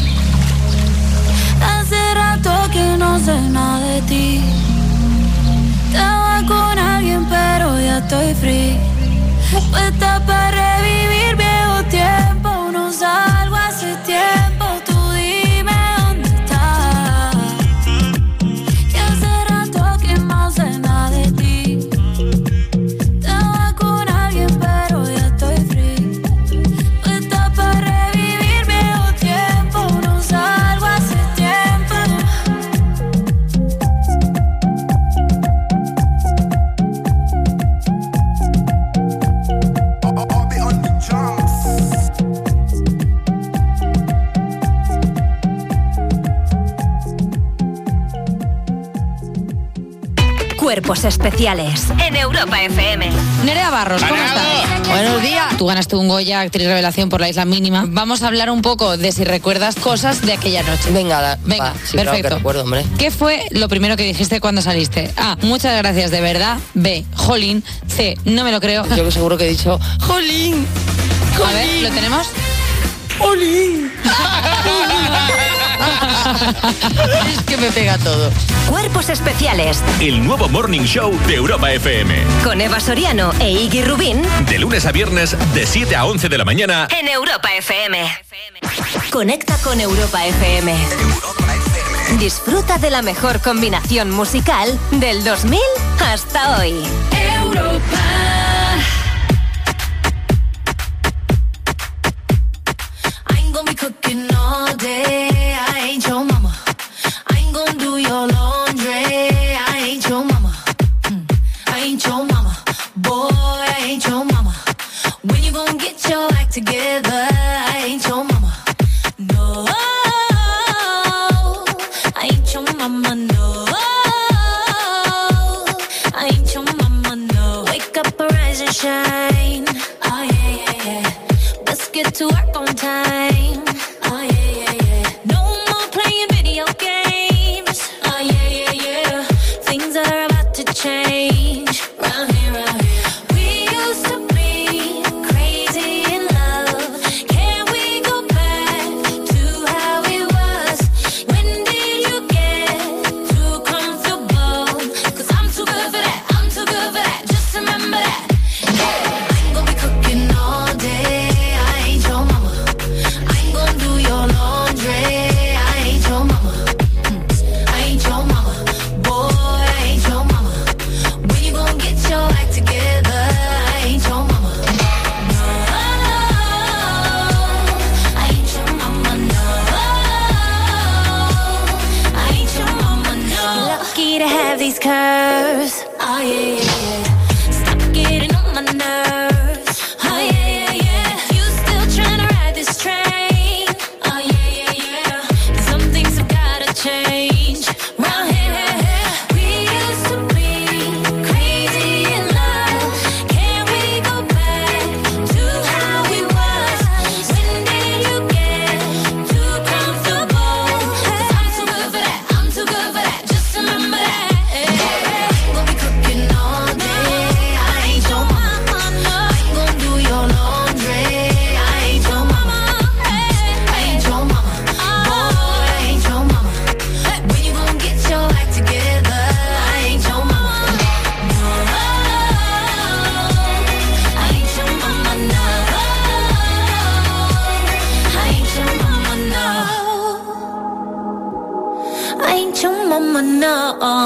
Hace rato que no sé nada de ti. Estaba con alguien pero ya estoy free. Puesta para revivir viejo tiempo. No salgo hace tiempo. Tú dime dónde estás. Que hace rato que no sé nada de ti. Estaba con alguien pero ya estoy free. Puesta para revivir viejo tiempo. No salgo hace tiempo. Cuerpos especiales en Europa F M. Nerea Barros, ¿cómo estás? Buenos días. Tú ganaste un Goya, actriz revelación por La Isla Mínima. Vamos a hablar un poco de si recuerdas cosas de aquella noche. Venga, la, Venga, va, sí, perfecto. Claro que recuerdo, hombre. ¿Qué fue lo primero que dijiste cuando saliste? A, muchas gracias de verdad. B, jolín. C, no me lo creo. Yo que seguro que he dicho jolín. A ver, ¿lo tenemos? ¡Jolín! Es que me pega todo. Cuerpos especiales. El nuevo Morning Show de Europa F M. Con Eva Soriano e Iggy Rubín. De lunes a viernes, de siete a once de la mañana. En Europa F M. Conecta con Europa F M. Disfruta de la mejor combinación musical del dos mil hasta hoy. Europa. I ain't gonna be cooking all day. I ain't your mama. I ain't gonna do your laundry. I ain't your mama. Mm. I ain't your mama. Boy, I ain't your mama. When you gonna get your act together? I ain't your mama. No, I ain't your mama. No, I ain't your mama. No, wake up, arise and shine. Oh yeah, yeah, yeah. Let's get to work on time. Oh yeah, yeah, yeah. No more playing video games. Oh yeah, yeah, yeah. Things that are about curse. Oh yeah, yeah, yeah. Stop getting on my nerves. Oh yeah, yeah, yeah. You still trying to ride this train. Oh yeah, yeah, yeah. Some things have gotta change. Round here, we used to be crazy in love. Can we go back to how we was? When did you get too comfortable? 'Cause I'm too good for that. I'm too good for that. Just remember that. We'll be cooking all day. I ain't your mama. I ain't gon' do your laundry. I ain't your mama. I ain't your mama. Boy, I ain't your mama. When you gon' get your act together? I ain't your mama. No, I ain't your mama. No, I ain't your mama. No, I ain't your mama. No.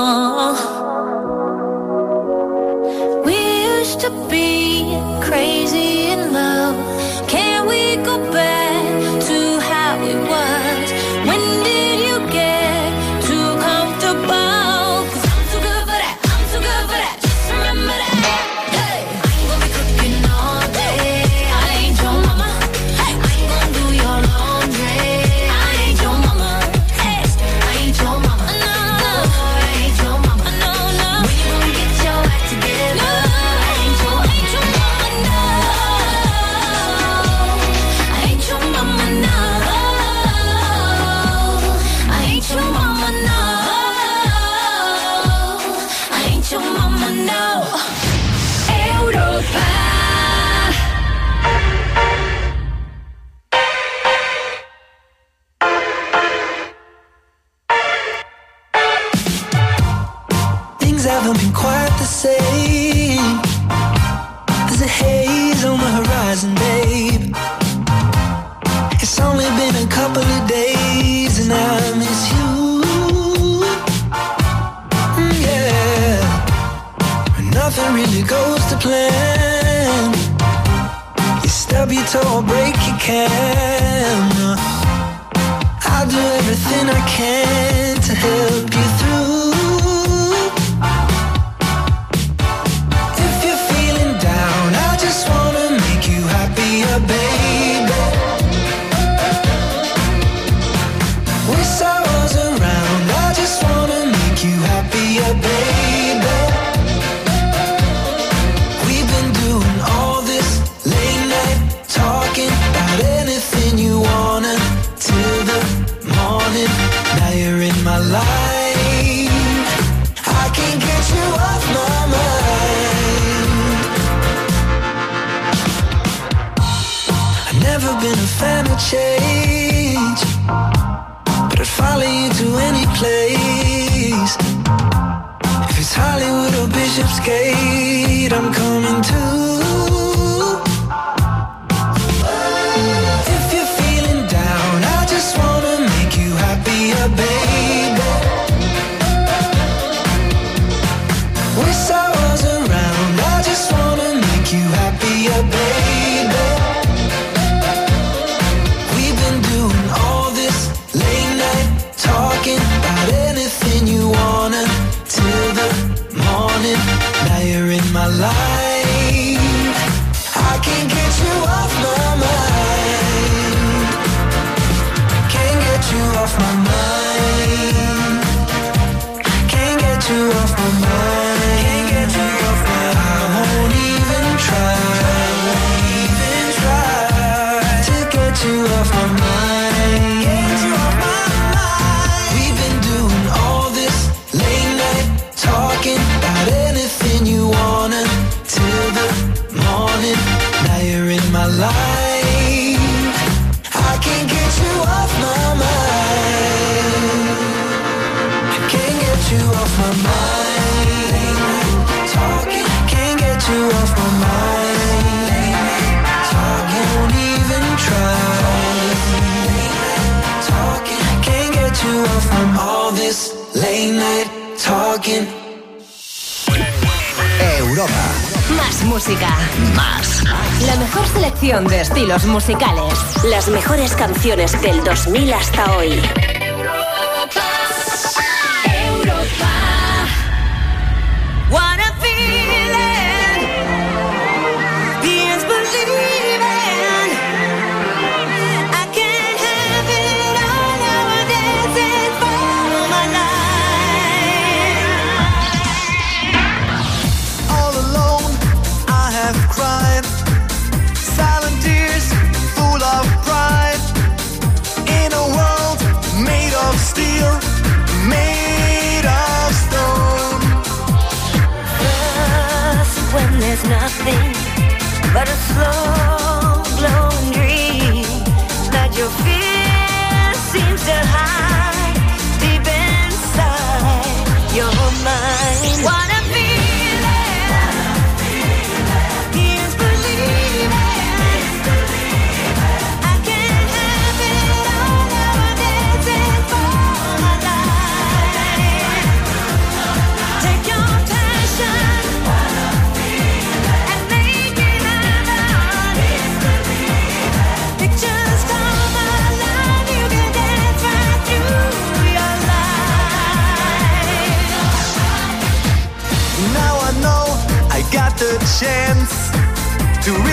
We used to be crazy in love. Can we go back to how it was? When did you get too comfortable? 'Cause I'm too good for that. I'm too good for that. Just remember that. Hey, I ain't gonna be cooking all day. I ain't your mama. I ain't gonna do your laundry. I ain't your mama. Hey, I ain't your mama. No, no, I ain't your mama. No, no. When you gonna get your act together? I ain't your, ain't your mama. No, I ain't your mama. No, I ain't your mama. No, I ain't your mama. No. Europa. Things haven't been quite the same. There's a haze on the horizon, babe. It's only been a couple of days and I miss you. Mm, yeah. But nothing really goes to plan. You stub your toe or break your camera. I'll do everything I can to help you through. If you're feeling down, I just wanna make you happier, baby. Wish I was around, I just wanna make you happier, baby. We've been doing all this late night talking about anything you wanna till the morning. Now you're in my life. I can't get you off my mind. I've never been a fan of change, but I'd follow you to any place. If it's Hollywood or Bishopsgate, I'm coming too. If you're feeling down, I just wanna make you happier, baby. Wish I was around, I just wanna make you happier, baby. We've been doing all this late night talking about anything you wanna till the morning. Now you're in my life. I can't get you off my mind. Can't get you off my mind. Can't get you off my mind. Can't get you off my mind. I won't even try. Won't even try to get you off my mind. Get you off my mind. We've been doing all this late night talking about anything you wanna till the morning. Now you're in my life. I can't get you off my mind. I can't get you off my mind. Talking, can't get you off my mind. Talking, won't even try. Talking, can't get you off from all this late night talking. Europa. Más música. Más. La mejor selección de estilos musicales. Las mejores canciones del dos mil hasta hoy. Europa, Europa.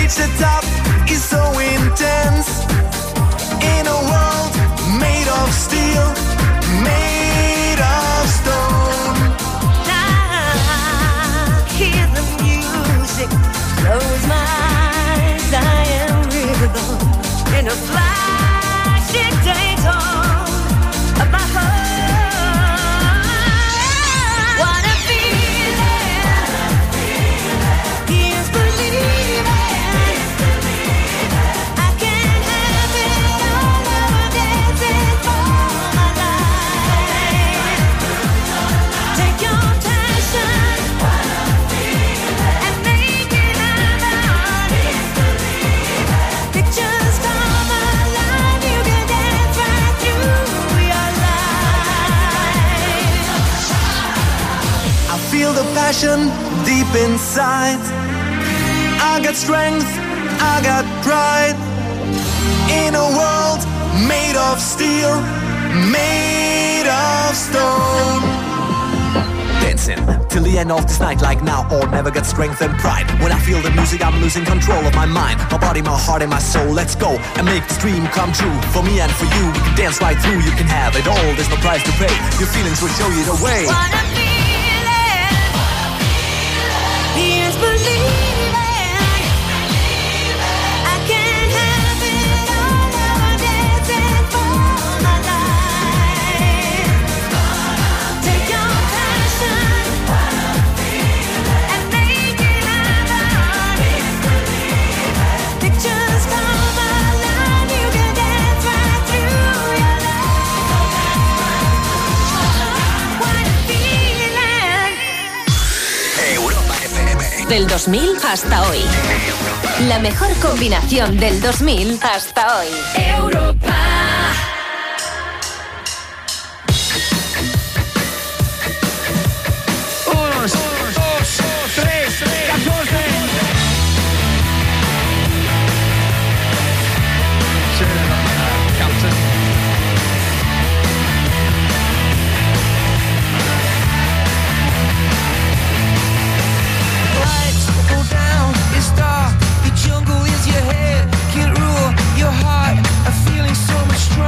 reach the top is so intense. In a world made of steel, made of stone. I hear the music, close my eyes, I am rhythm in a flashing daytone of my heart. What a feeling, here's believing. I can have it all, I'm dancing for my life. Take your passion and make it alive. Pictures come alive, you can dance right through your life. I feel the passion deep inside. I got strength, I got pride. In a world made of steel, made of stone. Dancing till the end of this night, like now or never, get strength and pride. When I feel the music, I'm losing control of my mind, my body, my heart, and my soul. Let's go and make this dream come true. For me and for you, we can dance right through. You can have it all, there's no price to pay. Your feelings will show you the way. What a feeling, here's believing. I can have it all, I'm dancing for my life. Take your passion and make it alive. Pictures come alive, you can dance right through your life. What a feeling. Europa F M. Del dos mil hasta hoy. La mejor combinación del dos mil hasta hoy. Europa. Uno, dos, tres, catorce. Captain. Lights go down, it's dark. The jungle is your head. Can't rule your heart. I'm feeling so much stronger.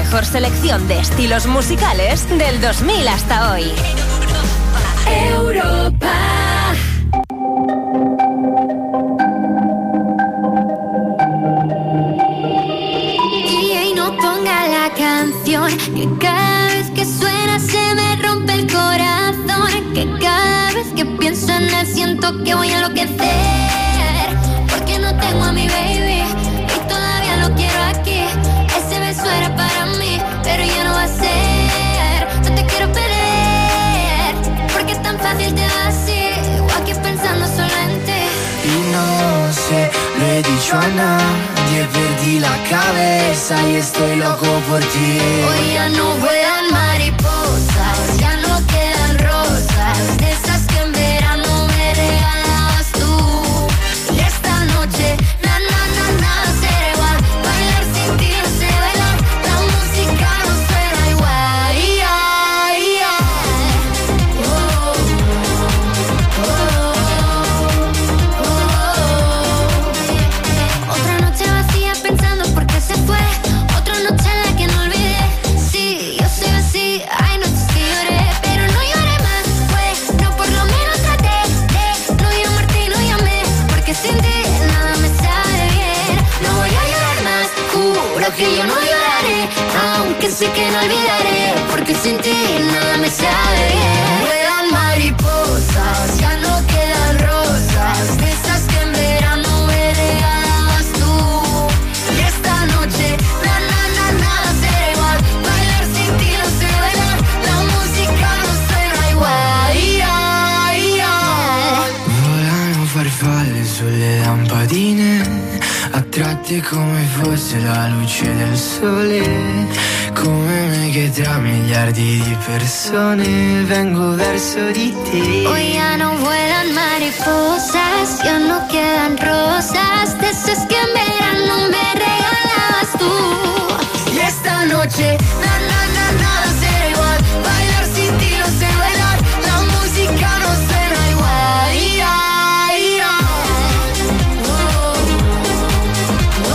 mejor selección de estilos musicales del dos mil hasta hoy. Europa. D J, no ponga la canción, que cada vez que suena se me rompe el corazón, que cada vez que pienso en él siento que voy a enloquecer, porque no tengo a mi baby y todavía lo quiero aquí. Ese beso era para mí, pero ya no va a ser. No te quiero perder, porque es tan fácil te va así, o aquí pensando solo en ti. Y no sé, lo he dicho a nadie, perdí la cabeza y estoy loco por ti. Hoy ya no vuelan mariposas, ya no quedan rosas, de esas que en verano me regalabas tú. Y esta noche, na na na nada será igual, bailar sin ti no sé bailar, la música no suena igual. Yeah, yeah. Oh, oh, oh. Otra noche vacía pensando por qué se fue, otra noche en la que no olvidé. Sí, yo soy así, hay noches que lloré, pero no lloré más, pues, no, por lo menos traté de no llamarte y no llamé, porque sin ti nada me sabe bien. No voy a llorar más, juro que yo no lloraré, aunque sé que no olvidaré, porque sin ti nada me sabe bien. Vuelan mariposas, ya no quedan rosas, de esas que en verano me regalabas tú. Y esta noche, na na na nada será igual, bailar sin ti no sé bailar, la música no suena igual. Yeah, yeah. Volano farfalle sulle lampadine, attratte come fosse la luce del sole, come me che tra miliardi di persone vengo verso di te. Hoy ya no vuelan mariposas, ya no quedan rosas, de esas que en verano me regalabas tú. Y esta noche, na na na nada será igual, bailar sin ti no sé bailar, la música no suena igual. Yeah, yeah. Oh, oh,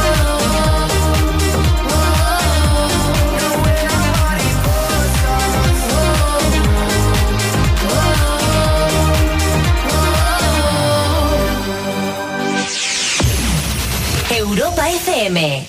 oh. No vuelan mariposas. Oh, oh, oh. Europa F M.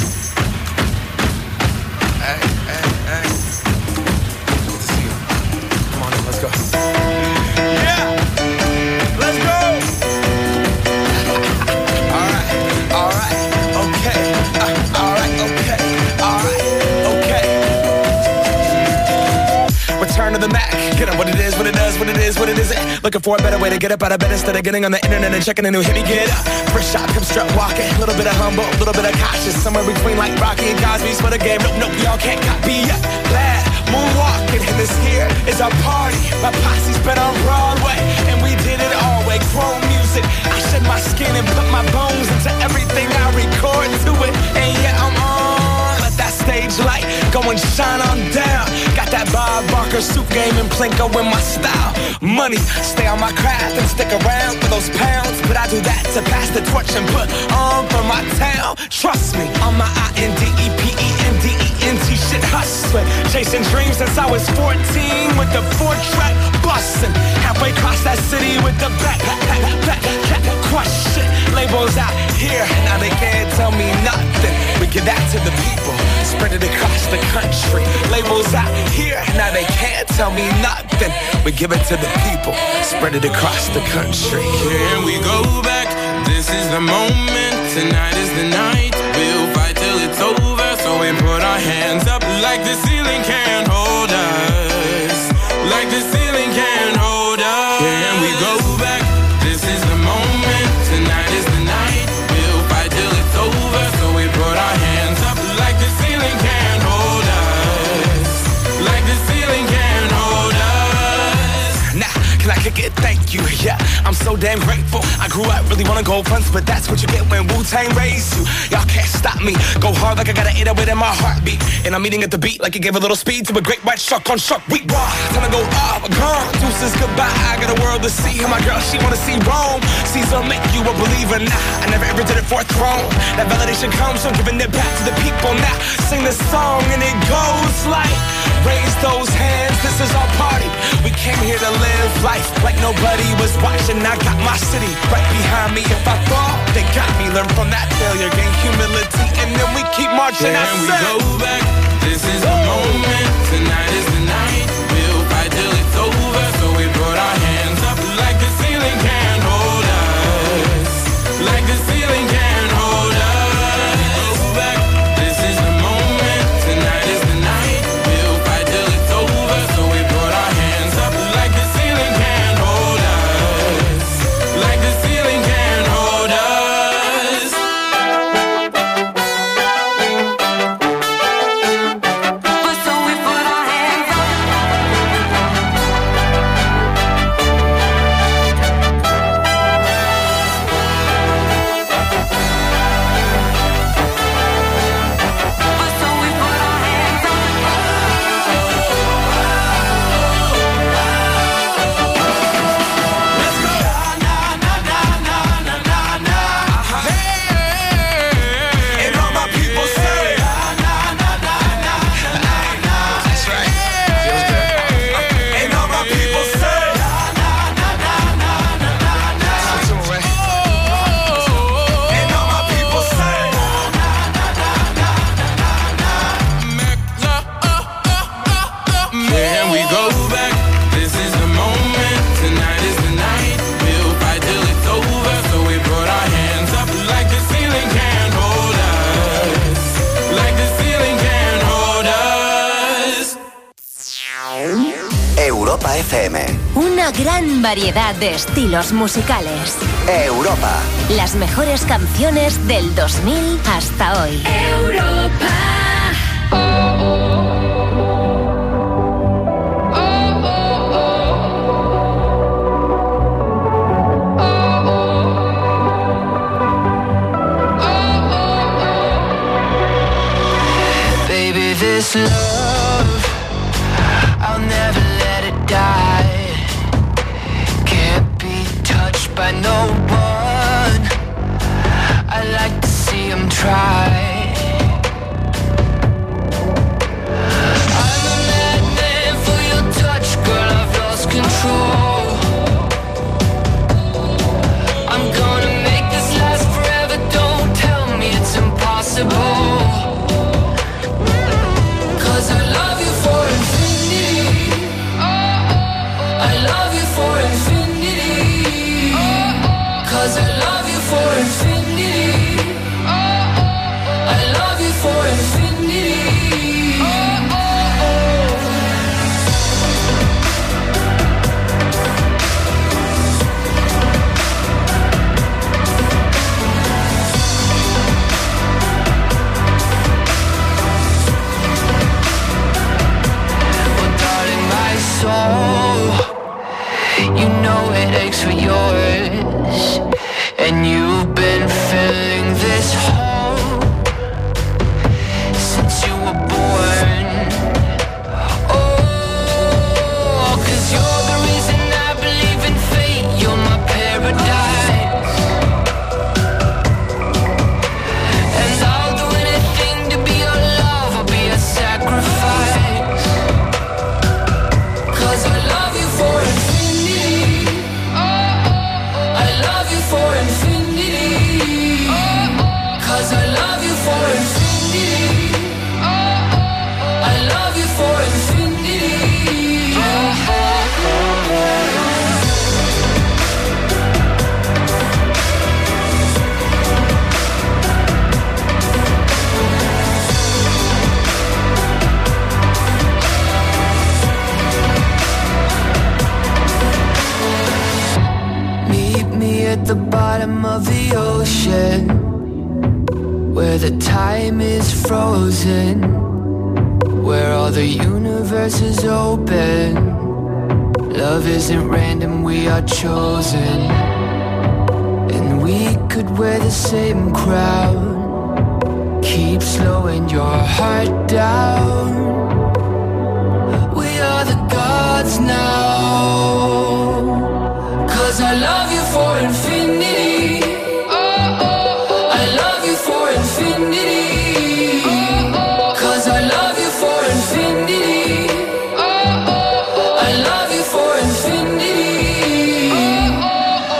Return to the Mac. Get up what it is, what it does, what it is, what it isn't. Looking for a better way to get up out of bed instead of getting on the internet and checking a new hit. Me get up, first shot, come strut walking. A little bit of humble, a little bit of cautious. Somewhere between like Rocky and Cosby's for the game. Nope, nope, y'all can't copy yet. Glad moonwalking, and this here is our party. My posse's been on Broadway, and we did it all way. Chrome music, I shed my skin and put my bones into everything I record to it. And yeah, I'm on. Let that stage light go and shine on down. Got that Bob Barker suit game and Plinko in my style. Money, stay on my craft and stick around for those pounds. But I do that to pass the torch and put on for my town. Trust me, on my I N D E P E N D E N T shit hustling. Chasing dreams since I was fourteen with the four-track bustin'. Halfway across that city with the back, back, back, back, back, crush shit. Labels out here, now they can't tell me nothing. We give that to the people, spread it across the country. Labels out here, now they can't tell me nothing. We give it to the people, spread it across the country. Here we go back, this is the moment. Tonight is the night, we'll fight till it's over. So we put our hands up like the ceiling can't hold us. Like the ceiling can't hold us. Here we go back, this is the moment. Tonight is the night, we'll fight till it's over. So we put our hands up like the ceiling can't hold us. Like the ceiling can't hold us. Now, can I kick like it, thank you, yeah. I'm so damn grateful. I grew up really wanna go fronts, but that's what you get when Wu-Tang raised you. Y'all can't stop me. Go hard like I gotta eat it within my heartbeat. And I'm eating at the beat like it gave a little speed to a great white shark on shark week. Raw, time to go up, gone. Deuces goodbye. I got a world to see. And my girl, she wanna see Rome. Caesar make you a believer. Nah, I never ever did it for a throne. That validation comes from giving it back to the people. Now sing this song and it goes like, raise those hands, this is our party. We came here to live life like nobody was watching. I got my city right behind me. If I fall, they got me. Learn from that failure, gain humility, and then we keep marching. Can we go back? This is the moment. Tonight is the night. We'll fight till it's over. So we put our hands up like the ceiling can't hold us. Like the ceiling can't hold us. Go back. This is the moment. Tonight is the night. We'll fight till it's over. So we put our hands up like the ceiling can't hold us. Like the ceiling can't hold us. Can we go back? This is the moment. Tonight is the night. We'll fight till it's over. So we put our hands up like the ceiling can't hold us. Like the ceiling can't hold us. Europa F M. Una gran variedad de estilos musicales. Europa. Las mejores canciones del dos mil hasta hoy. Europa. Baby, this love, I'll never let it die. Can't be touched by no one. I like to see them try. I'm a madman for your touch, girl, I've lost control. I'm gonna make this last forever, don't tell me it's impossible. Cause I love you for infinity. I love you for infinity. Cause I love you for infinity. I love you for infinity. Soul, you know it aches for yours, and you've been filling this hole since you were born. Oh, cause you're the reason I believe in fate, you're my paradise, and I'll do anything to be your love, I'll be a sacrifice. Cause I love you for infinity. I love you for infinity. Cause I love you for infinity. I love you for infinity. Meet me at the bottom of the ocean, where the time is frozen, where all the universe is open. Love isn't random, we are chosen. And we could wear the same crown. Keep slowing your heart down. We are the gods now. Cause I love you for infinity. Oh, oh. I love you for infinity. Oh, oh. Cause I love you for infinity. Oh, oh. I love you for infinity. Oh, oh.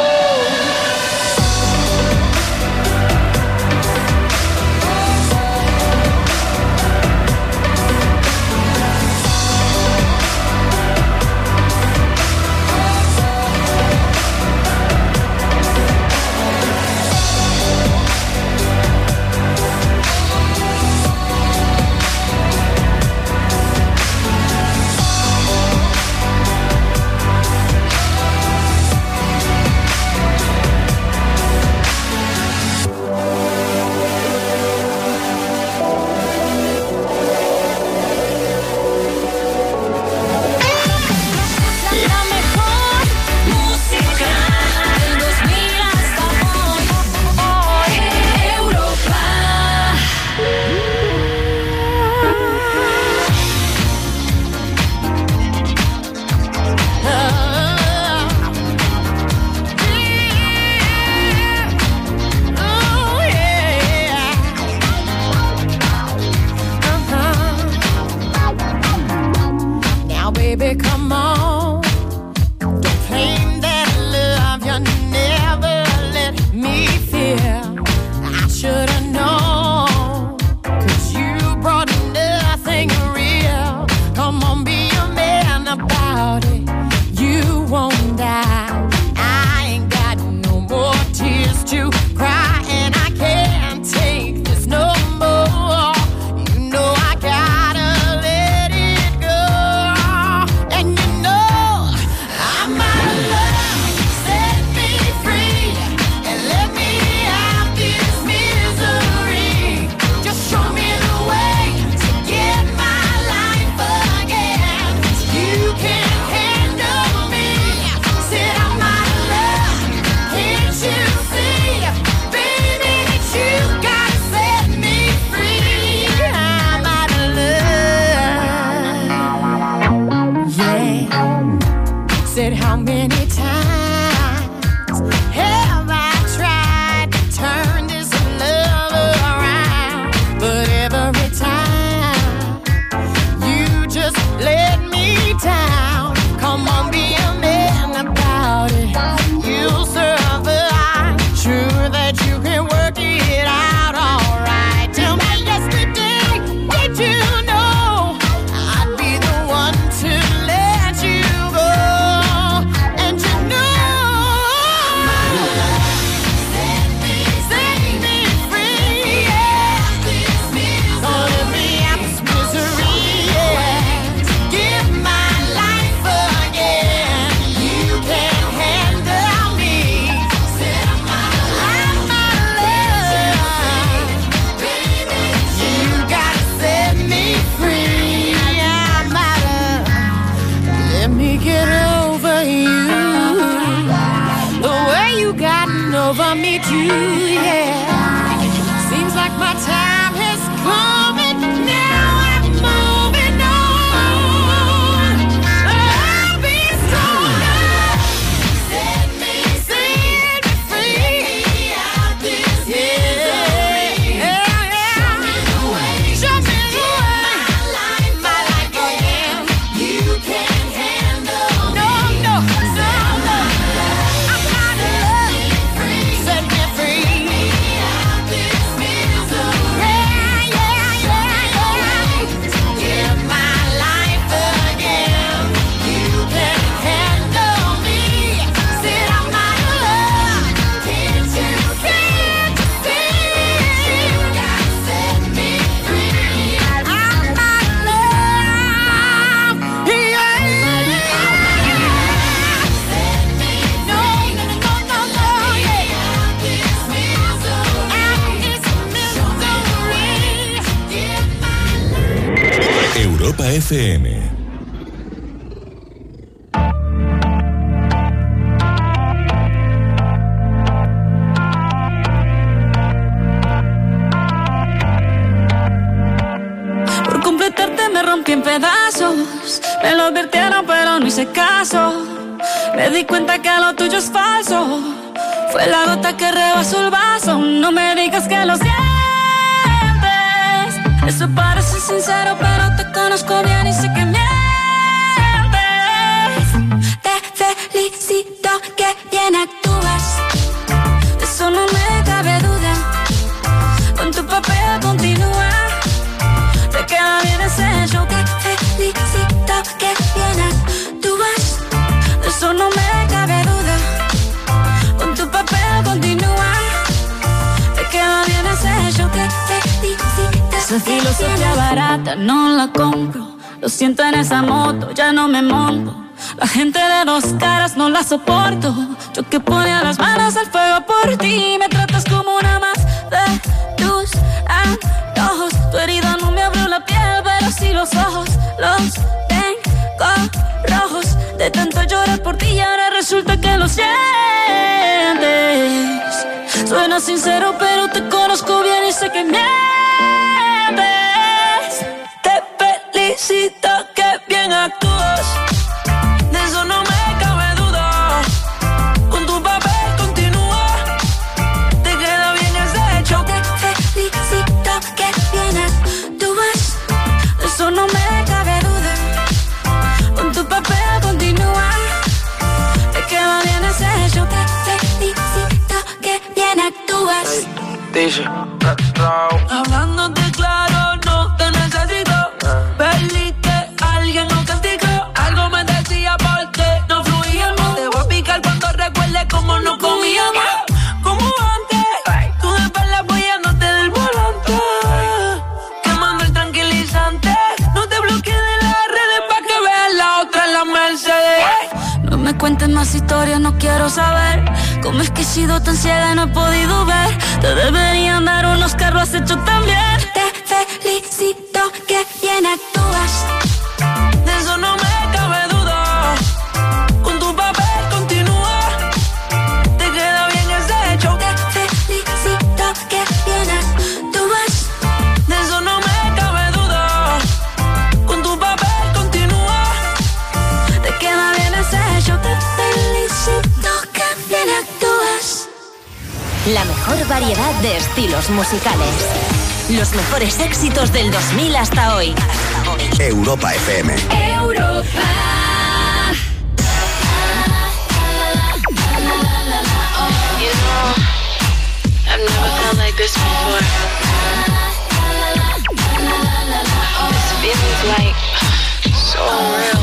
La mejor música del dos mil hasta hoy. Hoy Europa. Oh yeah. Uh-huh. Now baby, come on. Don't claim that love you never let me feel. I should've known. Cause you brought nothing real. Come on, be a man about it. You won't die. I ain't got no more tears to cry. And I can't take this no more. You know I gotta let it go. And you know I'm out of love. Set me free and let me out this misery. Just show me the way to get my life again. You can't handle me. Said I'm out of love. Can't you see, baby, that you gotta set me free? I'm out of love. Yeah. Said how many times have I tried to turn this love around? But every time you just let me down. Come on, be a man about it. You'll survive. Sure that you can work it out alright. Tell me yesterday, did you know I'd be the one to let you go? And you know set me, set me free, yeah. Gonna let me out this misery, yeah. Give my life again. You can't handle me. Said I'm out of love. Baby, you gotta set me free. I'm out of. Let me get over you. The way you gotten over me too, yeah. Seems like my time has come and now I'm moving on. I'll be stronger. Set me, set me free. Let me out this misery. Yeah, yeah. Show me the way. Show me the way. My life, my life again. You can't handle me. No, no, no, no. I'm out of love. Set me free. Let me out this misery. Yeah, yeah, yeah, yeah. Give my life again. You can't handle me. Said I'm out of love. Can't you, can't you see? You gotta set me free. I'm out of love. Yeah. Set me free. No, no, no, no, no, yeah. Out this misery. Out this misery. Give my life. Europa F M. pedazos. Me lo advirtieron pero no hice caso. Me di cuenta que lo tuyo es falso. Fue la gota que rebasó el vaso. No me digas que lo sientes. Eso parece sincero pero te conozco bien y sé que mientes. Te felicito que bien actúas. De eso no me cabe duda. Con tu papel continúa. Te queda bien ese show. Te felicito que bien actúas. De eso no me cabe duda. Con tu papel continúa. Te queda bien ese show. Te felicito. Esa filosofía barata no la compro. Lo siento en esa moto, ya no me monto. La gente de dos caras no la soporto. Yo que ponía las manos al fuego por ti. Me tratas como una más de tus antojos. Tu herida no me abrió la piel, pero sí los ojos. Los tengo rojos. De tanto llorar por ti y ahora resulta que lo sientes. Suena sincero, pero te conozco bien y sé que mientes. Te felicito que bien actúas. De eso no me cabe duda. Con tu papel continúa. Te queda bien ese show. Te felicito que bien actúas. De eso no me cabe duda. Con tu papel continúa. Te queda bien ese show. Te felicito que bien actúas. Dice, hablándote claro, no te necesito. Perdiste a alguien o castigo. Algo me decía porque no fluíamos. Te voy a picar cuando recuerde cómo no comíamos. Como antes, tú de espalda apoyándote del volante. Quemando el tranquilizante. No te bloquees de las redes pa' que veas la otra en la Mercedes. No me cuentes más historias, no quiero saber. ¿Cómo es que he sido tan ciega y no he podido ver? Te deberían dar unos carros, has hecho también. Te felicito que bien actúas. De eso no me cabe duda. Con tu papel continúa. Te queda bien ese show. Te felicito que bien actúas. De eso no me cabe duda. Con tu papel continúa. Te queda bien ese show. Te felicito que bien actúas. La mejor variedad de estilos musicales. Los mejores éxitos del dos mil hasta hoy. Europa F M. Europa. You know, I've never felt like this before. This feeling's like so real.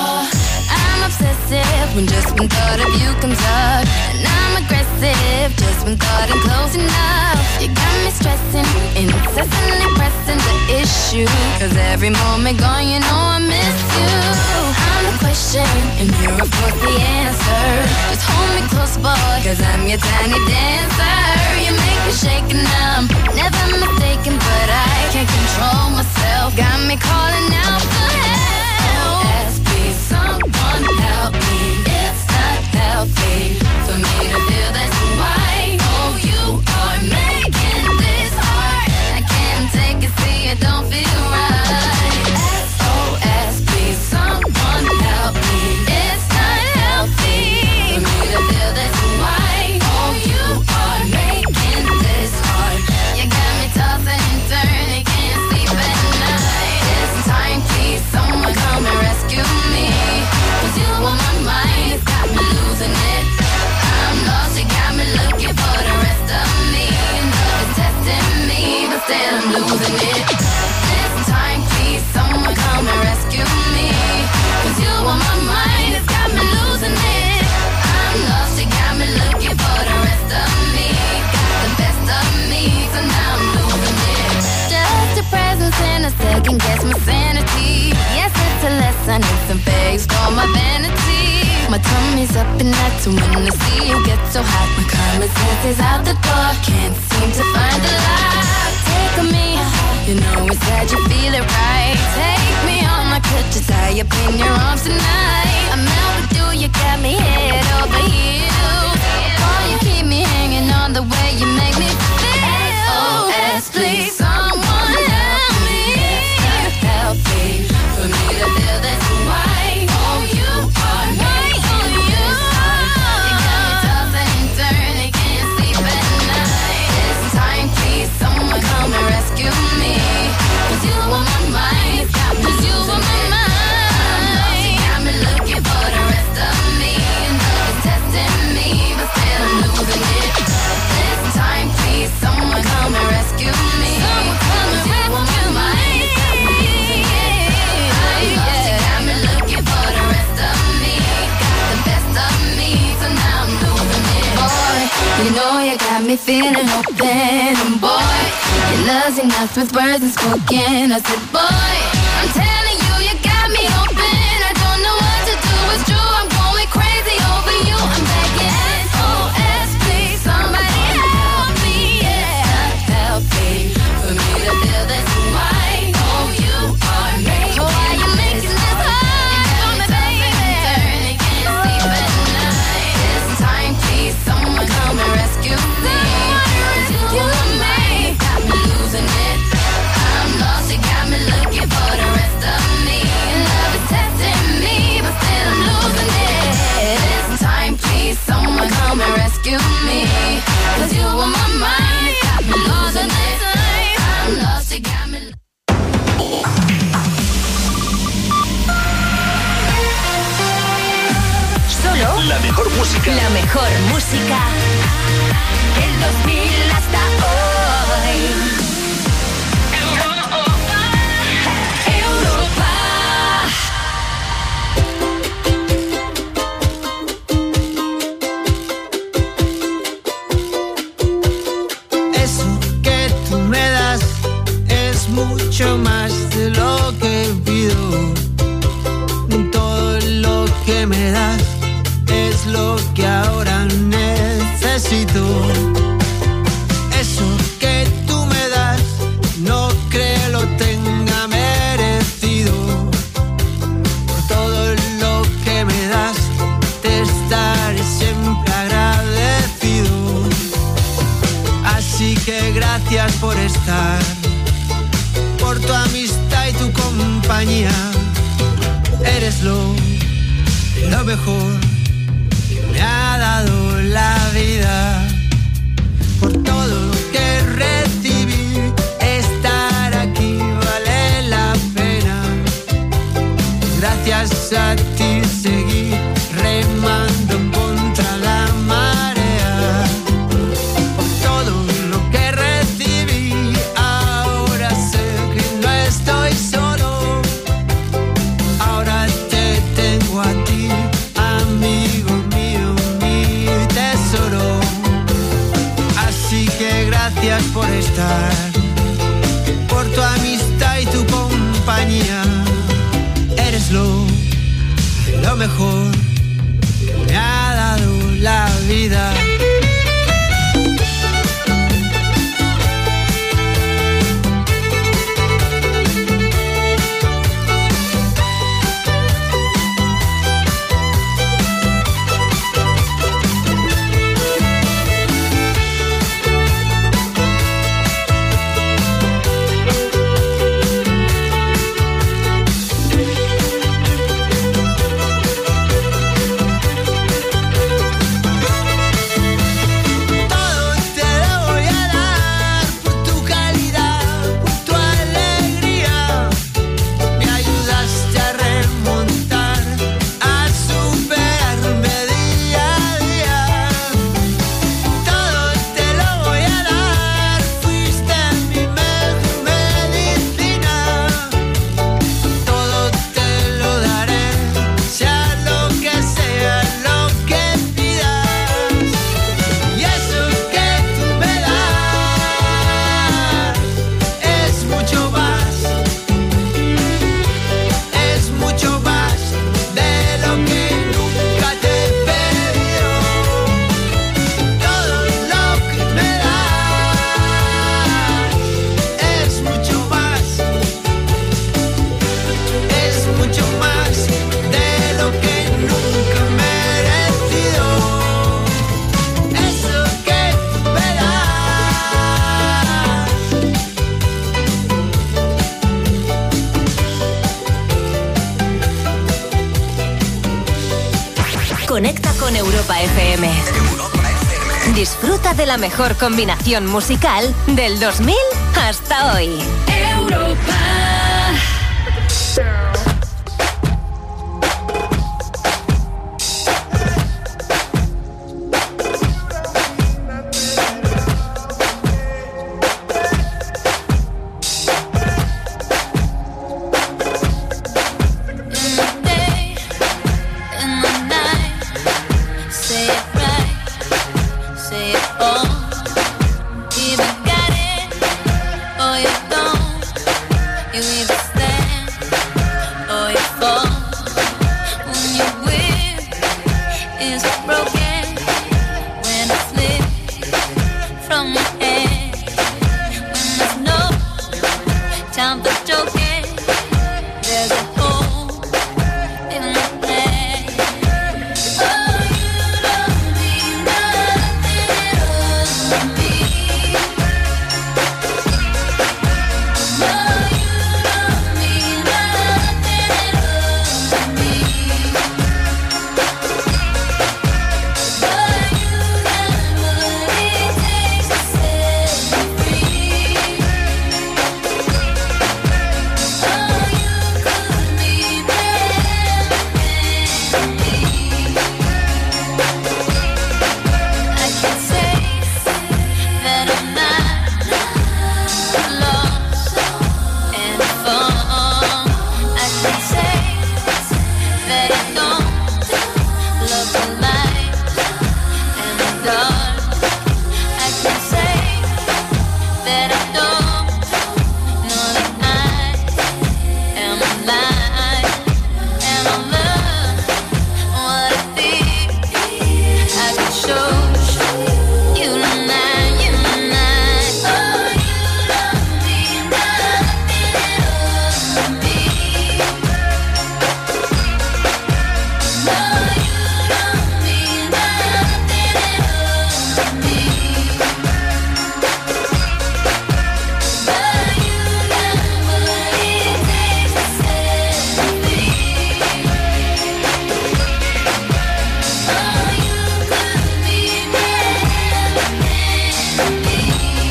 I'm obsessive when just one thought of you comes up. And I'm aggressive just when thought I'm close enough. You got me stressing, incessantly pressing the issue. Cause every moment gone, you know I miss you. I'm the question, and you're of course the answer. Just hold me close, boy, cause I'm your tiny dancer. You make me shake and I'm never mistaken, but I can't control myself. Got me calling out for help. S P, someone help me. It's not healthy for me to feel this way. Oh, you are making this hard. I can't take it, see it don't feel right. S O S, please, someone help me. It's not healthy for me to feel this way. Oh, you are making this hard. You got me tossing and turning, can't sleep at night. This time, please, someone come and rescue me. Cause you on my mind, it's got me losing it. I'm lost, you got me looking for the rest of me. And love is testing me, but still I'm losing it. This time, please, someone come and rescue me. Cause you on my mind, it's got me losing it. I'm lost, you got me looking for the rest of me. Got the best of me, so now I'm losing it. Just your presence and a second guess my sanity. Yes, it's a lesson, it's a phase for my vanity. My tummy's up and that's when I see you get so hot. My common sense is out the door, can't seem to find the light. Take me, you know it's sad you feel it right. Take me on, I could just tie up in your arms tonight. I'm out with you, you got me head over heels. Oh, you keep me hanging on the way you make me feel. S O S, please, someone help me. It's not healthy for me me feeling open. And boy, your love's enough with words unspoken. I said, boy, I'm telling you, you got me open. I don't know what to do, it's true, I'm going crazy over you. I'm begging S O S, please, somebody help me, yeah. Help me, for me to feel this way. Oh, you are making, why you making this hard for me, baby? Turning, can't sleep at night. This time, please, someone come and rescue me. You and me, got me losing it. I'm lost, you got me looking for the rest of me. Love is testing me, but still I'm losing it. This time, please, someone come and rescue me. Cause you on my mind, got me losing it. I'm lost, you got me. Solo la mejor música. La mejor música del dos mil hasta hoy. Europa. Europa. Eso que tú me das es mucho más de lo que pido. Todo lo que me das es lo que ahora necesito. Eso que tú me das no creo lo tenga merecido. Por todo lo que me das te estaré siempre agradecido. Así que gracias por estar, por tu amistad y tu compañía. Eres lo, lo mejor que me ha dado la vida. Por todo lo que recibí, estar aquí vale la pena. Gracias a ti seguí remando contra la marea. Por todo lo que recibí, ahora sé que no estoy solo. Ahora te tengo a ti, amigo mío, mi tesoro. Así que gracias por estar, por tu amistad y tu compañía. Eres lo, lo mejor que me ha dado la vida. Conecta con Europa F M. Disfruta de la mejor combinación musical del dos mil hasta hoy. Europa. Say it right, say it all. is broken when it slips from your hand. When there's no time for joking, there's a hole in the plan. Oh, you don't mean nothing at all to me. No, you don't mean nothing at all to me. But you got what it takes to set me free. Oh, you could mean everything to me. I can say that I'm not lost and found. I can say that I don't love the light and the dark. I can say that I don't know that I am alive and I love what I think. I can show you tonight, you tonight. Oh, you don't mean nothing at all to me. No, you don't mean nothing at all to me. But you got what it takes to set me free. Oh, you could mean everything to me.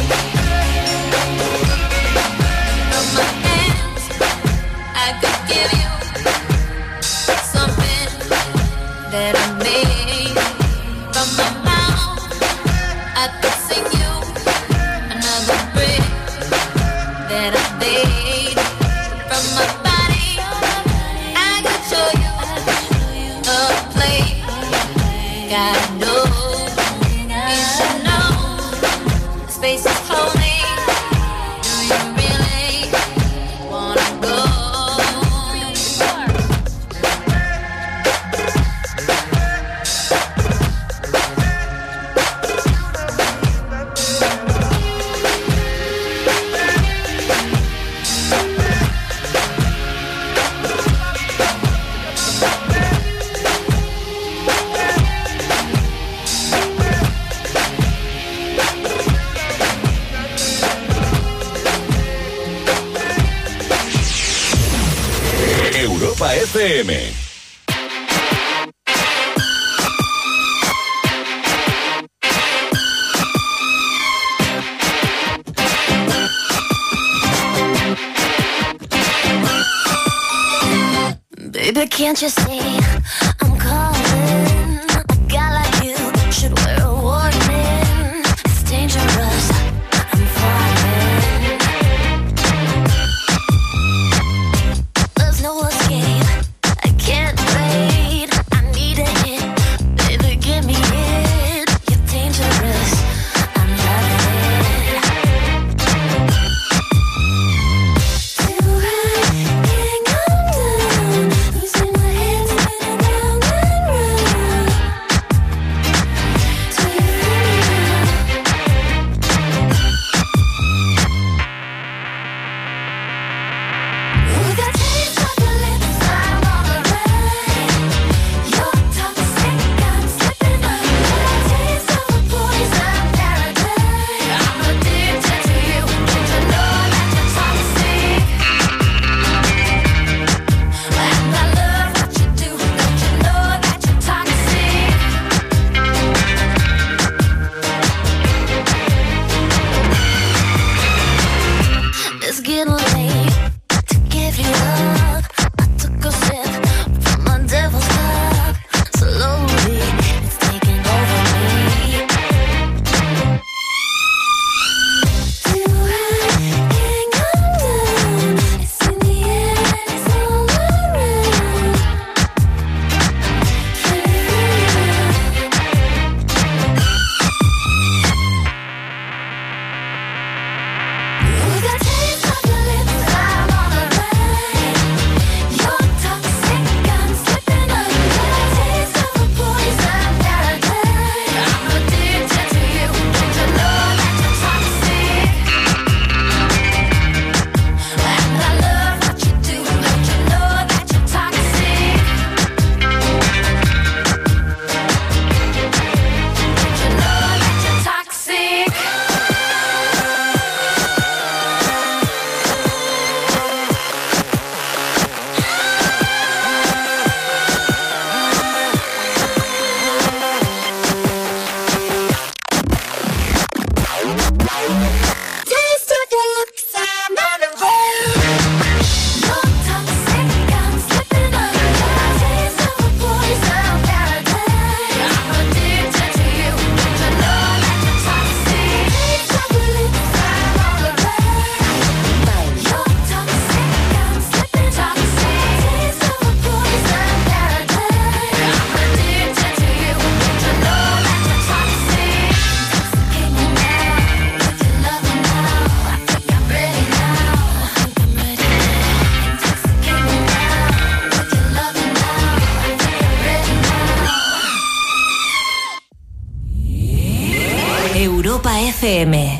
From my hands, I could give you something that I made. From my mouth, I could sing you another brick that I made. From my body, I could show you a place. Gotta know, you should know, space is holy. Do you really wanna go? Europa F M. Baby, can't you see I'm calling? A guy like you should wear a warning. It's dangerous, I'm falling. There's no escape, I can't wait. I need a hit, baby, give me it. You're dangerous, I'm loving it. Till I can't come down, losing my head to the Europa F M.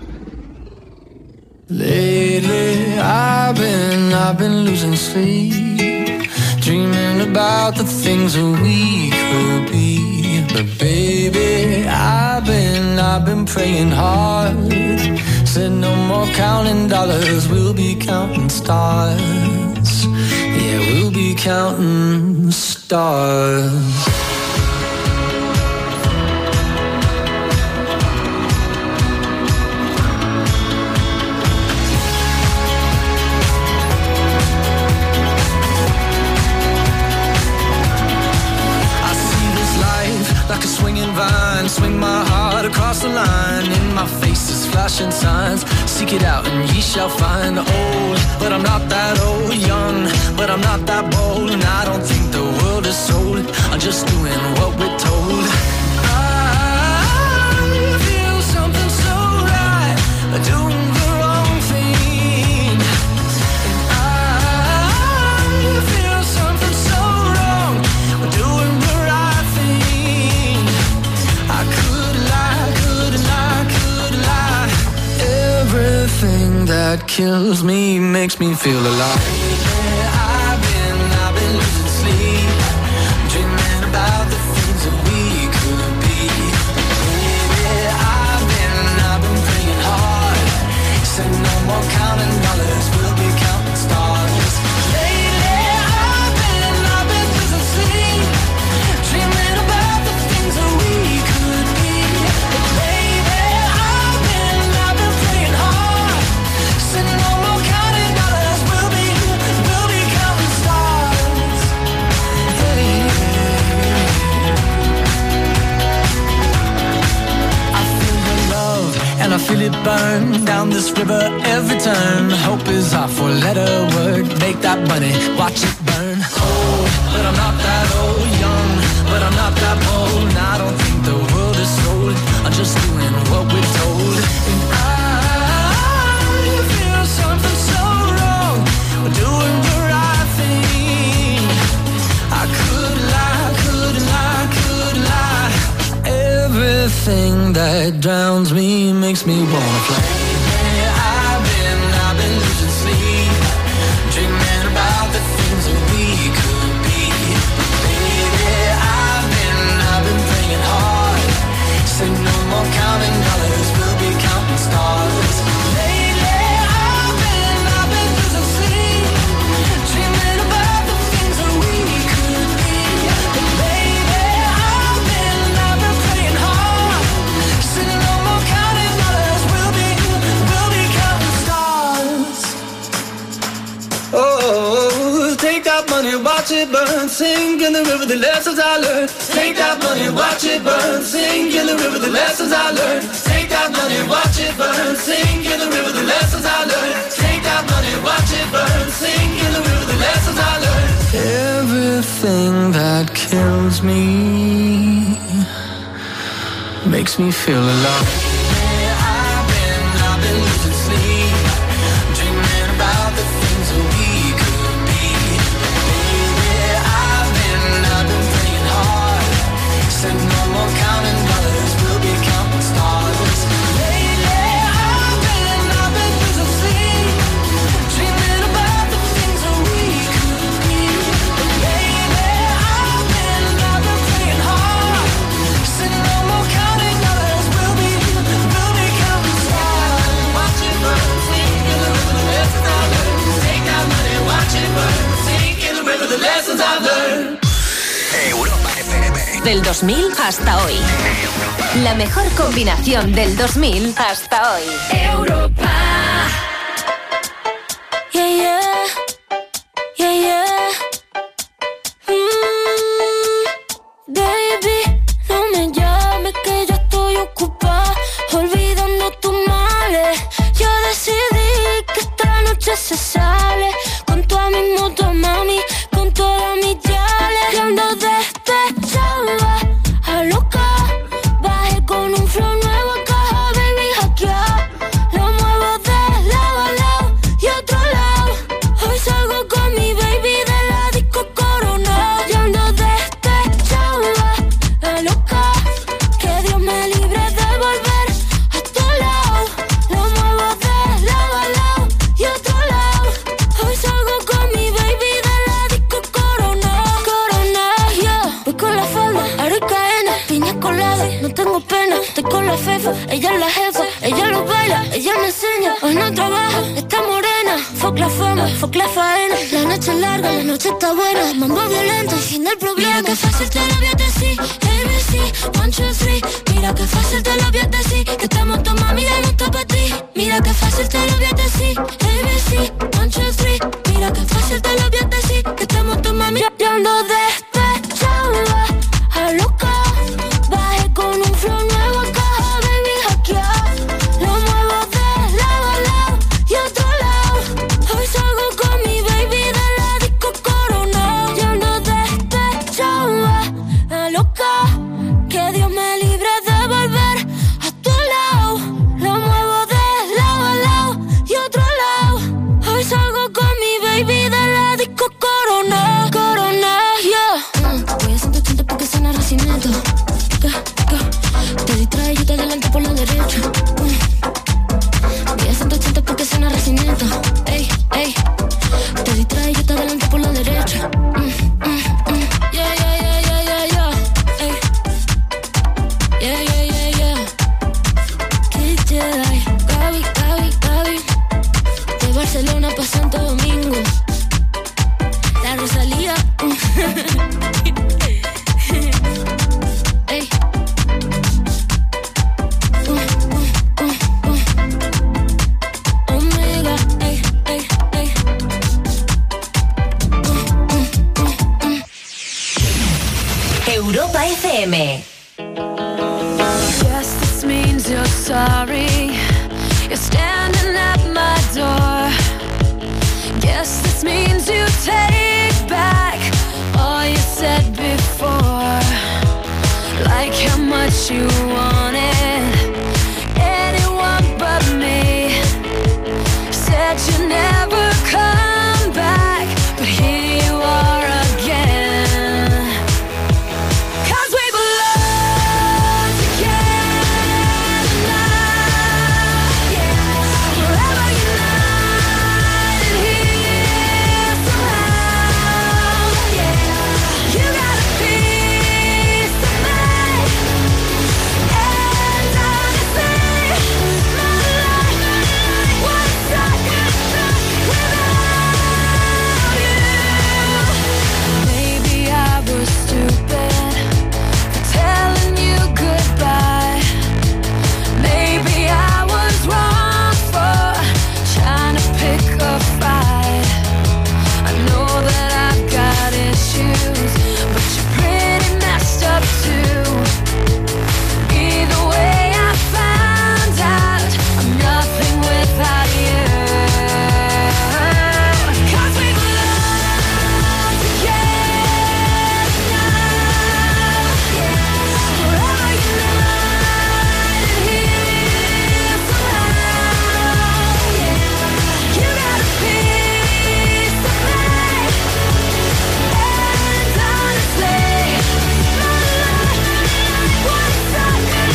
Lately, I've been, I've been losing sleep, dreaming about the things that we could be. But baby, I've been, I've been praying hard. Said no more counting dollars, we'll be counting stars. Yeah, we'll be counting stars. Like a swinging vine, swing my heart across the line. In my face is flashing signs. Seek it out and ye shall find. Old, but I'm not that old. Young, but I'm not that bold. And I don't think the world is sold. I'm just doing what we're told. I feel something so right, doing the wrong thing. And I feel something so wrong, doing the right thing. I could lie, could lie, could lie. Everything that kills me makes me feel alive. I've been, I've been losing sleep, dreaming about the things that we could be. Baby, I've been, I've been praying hard. Said no more counting dollars, we'll be counting stars. Lately, I've been, I've been losing sleep, dreaming about the things that we could be. Baby, I've been, I've been praying hard. Said no more counting dollars, we'll be, we'll be counting stars. Hey. I feel the love and I feel it burn down this river every turn. Hope is our four-letter word. Make that money, watch it burn. Old, but I'm not that old. Young, but I'm not that bold. And I don't think the world is sold. I'm just doing what we're told. And I feel something so wrong, we're doing the right thing. I could lie, could lie, could lie. Everything that drowns me makes me wanna fly. I've been, I've been losing sleep, dreaming about the things that we could be. Baby, I've been, I've been praying hard. Said no more counting dollars, we'll be counting stars. Lately, I've been, I've been losing sleep, dreaming about the things that we could be. Baby, I've been, I've been praying hard. Said no more counting dollars, we'll be, we'll be counting stars. Oh, take that money, watch it burn, sink in the river, the lessons I learned. Take that money, watch it burn, sink in the river, the lessons I learned. Take that money, watch it burn, sink in the river, the lessons I learned. Take that money, watch it burn, sink in the river, the lessons I learned. Everything that kills me makes me feel alive. I've been, I've been losing sleep, dreaming about the things that we could be. Baby, I've been, I've been praying hard. Said no more counting dollars, we'll be counting stars. Lately, I've been, I've been losing sleep, dreaming about the things that we could be. Baby, I've been, I've been praying hard. Said no more counting dollars, we'll be, we'll be counting stars. Watch it burn, sink in the river, the lessons I learned. Take that money, watch it burn, sink in the river, the lessons I learned. Europa F M. Del dos mil hasta hoy. La mejor combinación del dos mil hasta hoy. Europa. Yeah, yeah. Yeah, yeah. Mm, baby, no me llames que yo estoy ocupada, olvidando tus males. Yo decidí que esta noche se sale con toda mi moto, mami, con todas mis yales. Y ando despechada, a loca. Bajé con un flow nuevo a caja, baby, hackeado. Lo muevo de lado a lado y otro lado. Hoy salgo con mi baby de la disco Corona. Y ando despechada, a loca. Que Dios me libre de volver a colada, no tengo pena, estoy con la fefa, ella es la jefa, ella lo baila, ella me enseña, hoy no trabaja, está morena, fuck la fama, fuck la faena, la noche es larga, la noche está buena, mambo violento, el fin del problema. Mira que fácil te lo voy a decir, A B C, one, two, three, mira que fácil te lo voy a decir, que estamos tu mami, ya no está para ti. Mira que fácil te lo voy a decir, A B C, one, two, three, mira que fácil te lo voy a decir, que estamos tu mami, ya ando despechada, a loca, bajé con un flow nuevo a caja, baby, hackear, lo muevo de lado a lado y otro lado, hoy salgo con mi baby de la disco Corona, ya ando despechada, a loca, que Dios me libre de volver a tu lado, lo muevo de lado a lado y otro lado, hoy salgo con mi baby de la disco Corona, Corona, yeah. Mm, voy a ciento ochenta porque suena Recinito. Te distrae, yo te adelanto por la derecha. Mm. Voy a ciento ochenta porque suena Recinito. Ey, ey. Te distrae, yo te adelanto por la derecha. Mm, mm, mm. Yeah, yeah, yeah, yeah, yeah, yeah. Ey. Yeah, yeah, yeah, yeah. Kid Jedi, Gaby, Gaby, Gaby. De Barcelona pa' Santo Domingo. La Rosalía. Ey. Uh, uh, uh, uh. Omega, ey, ey, ey. Uh, uh, uh, uh. Europa F M. Yes, this means you're sorry. You're standing at my door. Guess this means you take back all you said before. Like how much you wanted anyone but me. Said you never come back, but here you are again. 'Cause we belong together now, yeah. Forever united here somehow, yeah. You got a piece of me, and honestly, my life was sucking without you. Maybe I was stupid for telling you goodbye. Maybe I was wrong for trying to pick a fight. I know that I've got issues, but you're pretty messed up too. Either way, I found out I'm nothing without you. 'Cause we belong together now, yeah. Forever united here somehow, yeah. You got a piece of me, and honestly, my life was sucking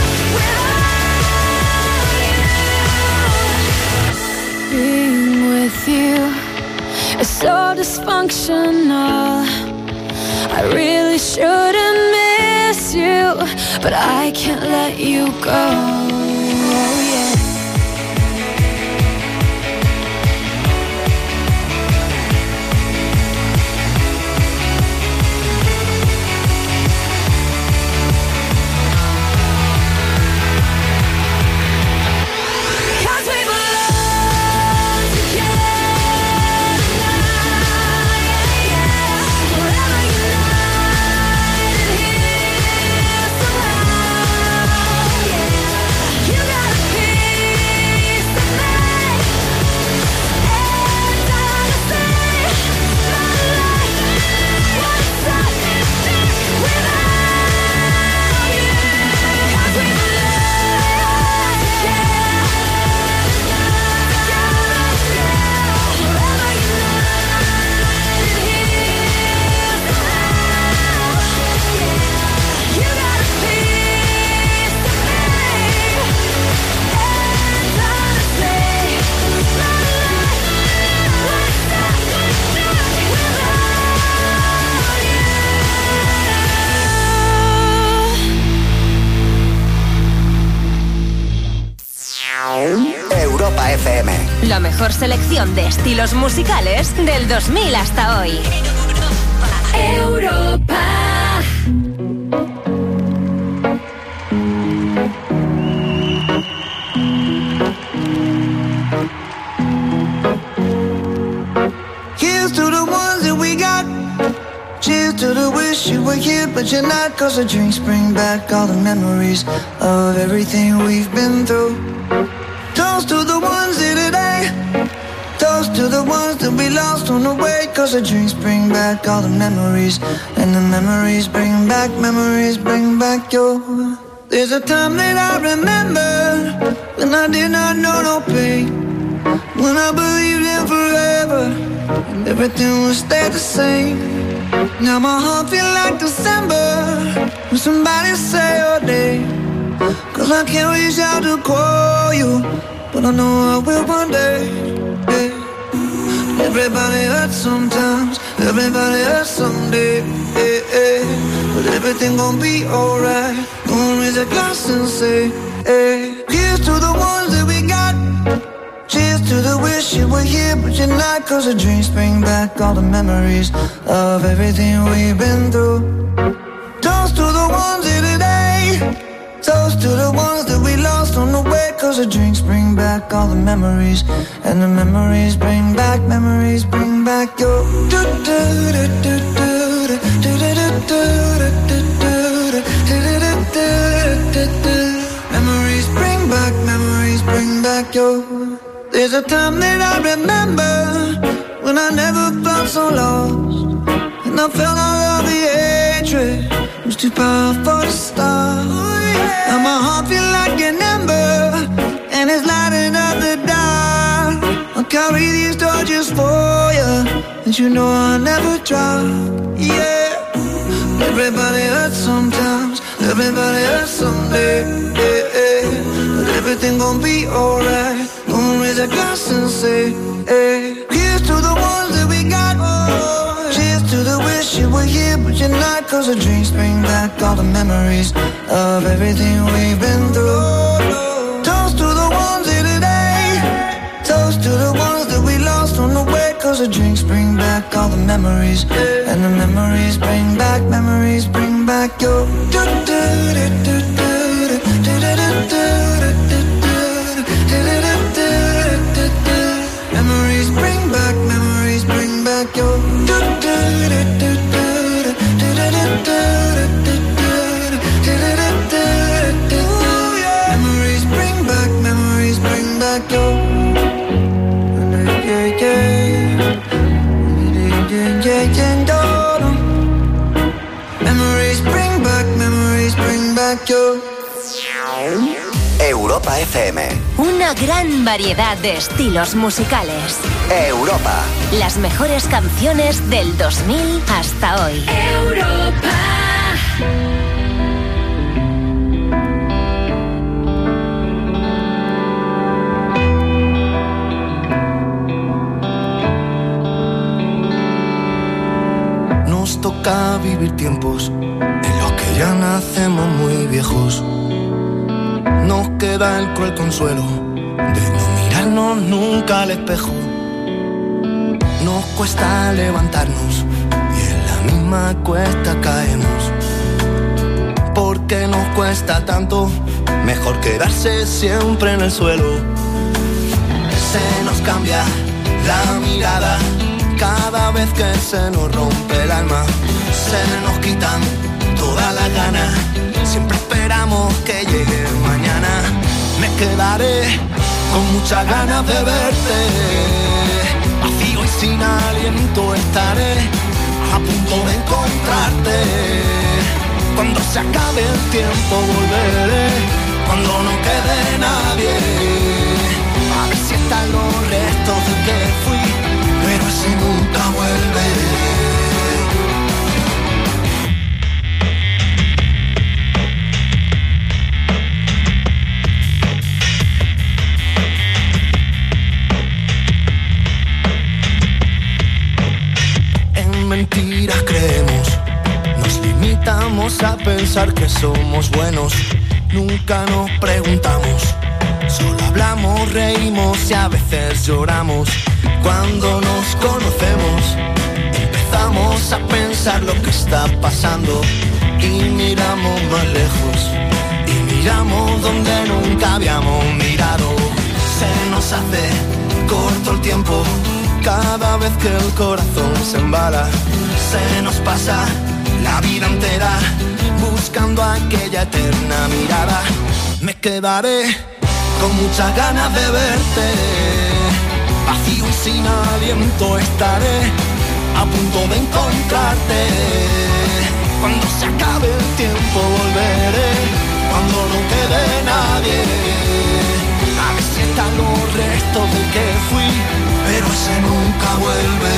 without you. Being with you is so dysfunctional. I really shouldn't miss you, but I can't let you go. Oh, yeah. You got a piece La mejor selección de estilos musicales del dos mil hasta hoy. Europa. Here's to the ones that we got. Cheers to the wish you were here, but you're not. Cause the drinks bring back all the memories of everything we've been through. Toast to the ones here today. Toast to the ones that we lost on the way. Cause the drinks bring back all the memories. And the memories bring back, memories bring back your. There's a time that I remember when I did not know no pain, when I believed in forever and everything would stay the same. Now my heart feel like December when somebody say your name. Cause I can't reach out to call you, but I know I will one day. Yeah. Everybody hurts sometimes, everybody hurts someday. Yeah, yeah. But everything gon' be alright. Gonna raise a glass and say, hey. Here's to the ones that we got. Cheers to the wish you were here, but you're not. Cause the drinks bring back all the memories of everything we've been through. Toast to the ones here today. Toast to the ones that we lost on the way. Cause the drinks bring back all the memories. And the memories bring back, memories bring back your. Memories bring back, memories bring back your. There's a time that I remember when I never felt so lost, and I felt all of the hatred was too powerful to stop. Now my heart feel like an ember, and it's lighting up the dark. I'll carry these torches for you, and you know I'll never drop. Yeah. Everybody hurts sometimes, everybody hurts someday. Yeah, yeah. But everything gon' be alright. Gonna raise a glass and say, hey. Here's to the ones that we got. Oh. Cheers to the wish you were here, but you're not. Cause the drinks bring back all the memories of everything we've been through. Toast to the ones here today. Toast to the ones that we lost on the way. Cause the drinks bring back all the memories. And the memories bring back, memories bring back your. Memories bring back, memories bring back your. Memories bring back, memories bring back your. Yeah, yeah. Yeah, yeah, yeah. Memories bring back, memories bring back your. Europa F M. Una gran variedad de estilos musicales. Europa. Las mejores canciones del dos mil hasta hoy. Europa. Nos toca vivir tiempos en los que ya nacemos muy viejos. Nos queda el cruel consuelo de no mirarnos nunca al espejo. Nos cuesta levantarnos y en la misma cuesta caemos. ¿Por qué nos cuesta tanto? Mejor quedarse siempre en el suelo. Se nos cambia la mirada cada vez que se nos rompe el alma. Se nos quitan todas las ganas. Siempre esperamos que llegue el mañana. Me quedaré con muchas ganas de verte. Vacío y sin aliento estaré a punto de encontrarte. Cuando se acabe el tiempo volveré. Cuando no quede nadie. A ver si están los restos de que fui, pero ese nunca vuelve. Mentiras creemos, nos limitamos a pensar que somos buenos, nunca nos preguntamos, solo Hablamos, reímos y a veces lloramos. Cuando nos conocemos, empezamos a pensar lo que está pasando y miramos más lejos y miramos donde nunca habíamos mirado. Se nos hace corto el tiempo cada vez que el corazón se embala. Se nos pasa la vida entera buscando aquella eterna mirada. Me quedaré con muchas ganas de verte, vacío y sin aliento estaré a punto de encontrarte. Cuando se acabe el tiempo volveré, cuando no quede nadie, a ver si están los restos del que fui, pero ese nunca vuelve.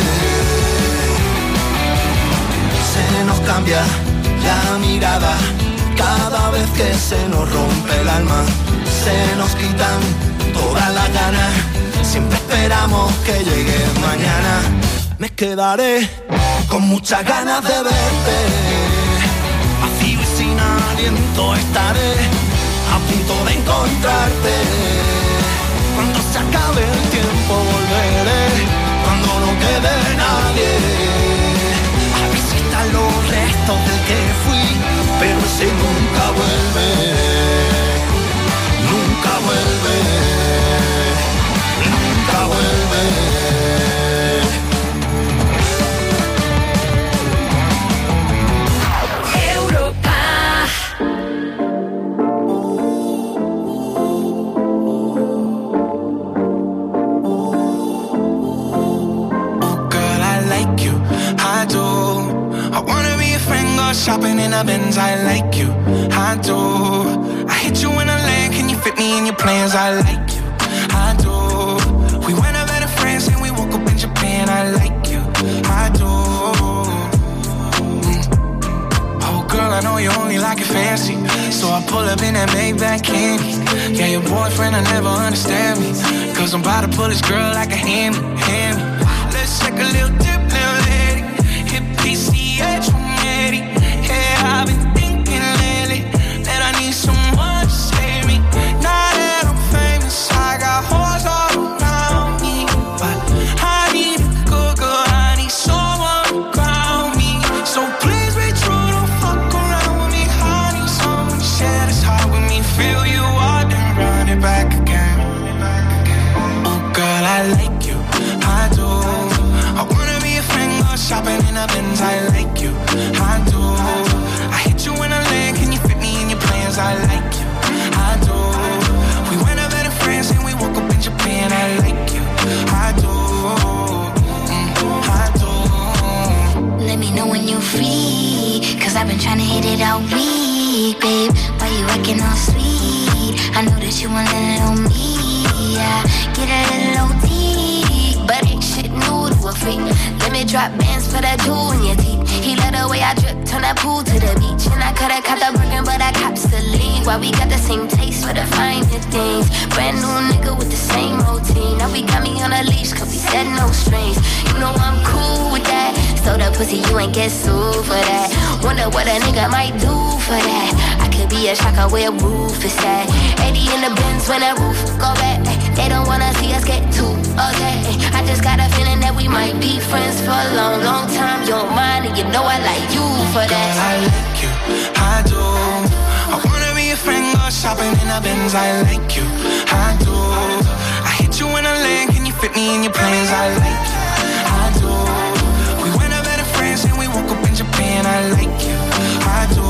Se nos cambia la mirada cada vez que se nos rompe el alma. Se nos quitan todas las ganas, siempre esperamos que llegue mañana. Me quedaré con muchas ganas de verte, vacío y sin aliento estaré a punto de encontrarte. Cuando se acabe el tiempo volveré, cuando no quede nadie, a ver si están los restos del que fui, pero ese nunca vuelve. Nunca vuelve, nunca vuelve. Europa. Oh girl, I like you, I do. I wanna be a friend, go shopping in a Benz. I like you, I do. I hit you in a lane, can you fit me in your plans? I like you, I do. We went out better friends and we woke up in Japan. I like you, I do. Mm. Oh girl, I know you only like it fancy, so I pull up in that Maybach candy. Yeah, your boyfriend will never understand me, cause I'm about to pull this girl like a hand, hand. Let's take a little dip, little lady. Hit P C H one eighty. Yeah, I've been thinking lately that I need someone to save me. Now that I'm famous, I got hoes all around me, but I need a good girl, I need someone to ground me. So please be true, don't fuck around with me. I need someone to share this heart with me. Feel you out, then run it back again. Oh girl, I like you, I do. I wanna be a friend, go shopping in a Benz. I like you, I do. I hit you in a lane, can you fit me in your plans? I like you, I do. We went out better friends and we woke up in Japan. I like you, I do. Mm, I do. Let me know when you're free, cause I've been trying to hit it all week, babe. Why you acting all sweet? I know that you want a little me, yeah. Get a little O T, but ain't shit new to a freak. Let me drop bands for that jewel in your teeth. He let the way I drip, turn that pool to the beach. And I coulda caught the Birkin, but I cops the lean. Why we got the same taste for the finer things. Brand new nigga with the same routine. Now we got me on a leash, cause we said no strings. You know I'm cool with that. So the pussy, you ain't get sued for that. Wonder what a nigga might do for that. I could be a shocker where roof is at. eighty in the Benz when that roof go back. They don't wanna see us get too okay. I just got a feeling that we might be friends for a long, long time. You don't mind, and you know I like you for that. Girl, I like you, I do. I wanna be a friend, go shopping in a Benz. I like you, I do. I hit you in a lane, can you fit me in your plans? I like you, I do. We went out better friends and we woke up in Japan. I like you, I do.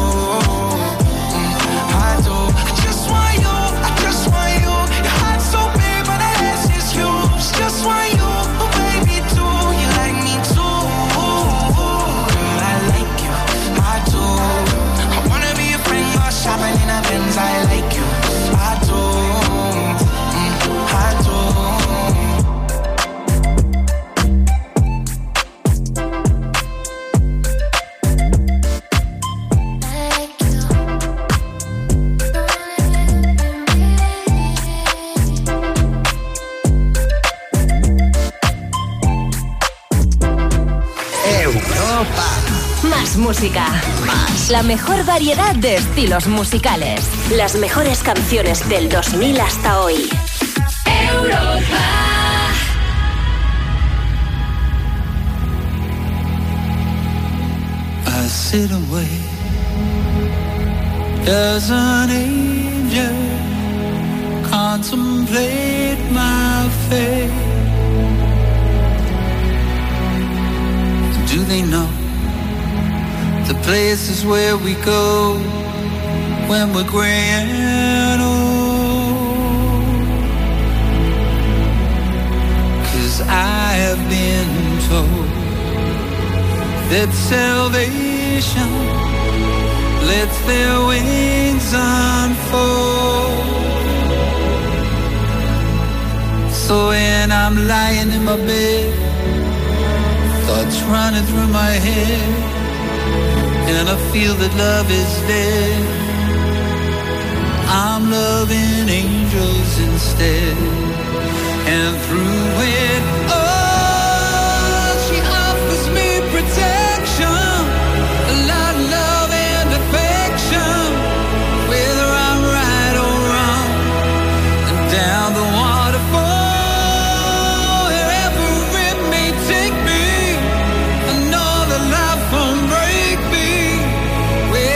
Mm, I do. I just want you, I just want you. Your heart's so big, but the ass is huge. Just want you, oh baby, do you like me too? Girl, I like you, I do. I wanna be a friend, go shopping in a Benz. I like you, I do. Mm, I do. Más música. Más. La mejor variedad de estilos musicales. Las mejores canciones del dos mil hasta hoy. Europa. I sit and wait. Does an angel contemplate my fate? Do they know the places where we go when we're gray and old? 'Cause I have been told that salvation lets their wings unfold. So when I'm lying in my bed, thoughts running through my head, and I feel that love is dead, I'm loving angels instead. And through it